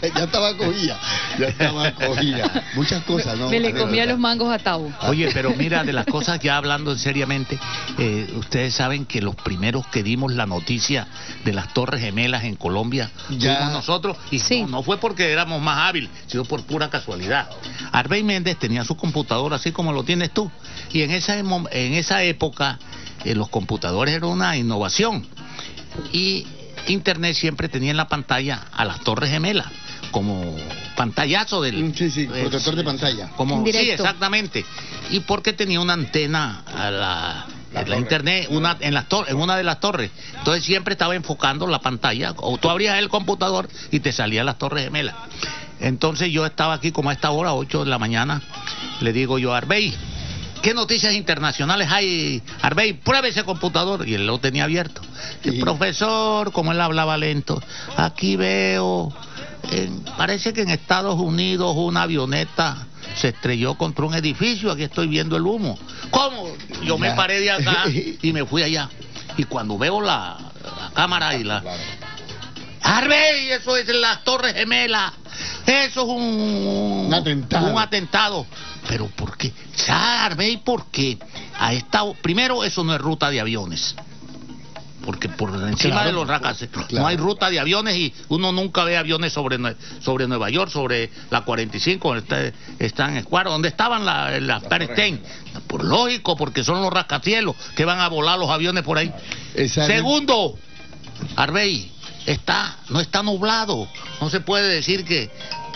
Muchas cosas, ¿no? Me le comía los mangos a Tavo. Oye, pero mira, de las cosas ya hablando seriamente, ustedes saben que los primeros que dimos la noticia de las Torres Gemelas en Colombia fuimos nosotros, y no fue porque éramos más hábiles, sino por pura casualidad. Arbey Méndez tenía su computador así como lo tienes tú, y en esa época los computadores eran una innovación, y Internet siempre tenía en la pantalla a las Torres Gemelas como pantallazo del protector de pantalla. Sí, exactamente. Y porque tenía una antena a la internet en una de las torres. Entonces siempre estaba enfocando la pantalla, o tú abrías el computador y te salían las Torres Gemelas. Entonces yo estaba aquí como a esta hora, 8 de la mañana, le digo yo a Arbey, ¿qué noticias internacionales hay, Arbey? Pruebe ese computador. Y él lo tenía abierto. El profesor, como él hablaba lento, aquí veo, parece que en Estados Unidos una avioneta se estrelló contra un edificio, aquí estoy viendo el humo. ¿Cómo? Yo me paré de acá y me fui allá. Y cuando veo la cámara y la... Arbey, eso es las Torres Gemelas. Eso es un atentado. ¿Pero por qué? Arbey, ¿por qué? Primero, eso no es ruta de aviones. Porque por encima de los rascacielos no hay ruta de aviones y uno nunca ve aviones sobre Nueva York, sobre la 45, están en Square, donde estaban las Paris-Stein. Por lógico, porque son los rascacielos que van a volar los aviones por ahí. Segundo, Arbey, no está nublado. No se puede decir que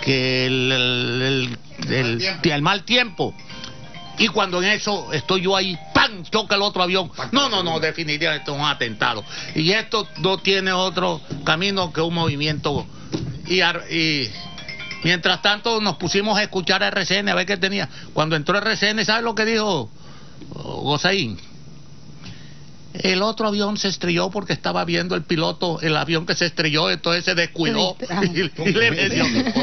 el mal tiempo. Y cuando en eso estoy yo ahí, ¡pam!, choca el otro avión. No, definitivamente esto es un atentado. Y esto no tiene otro camino que un movimiento. Y mientras tanto nos pusimos a escuchar a RCN, a ver qué tenía. Cuando entró RCN, ¿sabes lo que dijo Gozaín? El otro avión se estrelló porque estaba viendo el piloto, el avión que se estrelló, entonces se descuidó y le metió.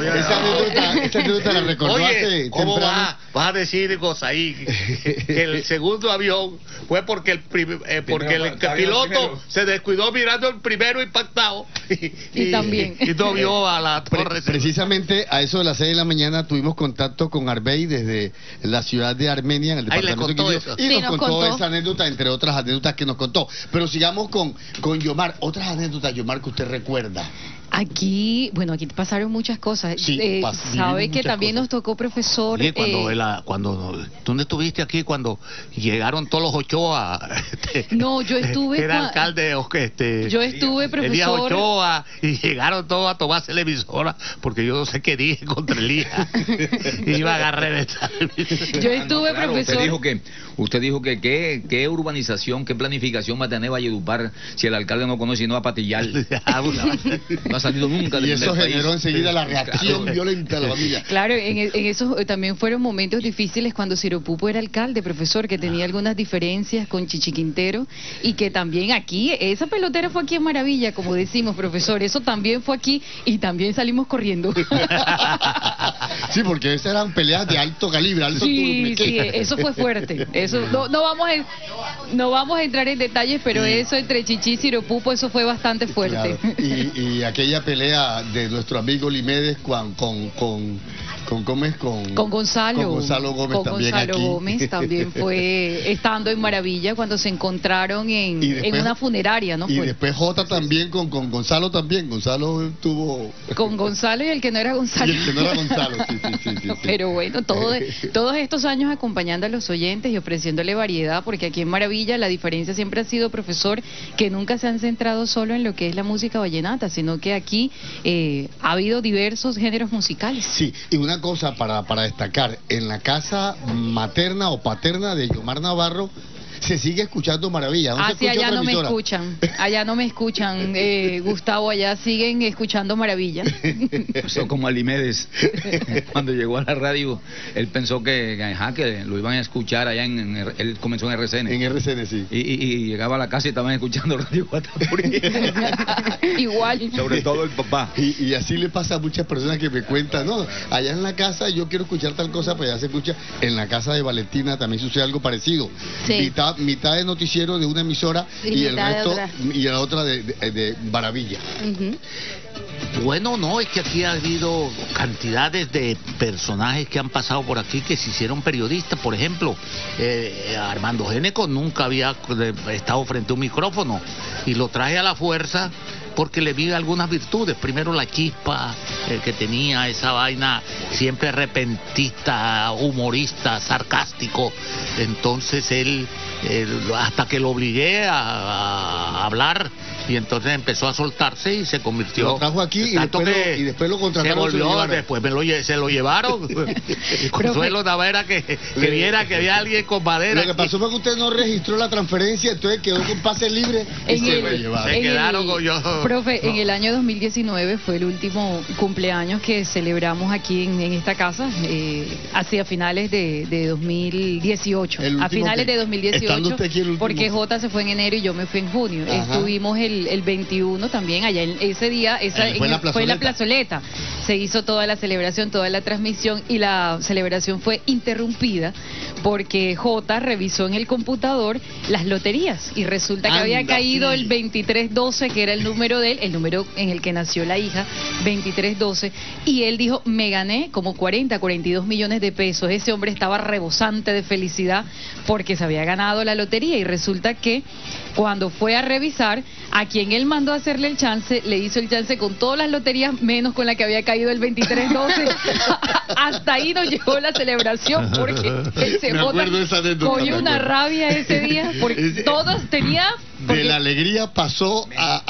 Esa anécdota la recordó. Oye, ¿cómo vas a decir, Gozaí, que el segundo avión fue porque el piloto se descuidó mirando el primero impactado y no vio a la torre? Precisamente a eso de las 6 de la mañana tuvimos contacto con Arbey desde la ciudad de Armenia, en el departamento de Quindío, y nos contó esa anécdota, entre otras anécdotas que nos contó. Pero sigamos con Yomar. Otras anécdotas, Yomar, que usted recuerda. Aquí pasaron muchas cosas. Sabe que también nos tocó, profesor. Sí, ¿dónde estuviste aquí cuando llegaron todos los Ochoa? No, yo estuve. Era alcalde, yo estuve, profesor. Elías Ochoa, y llegaron todos a tomarse la emisora, porque yo no sé qué dije contra Elías. Iba a reventar. Yo estuve, profesor. Usted dijo que qué urbanización, qué planificación va a tener Valledupar si el alcalde no conoce sino a Patillar. No ha salido nunca y eso generó enseguida la reacción violenta de la familia. Claro, en esos también fueron momentos difíciles cuando Ciro Pupo era alcalde, profesor, que tenía algunas diferencias con Chichi Quintero y que también aquí, esa pelotera fue aquí en Maravilla, como decimos, profesor, eso también fue aquí y también salimos corriendo. Sí, porque esas eran peleas de alto calibre, alto sí, eso fue fuerte. Eso no vamos a entrar en detalles, pero eso entre Chichi y Ciro Pupo, eso fue bastante fuerte. Claro. Y aquella pelea de nuestro amigo Limedes con Gonzalo Gómez también fue estando en Maravilla cuando se encontraron en una funeraria, ¿no? Y después Jota también con Gonzalo también. Gonzalo tuvo... Con Gonzalo y el que no era Gonzalo. Y el que no era Gonzalo, sí. Pero bueno, todos estos años acompañando a los oyentes y ofreciéndole variedad, porque aquí en Maravilla la diferencia siempre ha sido, profesor, que nunca se han centrado solo en lo que es la música vallenata, sino que aquí ha habido diversos géneros musicales. Sí, y una cosa para destacar, en la casa materna o paterna de Yomar Navarro se sigue escuchando Maravilla. Allá no me escuchan, Gustavo, allá siguen escuchando Maravilla. Pasó como a Limedes, cuando llegó a la radio, él pensó que lo iban a escuchar allá él comenzó en RCN. En RCN, sí. Y llegaba a la casa y estaban escuchando Radio Guatapurí. Igual. Sobre todo el papá. Y así le pasa a muchas personas que me cuentan, no, allá en la casa yo quiero escuchar tal cosa, pues ya se escucha. En la casa de Valentina también sucede algo parecido. Sí. Mitad de noticiero de una emisora y el resto y la otra de Maravilla. Bueno, no, es que aquí ha habido cantidades de personajes que han pasado por aquí que se hicieron periodistas. Por ejemplo, Armando Géneco nunca había estado frente a un micrófono y lo traje a la fuerza porque le vi algunas virtudes. Primero la chispa que tenía, esa vaina siempre repentista, humorista, sarcástico. Entonces él hasta que lo obligué a hablar y entonces empezó a soltarse y se convirtió. Lo trajo aquí y después lo contrataron. Se volvió, después se lo llevaron. Consuelo Navera que viera que había alguien con madera. Lo que pasó fue que usted no registró la transferencia, entonces quedó con pase libre y se lo llevaron. Se quedaron con yo. Profe, en el año 2019 fue el último cumpleaños que celebramos aquí en esta casa, hacia finales de 2018. A finales de 2018, porque Jota se fue en enero y yo me fui en junio. Ajá. Estuvimos el 21 también allá, ese día fue la plazoleta. Se hizo toda la celebración, toda la transmisión, y la celebración fue interrumpida porque Jota revisó en el computador las loterías y resulta que había caído el 2312, que era el número de él, el número en el que nació la hija, 2312, y él dijo: me gané como 42 millones de pesos. Ese hombre estaba rebosante de felicidad porque se había ganado la lotería, y resulta que cuando fue a revisar, a quien él mandó a hacerle el chance, le hizo el chance con todas las loterías menos con la que había caído el 2312. Hasta ahí nos llegó la celebración, porque el CJ cogió una rabia ese día porque todos tenían... De la alegría pasó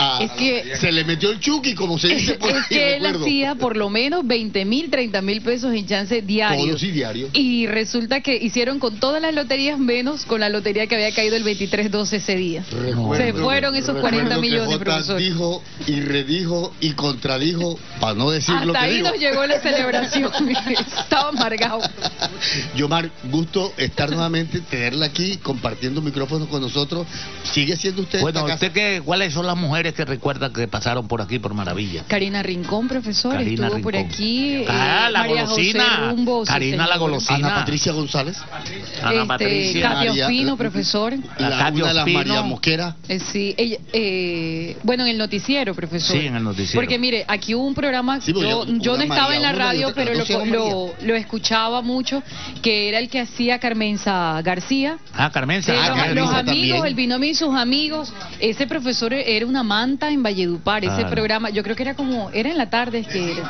se le metió el chuki, como se dice por ahí. Es que él hacía por lo menos 20.000, 30.000 pesos en chance diario. Todos y diario. Y resulta que hicieron con todas las loterías menos con la lotería que había caído el 2312 ese día. Se fueron esos 40 millones, profesor. Dijo y redijo y contradijo, para no decir hasta lo que ahí dijo. Nos llegó la celebración. Estaba amargado. Yomar, gusto estar nuevamente, tenerla aquí compartiendo micrófonos con nosotros. Sigue siendo usted. Bueno, ¿cuáles son las mujeres que recuerdan que pasaron por aquí por Maravilla? Karina Rincón, profesor, Karina estuvo Rincón por aquí. La María golosina. José Rumbo, Karina la golosina. Ana Patricia González. Ana Patricia. Katia Ospino, profesor. Una de las María Mosquera. Sí, ella, bueno, en el noticiero, profesor. Sí, en el noticiero. Porque mire, aquí hubo un programa, sí, yo no estaba en la radio, pero lo escuchaba mucho, que era el que hacía Carmenza García. Carmenza. Los amigos, también. El binomio y sus amigos. Ese profesor era una manta en Valledupar, ese programa, yo creo que era en la tarde que era.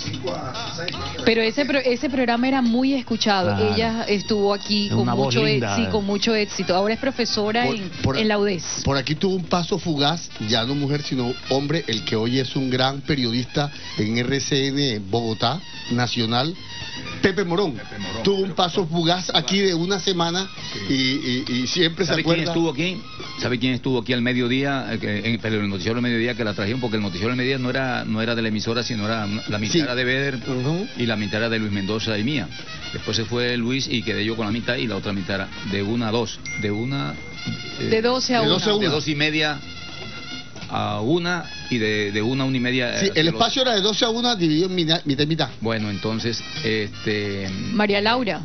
Pero ese programa era muy escuchado. Ella estuvo aquí con mucho éxito. Ahora es profesora en la UDES. Por aquí tuvo un paso fugaz, ya no mujer sino hombre, el que hoy es un gran periodista en RCN Bogotá Nacional, Pepe Morón. Tuvo un paso fugaz aquí de una semana y siempre se acuerda. ¿Quién estuvo aquí? ¿Sabe quién estuvo aquí al mediodía? Pero el noticiero del mediodía que la trajeron, porque el noticiero del mediodía no era de la emisora, sino era la mitad era de Beder y la mitad era de Luis Mendoza y mía. Después se fue Luis y quedé yo con la mitad, y la otra mitad era de 1 a 2. De 12 a 1. De 2 y media a 1 y de 1 a 1 y media. Sí, el espacio era de 12 a 1 dividido en mitad y mitad. Bueno, entonces, María Laura.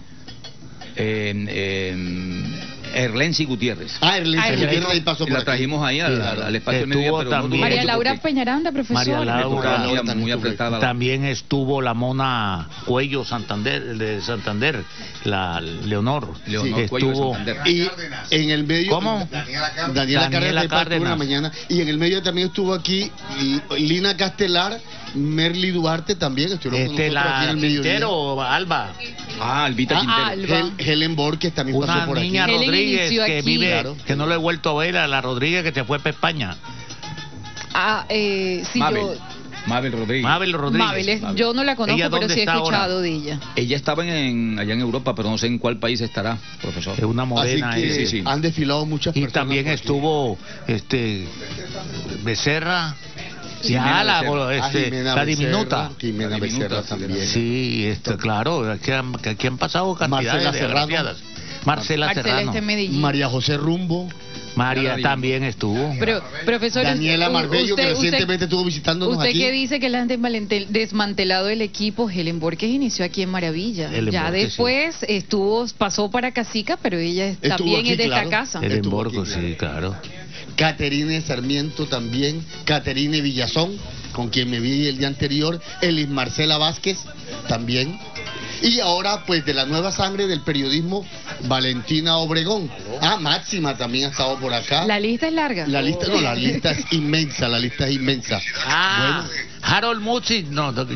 Erlensi Gutiérrez. Erlensi Gutiérrez ahí pasó por la trajimos ahí al espacio del mediodía, pero también, María Laura Peñaranda, profesor. María Laura muy apretada. También estuvo la Mona Cuello de Santander, la Leonor Cuello de Santander. Y en el medio, ¿cómo? Daniela Cárdenas. Una mañana. Y en el medio también estuvo aquí Lina Castelar, Merly Duarte también estuvieron con nosotros aquí en el mediodía. Quintero, Alba. Albita Quintero. Helen Borges también pasó por aquí. Una niña Rodríguez que vive, que no lo he vuelto a ver, a la Rodríguez que se fue para España. Sí, Mabel Rodríguez. Mabel, yo no la conozco, pero sí he escuchado de ella. Ella estaba allá en Europa, pero no sé en cuál país estará, profesor. Es una morena. Así que sí. Han desfilado muchas personas. Y también estuvo Becerra. La diminuta. Jimena Becerra también. Sí, claro, aquí han pasado cantidades de desgraciadas. Marcela Serrano. María José Rumbo. María también estuvo. Pero, profesor, Daniela Marbello, que recientemente estuvo visitándonos aquí. Usted que dice que le han desmantelado el equipo, Helen Borges inició aquí en Maravilla. Ya después pasó para Casica, pero ella también es de esta casa. Helen Borges, sí, claro. Caterine Sarmiento también, Caterine Villazón, con quien me vi el día anterior, Elis Marcela Vázquez también. Y ahora, pues, de la nueva sangre del periodismo, Valentina Obregón. Máxima también ha estado por acá. La lista es larga. La lista es inmensa, Bueno. Harold Music,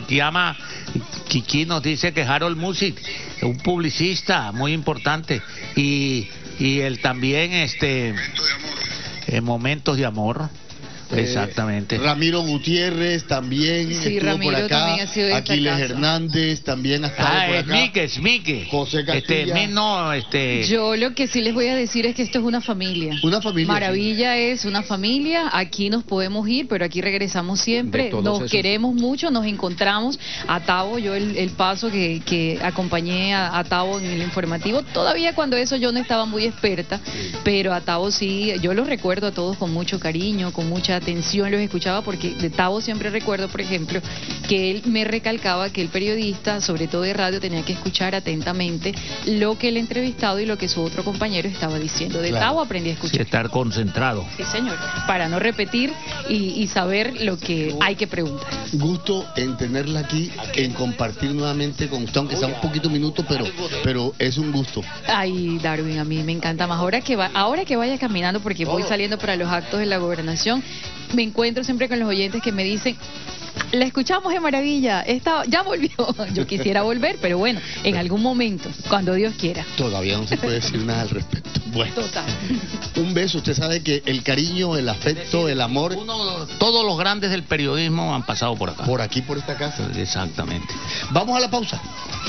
Kiki nos dice que Harold Music, un publicista muy importante, y él también, Momentos de Amor. Exactamente. Ramiro Gutiérrez también sí, estuvo Ramiro por acá. también ha sido de esta Aquiles casa. Hernández también ha estado por acá. Smique. José Castilla. Yo lo que sí les voy a decir es que esto es una familia. Una familia. Maravilla es una familia. Aquí nos podemos ir, pero aquí regresamos siempre. Nos queremos mucho, nos encontramos. A Tavo, yo el paso que acompañé a Tavo en el informativo, todavía cuando eso yo no estaba muy experta, pero a Tavo sí, yo los recuerdo a todos con mucho cariño, con mucha atención, los escuchaba porque de Tavo siempre recuerdo, por ejemplo, que él me recalcaba que el periodista, sobre todo de radio, tenía que escuchar atentamente lo que el entrevistado y lo que su otro compañero estaba diciendo. De Tavo aprendí a escuchar. Sí, estar concentrado. Sí, señor, para no repetir y saber lo que hay que preguntar. Gusto en tenerla aquí, en compartir nuevamente con usted, aunque sea un poquito minuto, pero es un gusto. Ay, Darwin, a mí me encanta más. Ahora que vaya caminando, porque voy saliendo para los actos de la gobernación, me encuentro siempre con los oyentes que me dicen: la escuchamos en Maravilla, ya volvió. Yo quisiera volver, pero bueno, en algún momento, cuando Dios quiera. Todavía no se puede decir nada al respecto. Bueno, total. Un beso. Usted sabe que el cariño, el afecto, el amor, todos los grandes del periodismo han pasado por acá. Por aquí, por esta casa. Exactamente. Vamos a la pausa.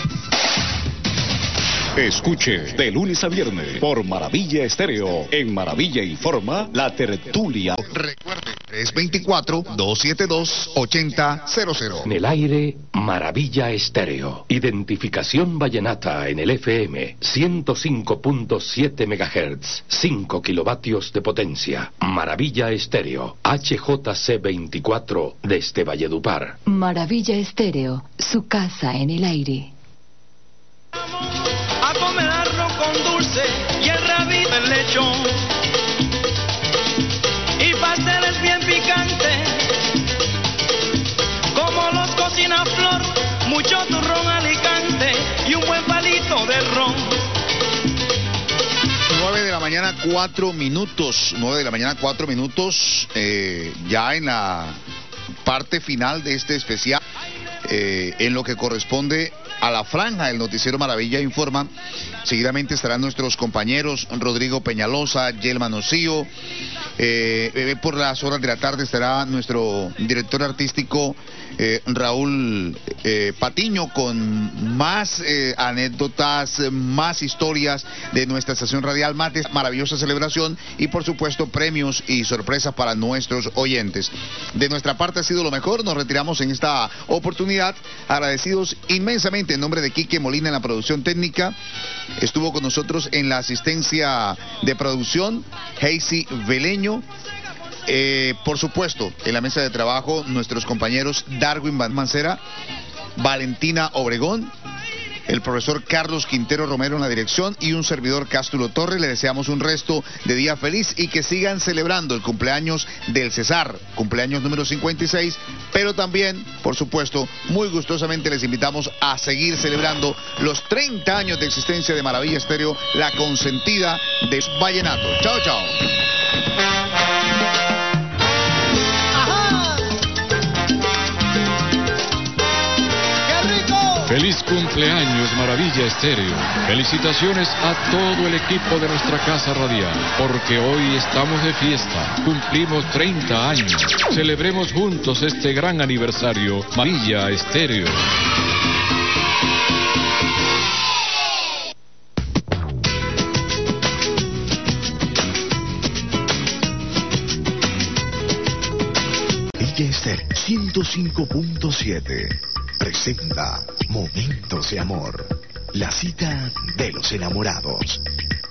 Escuche de lunes a viernes por Maravilla Estéreo. En Maravilla Informa, la tertulia. Recuerde, 324-272-8000. En el aire, Maravilla Estéreo. Identificación vallenata en el FM. 105.7 MHz. 5 kilovatios de potencia. Maravilla Estéreo. HJC 24 desde Valledupar. Maravilla Estéreo. Su casa en el aire. A comer arroz con dulce y el rabito en lechón y pasteles bien picantes como los cocina Flor, mucho turrón Alicante y un buen palito de ron. 9 de la mañana, 4 minutos. 9 de la mañana, 4 minutos. Ya en la parte final de este especial, en lo que corresponde a la franja del noticiero Maravilla Informa. Seguidamente estarán nuestros compañeros Rodrigo Peñalosa, Yelma Nocío. Por las horas de la tarde estará nuestro director artístico Raúl Patiño con más anécdotas, más historias de nuestra estación radial, más de maravillosa celebración y por supuesto premios y sorpresas para nuestros oyentes. De nuestra parte ha sido lo mejor. Nos retiramos en esta oportunidad agradecidos inmensamente en nombre de Quique Molina en la producción técnica. Estuvo con nosotros en la asistencia de producción Heisy Veleño. Por supuesto, en la mesa de trabajo, nuestros compañeros Darwin Mancera, Valentina Obregón, el profesor Carlos Quintero Romero en la dirección y un servidor Cástulo Torres. Le deseamos un resto de día feliz y que sigan celebrando el cumpleaños del Cesar, cumpleaños número 56, pero también, por supuesto, muy gustosamente les invitamos a seguir celebrando los 30 años de existencia de Maravilla Estéreo, la consentida de vallenato. Chao, chao. Feliz cumpleaños, Maravilla Estéreo. Felicitaciones a todo el equipo de nuestra casa radial, porque hoy estamos de fiesta. Cumplimos 30 años. Celebremos juntos este gran aniversario. Maravilla Estéreo. Maravilla Estéreo 105.7 presenta Momentos de Amor, la cita de los enamorados.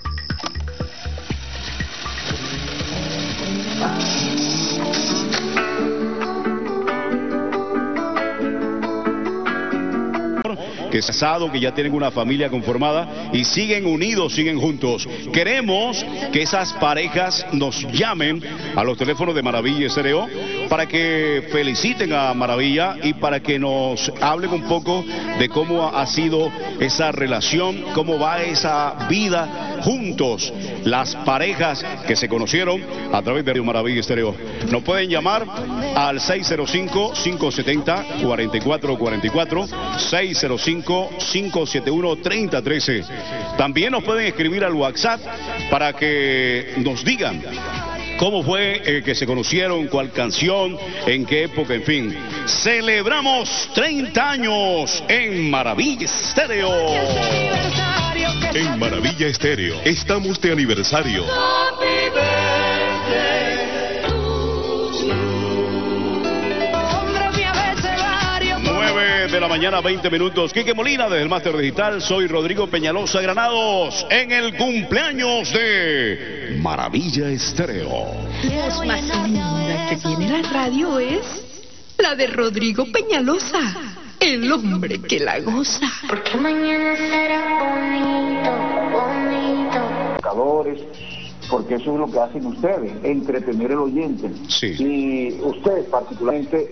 Que es casado, que ya tienen una familia conformada y siguen unidos, siguen juntos. Queremos que esas parejas nos llamen a los teléfonos de Maravilla Estéreo para que feliciten a Maravilla y para que nos hablen un poco de cómo ha sido esa relación, cómo va esa vida juntos, las parejas que se conocieron a través de Maravilla Estéreo. Nos pueden llamar al 605-570-4444, 605-571-3013. También nos pueden escribir al WhatsApp para que nos digan cómo fue que se conocieron, cuál canción, en qué época, en fin. Celebramos 30 años en Maravilla Estéreo. En Maravilla Estéreo estamos de aniversario. 9 de la mañana, 20 minutos. Quique Molina desde el Máster Digital. Soy Rodrigo Peñalosa Granados en el cumpleaños de Maravilla Estéreo. La voz más linda que tiene la radio es la de Rodrigo Peñalosa, el hombre que la goza. Porque mañana será bonito, bonito. Porque eso es lo que hacen ustedes, entretener al oyente. Sí. Y usted particularmente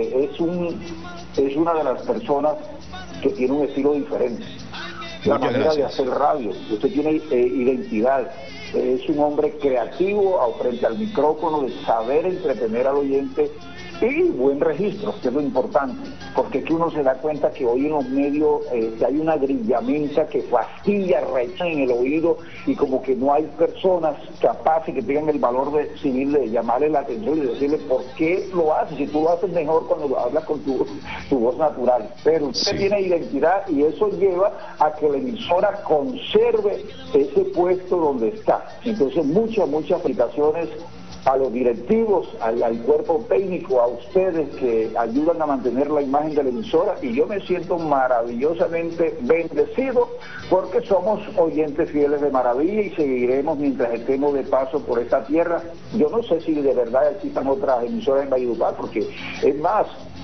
es una de las personas que tiene un estilo diferente. La manera de hacer radio, usted tiene identidad, es un hombre creativo frente al micrófono, de saber entretener al oyente y buen registro, que es lo importante, porque aquí uno se da cuenta que hoy en los medios hay una grillamenta que fastidia, recha en el oído, y como que no hay personas capaces que tengan el valor civil de llamarle la atención y decirle por qué lo haces, si tú lo haces mejor cuando lo hablas con tu voz natural. Pero usted tiene identidad y eso lleva a que la emisora conserve ese puesto donde está. Entonces muchas aplicaciones a los directivos, al cuerpo técnico, a ustedes que ayudan a mantener la imagen de la emisora, y yo me siento maravillosamente bendecido porque somos oyentes fieles de Maravilla y seguiremos mientras estemos de paso por esta tierra. Yo no sé si de verdad existan otras emisoras en Valledupar, porque es más,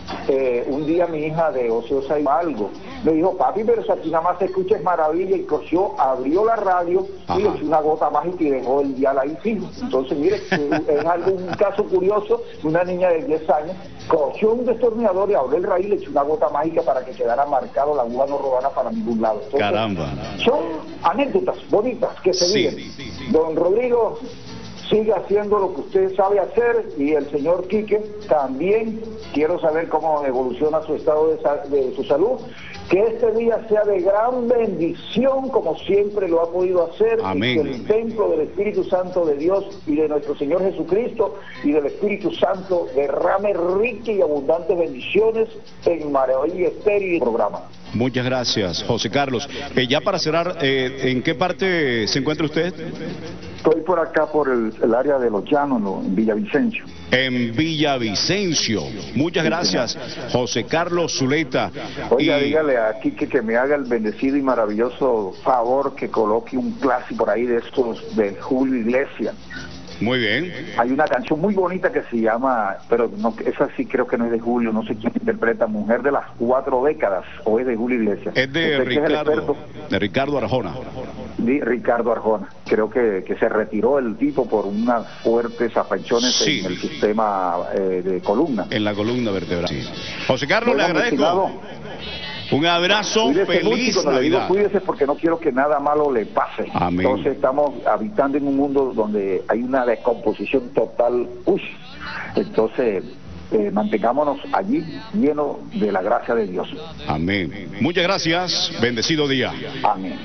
un día mi hija de ociosa y algo me dijo: papi, pero si aquí nada más se escucha es Maravilla, y cogió, abrió la radio y le echó una gota mágica y dejó el dial ahí fijo. Entonces mire, es algún caso curioso, una niña de 10 años cogió un destornillador y abrió el raíl y le echó una gota mágica para que quedara marcado, la aguja no robara para ningún lado. Entonces, caramba, son anécdotas bonitas que se viven. Don Rodrigo, sigue haciendo lo que usted sabe hacer, y el señor Quique también. Quiero saber cómo evoluciona su estado de su salud, que este día sea de gran bendición como siempre lo ha podido hacer. Amén. Y que el templo del Espíritu Santo de Dios y de nuestro Señor Jesucristo y del Espíritu Santo derrame ricas y abundantes bendiciones en Maravilla Estéreo y el programa. Muchas gracias, José Carlos. Ya para cerrar, ¿en qué parte se encuentra usted? Estoy por acá, por el área de Los Llanos, en Villavicencio. En Villavicencio. Muchas gracias, José Carlos Zuleta. Oiga, dígale a Quique que me haga el bendecido y maravilloso favor que coloque un clásico por ahí de estos de Julio Iglesias. Muy bien. Hay una canción muy bonita que se llama, pero no, esa sí creo que no es de Julio, no sé quién interpreta, Mujer de las 4 décadas, o es de Julio Iglesias. Es de Ricardo Arjona. Ricardo Arjona. Creo que se retiró el tipo por unas fuertes afecciones en el sistema de columna. En la columna vertebral. Sí. José Carlos, le agradezco. Un abrazo, feliz Navidad. Cuídese porque no quiero que nada malo le pase. Amén. Entonces estamos habitando en un mundo donde hay una descomposición total. Entonces mantengámonos allí llenos de la gracia de Dios. Amén. Muchas gracias. Bendecido día. Amén.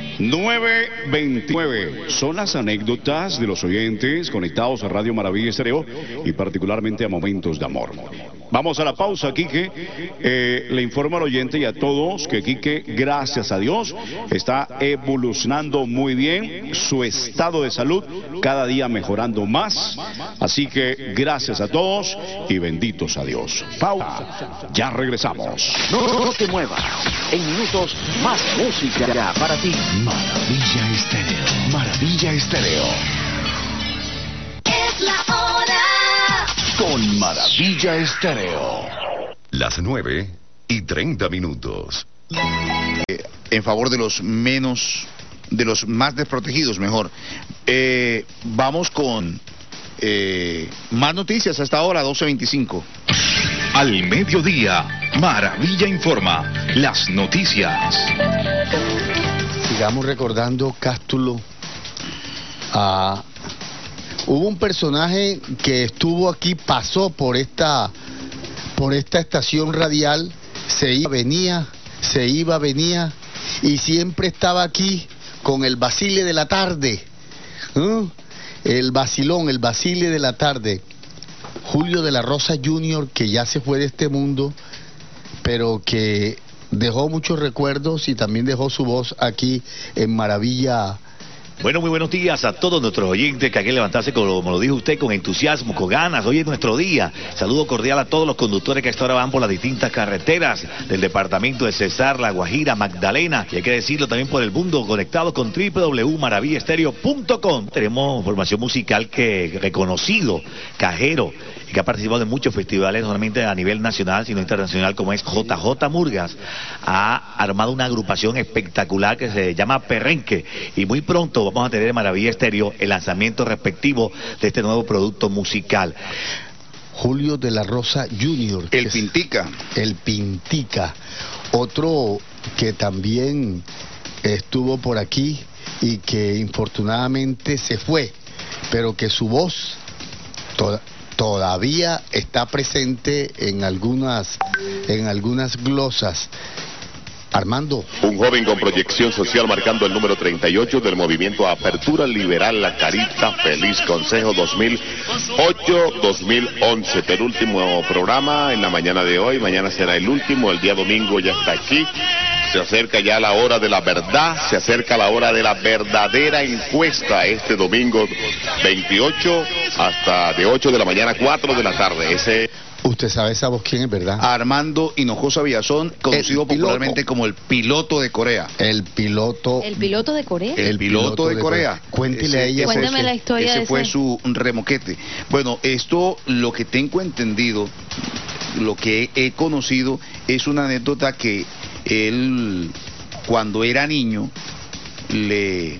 9:29 son las anécdotas de los oyentes conectados a Radio Maravilla Estéreo y particularmente a Momentos de Amor. Vamos a la pausa, Quique. Le informo al oyente y a todos que Quique, gracias a Dios, está evolucionando muy bien, su estado de salud cada día mejorando más. Así que gracias a todos y benditos a Dios. Pausa, ya regresamos. No te muevas, en minutos más música para ti. Maravilla Estéreo. Maravilla Estéreo. Es la hora. Con Maravilla Estéreo. Las 9:30. En favor de los más desprotegidos, mejor. Vamos con más noticias hasta ahora, 12:25. Al mediodía, Maravilla informa. Las noticias. Sigamos recordando, Cástulo. Hubo un personaje que estuvo aquí, pasó por esta estación radial, se iba, venía, y siempre estaba aquí con el Basile de la tarde. el vacilón, el vacile de la tarde, Julio de la Rosa Jr., que ya se fue de este mundo, pero que dejó muchos recuerdos y también dejó su voz aquí en Maravilla. Bueno, muy buenos días a todos nuestros oyentes que hay que levantarse, como lo dijo usted, con entusiasmo, con ganas. Hoy es nuestro día. Saludo cordial a todos los conductores que hasta ahora van por las distintas carreteras del departamento de Cesar, La Guajira, Magdalena. Y hay que decirlo también por el mundo, conectado con www.maravillaestereo.com. Tenemos información musical que reconocido, cajero, que ha participado en muchos festivales, no solamente a nivel nacional, sino internacional, como es JJ Murgas. Ha armado una agrupación espectacular que se llama Perrenque. Y muy pronto vamos a tener en Maravilla Estéreo el lanzamiento respectivo de este nuevo producto musical. Julio de la Rosa Jr. El Pintica. El Pintica. Otro que también estuvo por aquí y que infortunadamente se fue, pero que su voz todavía está presente en algunas glosas. Armando. Un joven con proyección social marcando el número 38 del movimiento Apertura Liberal La Carita Feliz, Consejo 2008-2011, penúltimo programa en la mañana de hoy. Mañana será el último, el día domingo ya está aquí. Se acerca ya la hora de la verdad, se acerca la hora de la verdadera encuesta este domingo 28 hasta de 8 de la mañana a 4 de la tarde. ¿Usted sabe esa voz quién es, verdad? Armando Hinojosa Villazón, conocido popularmente como el piloto de Corea. El piloto de Corea. El piloto de Corea. Cuéntele a ella. Cuéntame la historia de ese. Fue su remoquete. Bueno, esto, lo que tengo entendido, lo que he conocido, es una anécdota que él, cuando era niño, le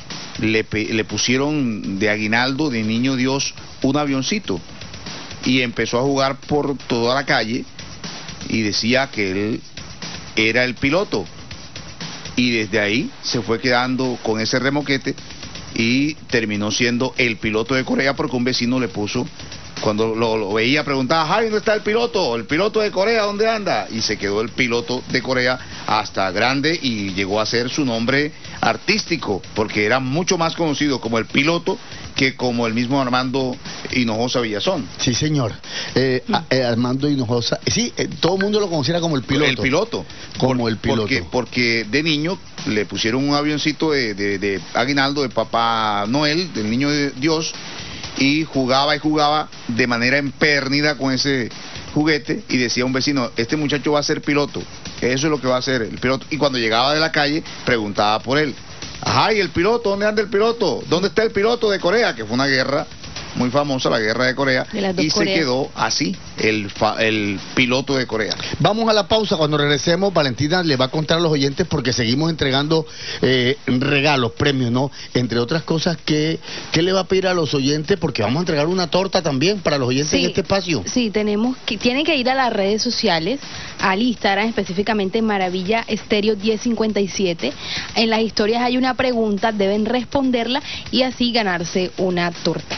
pusieron de aguinaldo, de niño Dios, un avioncito. Y empezó a jugar por toda la calle y decía que él era el piloto. Y desde ahí se fue quedando con ese remoquete y terminó siendo el piloto de Corea, porque un vecino le puso, cuando lo veía, preguntaba: "Ay, ¿dónde está el piloto? El piloto de Corea, ¿dónde anda?" Y se quedó el piloto de Corea hasta grande y llegó a ser su nombre artístico, porque era mucho más conocido como el piloto que como el mismo Armando Hinojosa Villazón. Sí, señor. Armando Hinojosa, sí, todo el mundo lo conociera como el piloto. El piloto. Como el piloto. Porque de niño le pusieron un avioncito de aguinaldo de Papá Noel, del niño de Dios, y jugaba de manera empernida con ese juguete, y decía un vecino: "Este muchacho va a ser piloto, eso es lo que va a hacer el piloto". Y cuando llegaba de la calle preguntaba por él: "Ajá, ¿y el piloto? ¿Dónde anda el piloto? ¿Dónde está el piloto de Corea?", que fue una guerra muy famosa, la guerra de Corea, y se quedó así, el piloto de Corea. Vamos a la pausa. Cuando regresemos, Valentina le va a contar a los oyentes, porque seguimos entregando regalos, premios, ¿no? Entre otras cosas, ¿qué le va a pedir a los oyentes? Porque vamos a entregar una torta también para los oyentes en este espacio. Sí, tienen que ir a las redes sociales, al Instagram, específicamente Maravilla Estéreo 1057. En las historias hay una pregunta, deben responderla y así ganarse una torta.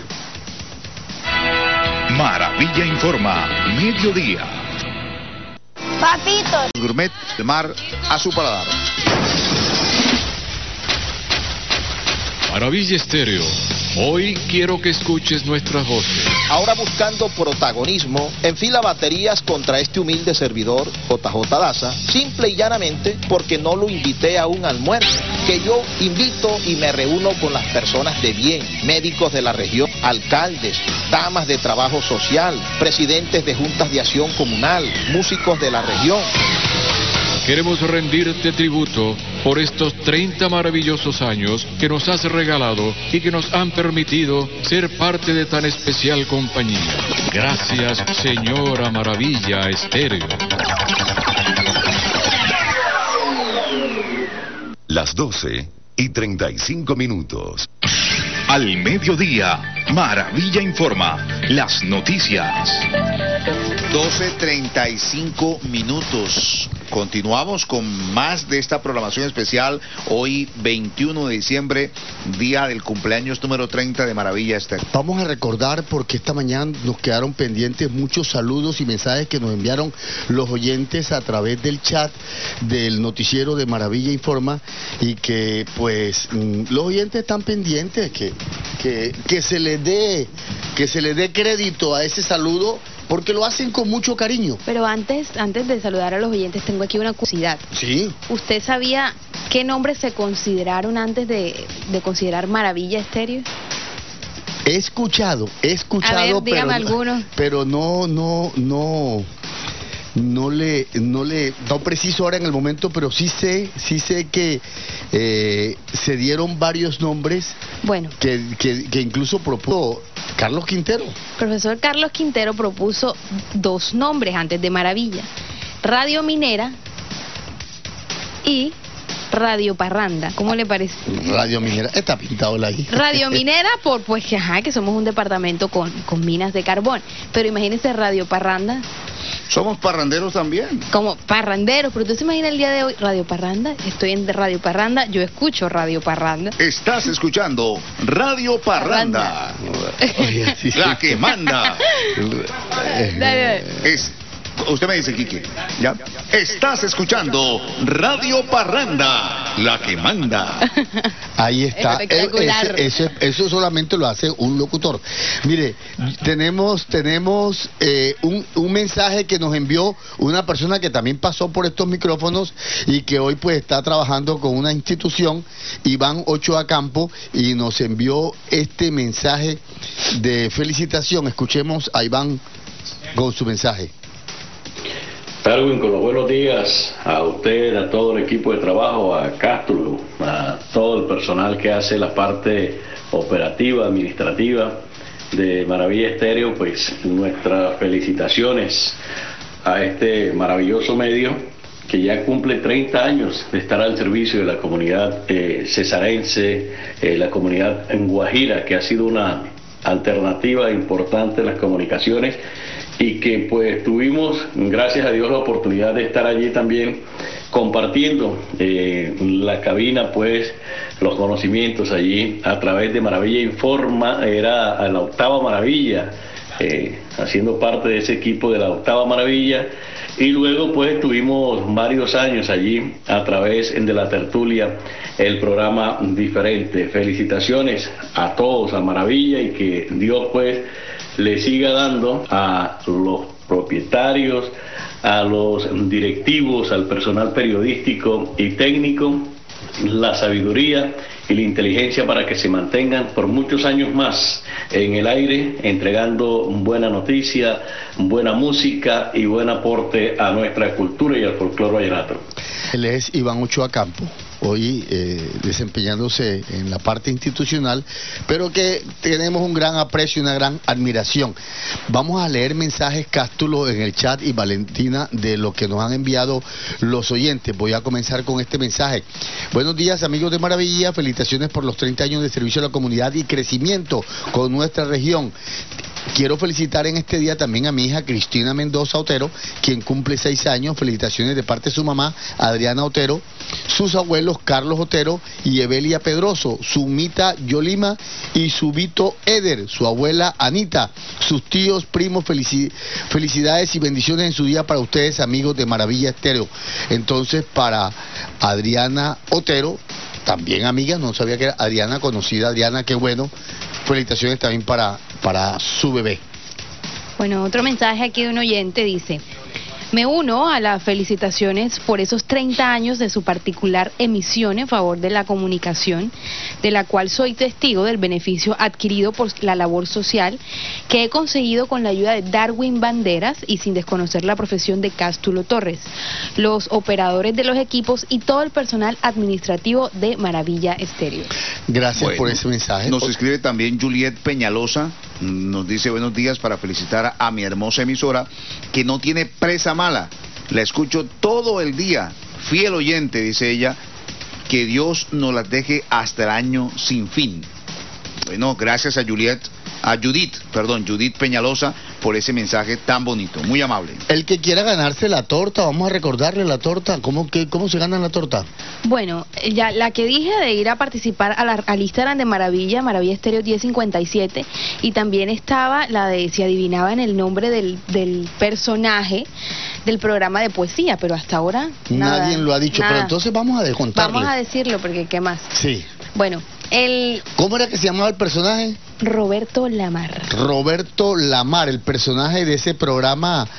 Maravilla informa, mediodía. Papito. Gourmet, el mar a su paladar. Maravilla Estéreo. Hoy quiero que escuches nuestras voces. Ahora buscando protagonismo, enfila baterías contra este humilde servidor, JJ Daza, simple y llanamente porque no lo invité a un almuerzo, que yo invito y me reúno con las personas de bien, médicos de la región, alcaldes, damas de trabajo social, presidentes de juntas de acción comunal, músicos de la región. Queremos rendirte tributo por estos 30 maravillosos años que nos has regalado y que nos han permitido ser parte de tan especial compañía. Gracias, señora Maravilla Estéreo. Las 12:35. Al mediodía, Maravilla informa, las noticias. 12:35. continuamos con más de esta programación especial. Hoy 21 de diciembre, día del cumpleaños número 30 de Maravilla Estéreo. Vamos a recordar, porque esta mañana nos quedaron pendientes muchos saludos y mensajes que nos enviaron los oyentes a través del chat del noticiero de Maravilla Informa, y que pues los oyentes están pendientes que se les dé crédito a ese saludo, porque lo hacen con mucho cariño. Pero antes de saludar a los oyentes, tengo aquí una curiosidad. Sí. ¿Usted sabía qué nombres se consideraron antes de considerar Maravilla Estéreo? He escuchado, a ver, dígame alguno. Pero no preciso ahora en el momento, pero sí sé que se dieron varios nombres. Bueno, que incluso propuso Carlos Quintero. Profesor Carlos Quintero propuso 2 nombres antes de Maravilla: Radio Minera y Radio Parranda. ¿Cómo le parece? Radio Minera, está pintado la I. Radio Minera que somos un departamento con minas de carbón. Pero imagínense Radio Parranda. Somos parranderos también. Como parranderos, pero usted se imagina el día de hoy, Radio Parranda, estoy en Radio Parranda, yo escucho Radio Parranda. Estás escuchando Radio Parranda. Oye, sí, la que manda. Dale. Usted me dice, Quique, ¿ya? Estás escuchando Radio Parranda, la que manda. Ahí está. Eso solamente lo hace un locutor. Mire, tenemos un mensaje que nos envió una persona que también pasó por estos micrófonos y que hoy pues está trabajando con una institución, Iván Ochoa Campo, y nos envió este mensaje de felicitación. Escuchemos a Iván con su mensaje. Darwin, con los buenos días a usted, a todo el equipo de trabajo, a Castro, a todo el personal que hace la parte operativa, administrativa de Maravilla Estéreo. Pues nuestras felicitaciones a este maravilloso medio que ya cumple 30 años de estar al servicio de la comunidad cesarense, la comunidad en Guajira, que ha sido una alternativa importante en las comunicaciones, y que pues tuvimos, gracias a Dios, la oportunidad de estar allí también compartiendo la cabina, pues los conocimientos allí a través de Maravilla Informa. Era a la octava maravilla, haciendo parte de ese equipo de la octava maravilla, y luego pues tuvimos varios años allí a través de la tertulia, el programa diferente. Felicitaciones a todos, a Maravilla, y que Dios pues le siga dando a los propietarios, a los directivos, al personal periodístico y técnico, la sabiduría y la inteligencia para que se mantengan por muchos años más en el aire, entregando buena noticia, buena música y buen aporte a nuestra cultura y al folclore vallenato. Él es Iván Ochoa Campo, hoy desempeñándose en la parte institucional, pero que tenemos un gran aprecio y una gran admiración. Vamos a leer mensajes, Cástulo, en el chat, y Valentina, de lo que nos han enviado los oyentes. Voy a comenzar con este mensaje. Buenos días, amigos de Maravilla, felicitaciones por los 30 años de servicio a la comunidad y crecimiento con nuestra región. Quiero felicitar en este día también a mi hija Cristina Mendoza Otero, quien cumple 6 años. Felicitaciones de parte de su mamá, Adriana Otero, sus abuelos Carlos Otero y Evelia Pedroso, su mita Yolima y su Vito Eder, su abuela Anita, sus tíos, primos. Felicidades y bendiciones en su día para ustedes, amigos de Maravilla Estéreo. Entonces, para Adriana Otero, también amiga, no sabía que era Adriana, conocida Adriana, qué bueno. Felicitaciones también para su bebé. Bueno, otro mensaje aquí de un oyente dice: me uno a las felicitaciones por esos 30 años de su particular emisión en favor de la comunicación, de la cual soy testigo del beneficio adquirido por la labor social que he conseguido con la ayuda de Darwin Banderas y sin desconocer la profesión de Cástulo Torres, los operadores de los equipos y todo el personal administrativo de Maravilla Estéreo. Gracias por ese mensaje. Nos escribe también Juliet Peñalosa, nos dice: buenos días, para felicitar a mi hermosa emisora que no tiene presa mala, la escucho todo el día, fiel oyente, dice ella, que Dios nos las deje hasta el año sin fin. Bueno, gracias a Juliet Judith Peñalosa, por ese mensaje tan bonito, muy amable. El que quiera ganarse la torta, vamos a recordarle la torta. ¿Cómo se gana la torta? Bueno, ya la que dije de ir a participar al Instagram de Maravilla Estéreo 1057, y también estaba la de si adivinaban el nombre del personaje del programa de poesía, pero hasta ahora nada, nadie lo ha dicho, nada. Pero entonces vamos a descontarle. Vamos a decirlo, porque ¿qué más? Sí. Bueno, ¿cómo era que se llamaba el personaje? Roberto Lamar. Roberto Lamar, el personaje de ese programa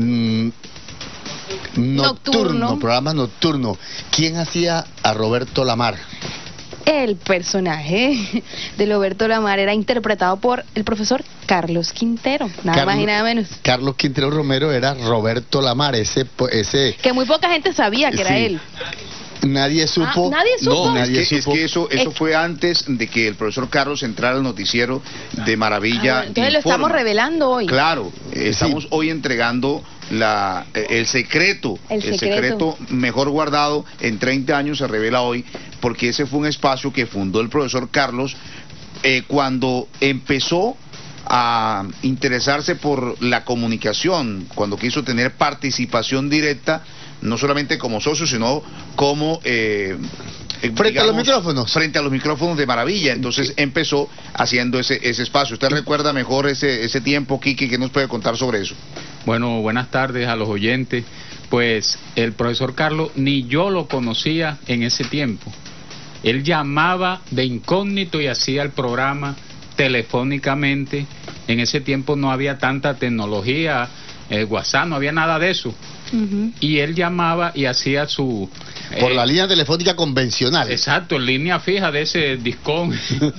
programa nocturno. ¿Quién hacía a Roberto Lamar? El personaje de Roberto Lamar era interpretado por el profesor Carlos Quintero, nada más y nada menos. Carlos Quintero Romero era Roberto Lamar, ese que muy poca gente sabía que era él. Nadie supo. Nadie supo. No, es que eso fue antes de que el profesor Carlos entrara al noticiero de Maravilla. Entonces lo estamos revelando hoy. Claro, estamos hoy entregando el secreto mejor guardado en 30 años, se revela hoy, porque ese fue un espacio que fundó el profesor Carlos cuando empezó a interesarse por la comunicación, cuando quiso tener participación directa, no solamente como socio, sino como frente a los micrófonos. Frente a los micrófonos de Maravilla. Entonces empezó haciendo ese espacio. ¿Usted recuerda mejor ese tiempo, Quique? ¿Qué nos puede contar sobre eso? Bueno, buenas tardes a los oyentes. Pues el profesor Carlos, ni yo lo conocía en ese tiempo. Él llamaba de incógnito y hacía el programa telefónicamente. En ese tiempo no había tanta tecnología, WhatsApp, no había nada de eso. Y él llamaba y hacía su... por la línea telefónica convencional. Exacto, en línea fija de ese discón.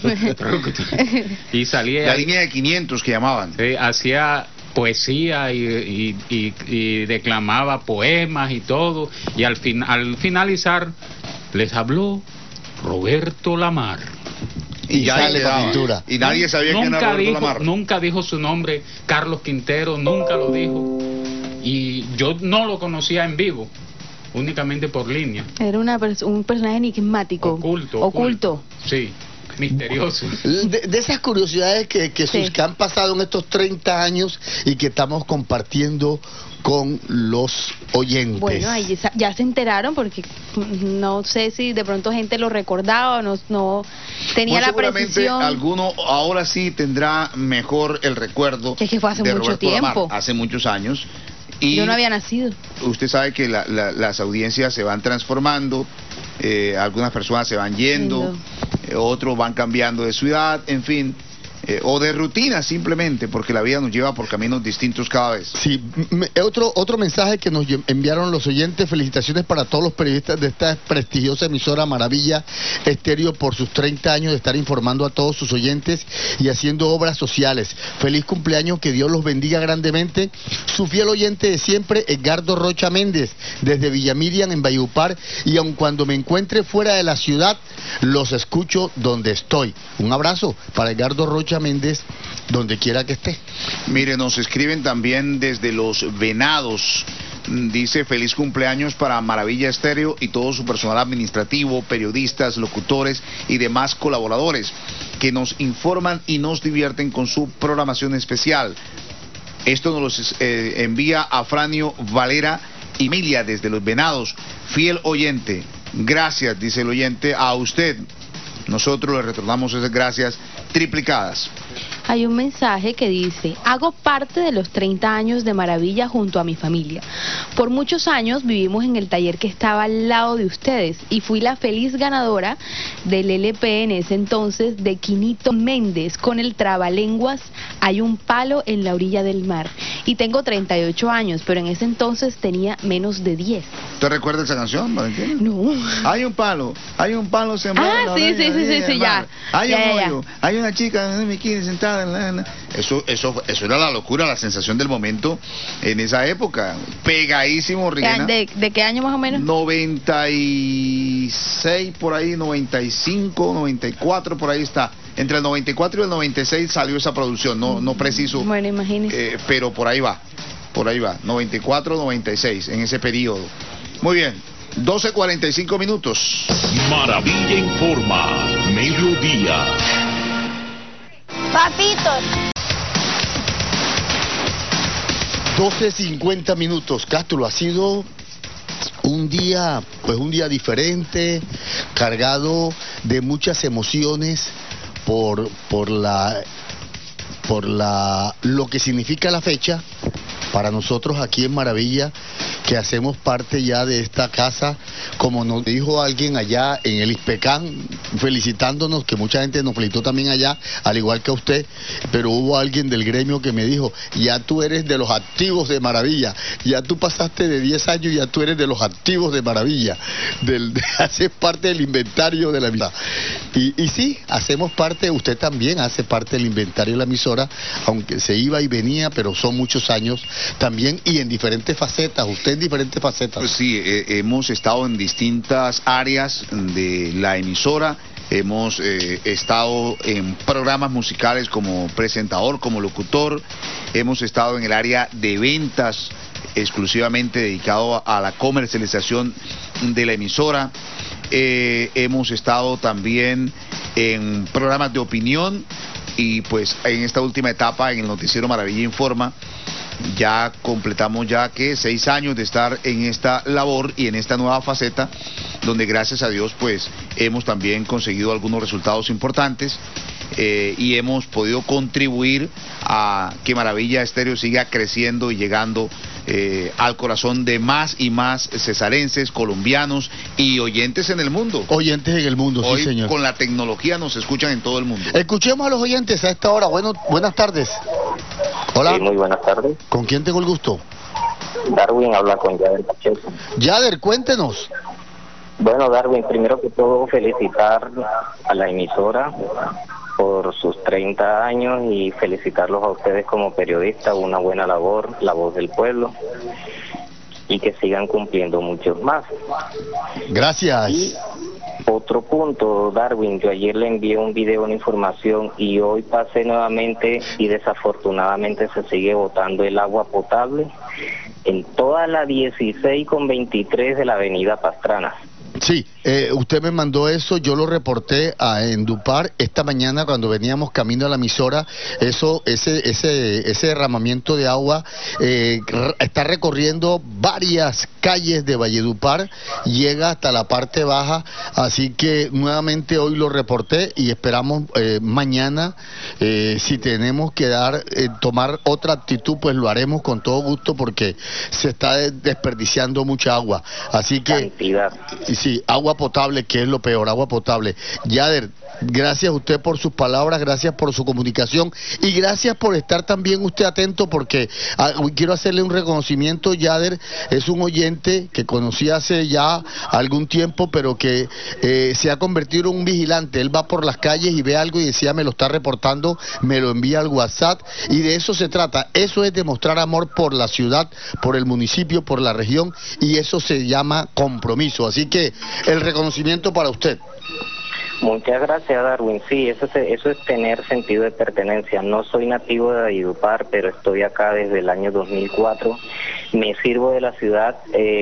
Y salía... la línea de 500 que llamaban. Hacía poesía y declamaba poemas y todo. Y al finalizar les habló Roberto Lamar. Y sale la pintura. Y nadie sabía quién era Roberto Lamar. Nunca dijo su nombre, Carlos Quintero, nunca lo dijo. Y yo no lo conocía en vivo, únicamente por línea. Era un personaje enigmático. Oculto. Sí, misterioso. De esas curiosidades que han pasado en estos 30 años y que estamos compartiendo con los oyentes. Bueno, ahí ya se enteraron, porque no sé si de pronto gente lo recordaba o no tenía la precisión. Alguno ahora sí tendrá mejor el recuerdo. Es que fue hace mucho Roberto tiempo. Lamar, hace muchos años. Y yo no había nacido. Usted sabe que las audiencias se van transformando, algunas personas se van yendo, otros van cambiando de ciudad, en fin, o de rutina simplemente, porque la vida nos lleva por caminos distintos cada vez. Sí, otro mensaje que nos enviaron los oyentes: felicitaciones para todos los periodistas de esta prestigiosa emisora Maravilla Estéreo por sus 30 años de estar informando a todos sus oyentes y haciendo obras sociales. Feliz cumpleaños, que Dios los bendiga grandemente. Su fiel oyente de siempre, Edgardo Rocha Méndez, desde Villamirian en Valledupar, y aun cuando me encuentre fuera de la ciudad, los escucho donde estoy. Un abrazo para Edgardo Rocha Méndez, donde quiera que esté. Mire, nos escriben también desde Los Venados. Dice: feliz cumpleaños para Maravilla Estéreo y todo su personal administrativo, periodistas, locutores y demás colaboradores que nos informan y nos divierten con su programación especial. Esto nos los envía Afranio Valera y Emilia desde Los Venados. Fiel oyente. Gracias, dice el oyente, a usted. Nosotros le retornamos esas gracias triplicadas. Hay un mensaje que dice: hago parte de los 30 años de Maravilla junto a mi familia. Por muchos años vivimos en el taller que estaba al lado de ustedes y fui la feliz ganadora del LP en ese entonces de Quinito Méndez con el trabalenguas Hay un palo en la orilla del mar. Y tengo 38 años, pero en ese entonces tenía menos de 10. ¿Usted recuerda esa canción, Valentina? No. Hay un palo sembrado. Sí, ya. Hay un hoyo, hay una chica en mi bikini sentada. Eso era la locura, la sensación del momento en esa época. Pegadísimo, Rihanna. ¿De qué año más o menos? 96 por ahí, 95, 94 por ahí está. Entre el 94 y el 96 salió esa producción, no preciso. Bueno, imagínese. Pero por ahí va, 94, 96, en ese periodo. Muy bien, 12:45 minutos. Maravilla informa, mediodía. Papitos. 12:50 minutos. Castro, ha sido un día diferente, cargado de muchas emociones por lo que significa la fecha para nosotros aquí en Maravilla, que hacemos parte ya de esta casa, como nos dijo alguien allá en el Ispecán, felicitándonos, que mucha gente nos felicitó también allá, al igual que a usted, pero hubo alguien del gremio que me dijo, ya tú eres de los activos de Maravilla, ya tú pasaste de 10 años y ya tú eres de los activos de Maravilla, haces parte del inventario de la emisora. Y sí, hacemos parte, usted también hace parte del inventario de la emisora, aunque se iba y venía, pero son muchos años también, y en diferentes facetas, usted en diferentes facetas. Pues sí, hemos estado en distintas áreas de la emisora, hemos estado en programas musicales como presentador, como locutor, hemos estado en el área de ventas, exclusivamente dedicado a la comercialización de la emisora, hemos estado también en programas de opinión, y pues en esta última etapa en el noticiero Maravilla Informa ya completamos 6 años de estar en esta labor y en esta nueva faceta, donde gracias a Dios pues hemos también conseguido algunos resultados importantes y hemos podido contribuir a que Maravilla Estéreo siga creciendo y llegando al corazón de más y más cesarenses, colombianos y oyentes en el mundo. Oyentes en el mundo, hoy, sí, señor. Con la tecnología nos escuchan en todo el mundo. Escuchemos a los oyentes a esta hora. Buenas tardes. Hola. Sí, muy buenas tardes. ¿Con quién tengo el gusto? Darwin habla con Yader Pacheco. Yader, cuéntenos. Bueno, Darwin, primero que todo felicitar a la emisora por sus 30 años y felicitarlos a ustedes como periodistas, una buena labor, la voz del pueblo, y que sigan cumpliendo muchos más. Gracias. Y otro punto, Darwin, yo ayer le envié un video, una información, y hoy pasé nuevamente y desafortunadamente se sigue botando el agua potable en toda la 16 con 23 de la avenida Pastrana. Sí, usted me mandó eso, yo lo reporté a Endupar esta mañana cuando veníamos camino a la emisora. Ese derramamiento de agua está recorriendo varias calles de Valledupar, llega hasta la parte baja, así que nuevamente hoy lo reporté y esperamos mañana, si tenemos que tomar otra actitud, pues lo haremos con todo gusto, porque se está desperdiciando mucha agua, así que sí, agua potable, que es lo peor, agua potable. Yader, gracias a usted por sus palabras, gracias por su comunicación y gracias por estar también usted atento, porque quiero hacerle un reconocimiento. Yader es un oyente que conocí hace ya algún tiempo, pero que se ha convertido en un vigilante. Él va por las calles y ve algo y decía, me lo está reportando, me lo envía al WhatsApp, y de eso se trata. Eso es demostrar amor por la ciudad, por el municipio, por la región, y eso se llama compromiso. Así que el reconocimiento para usted. Muchas gracias, Darwin. Sí, eso es tener sentido de pertenencia. No soy nativo de Valledupar, pero estoy acá desde el año 2004. Me sirvo de la ciudad,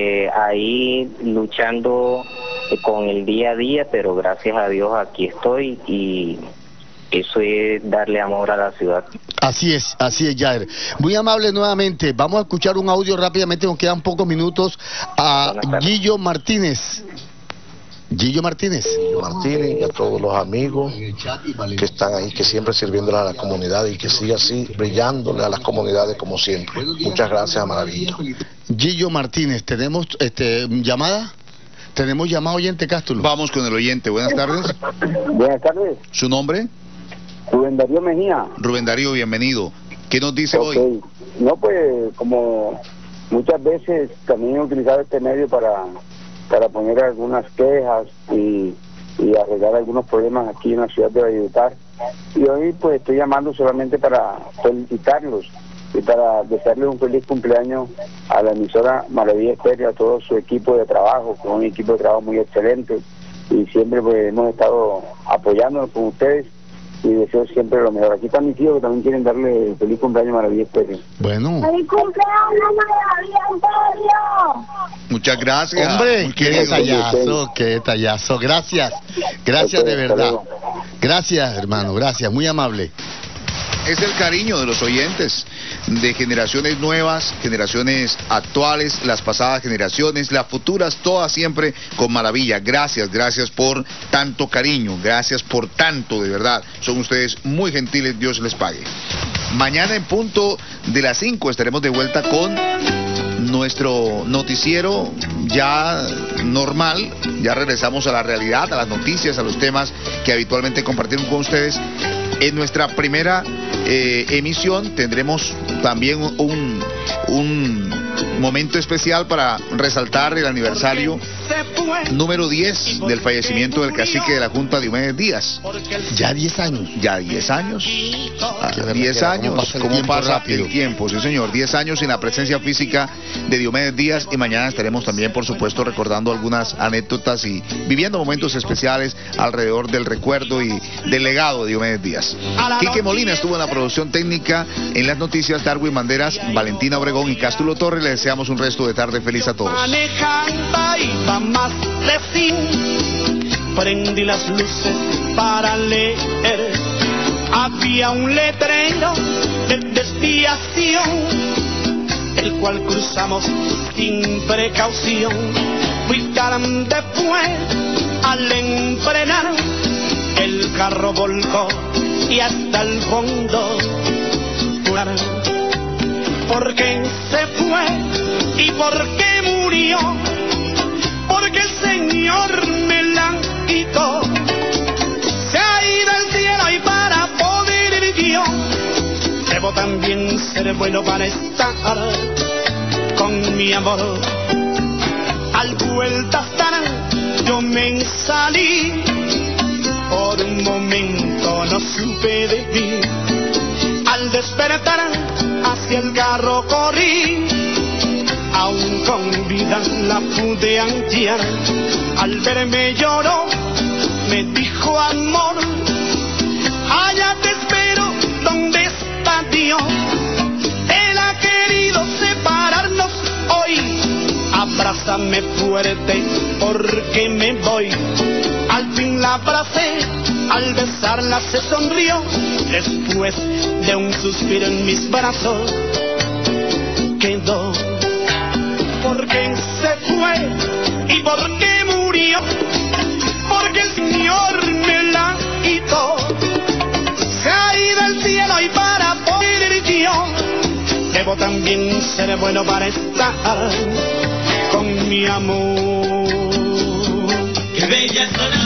ahí luchando con el día a día, pero gracias a Dios aquí estoy, y eso es darle amor a la ciudad. Así es, Yader. Muy amable nuevamente. Vamos a escuchar un audio rápidamente, nos quedan pocos minutos, a Gillo Martínez. Gillo Martínez y a todos los amigos que están ahí, que siempre sirviéndole a la comunidad, y que siga así brillándole a las comunidades como siempre. Muchas gracias a Maravilla. Gillo Martínez, ¿tenemos llamada? ¿Tenemos llamada, oyente Castro? Vamos con el oyente, buenas tardes. Buenas tardes. ¿Su nombre? Rubén Darío Mejía. Rubén Darío, bienvenido. ¿Qué nos dice hoy? No, pues como muchas veces también he utilizado este medio para poner algunas quejas y arreglar algunos problemas aquí en la ciudad de Valledupar, y hoy pues estoy llamando solamente para felicitarlos y para desearles un feliz cumpleaños a la emisora Maravilla Estéreo, a todo su equipo de trabajo, con un equipo de trabajo muy excelente, y siempre pues hemos estado apoyándonos con ustedes, y deseo siempre lo mejor. Aquí están mis hijos que también quieren darle feliz cumpleaños a Maravilla Estéreo. Bueno. ¡Feliz cumpleaños, Maravilla Estéreo! Muchas gracias. Hombre, qué detallazo. Gracias de verdad. Gracias, hermano, gracias, muy amable. es el cariño de los oyentes, de generaciones nuevas, generaciones actuales, las pasadas generaciones, las futuras, todas siempre con maravilla. Gracias por tanto cariño, gracias por tanto, de verdad. Son ustedes muy gentiles, Dios les pague. Mañana en punto de las 5 estaremos de vuelta con nuestro noticiero ya normal. Ya regresamos a la realidad, a las noticias, a los temas que habitualmente compartimos con ustedes. En nuestra primera emisión tendremos también un momento especial para resaltar el aniversario número 10 del fallecimiento del cacique de la Junta, Diomedes Díaz. Ya 10 años. Ya 10 años. 10 años. ¿Cómo pasa el tiempo? Sí, señor. 10 años sin la presencia física de Diomedes Díaz, y mañana estaremos también, por supuesto, recordando algunas anécdotas y viviendo momentos especiales alrededor del recuerdo y del legado de Diomedes Díaz. Quique Molina estuvo en la producción técnica, en las noticias Darwin Banderas, Valentina Obregón y Cástulo Torres. Le deseamos un resto de tarde feliz a todos. Más de fin, prendí las luces para leer. Había un letrero de desviación, el cual cruzamos sin precaución. Fui tan después al enfrenar, el carro volcó y hasta el fondo. ¿Por qué se fue y por qué murió? Porque el Señor me la quitó. Se ha ido al cielo y para poder ir yo debo también ser bueno para estar con mi amor. Al vuelta estar yo me salí, por un momento no supe de ti. Al despertar hacia el carro corrí, aún con vida la pude hallar. Al verme lloró, me dijo amor, allá te espero, ¿dónde está Dios? Él ha querido separarnos hoy, abrázame fuerte porque me voy. Al fin la abracé, al besarla se sonrió, después de un suspiro en mis brazos quedó. ¿Por qué se fue y por qué murió? Porque el Señor me la quitó. Se ha ido al cielo y para poder ir yo debo también ser bueno para estar con mi amor. Qué bella es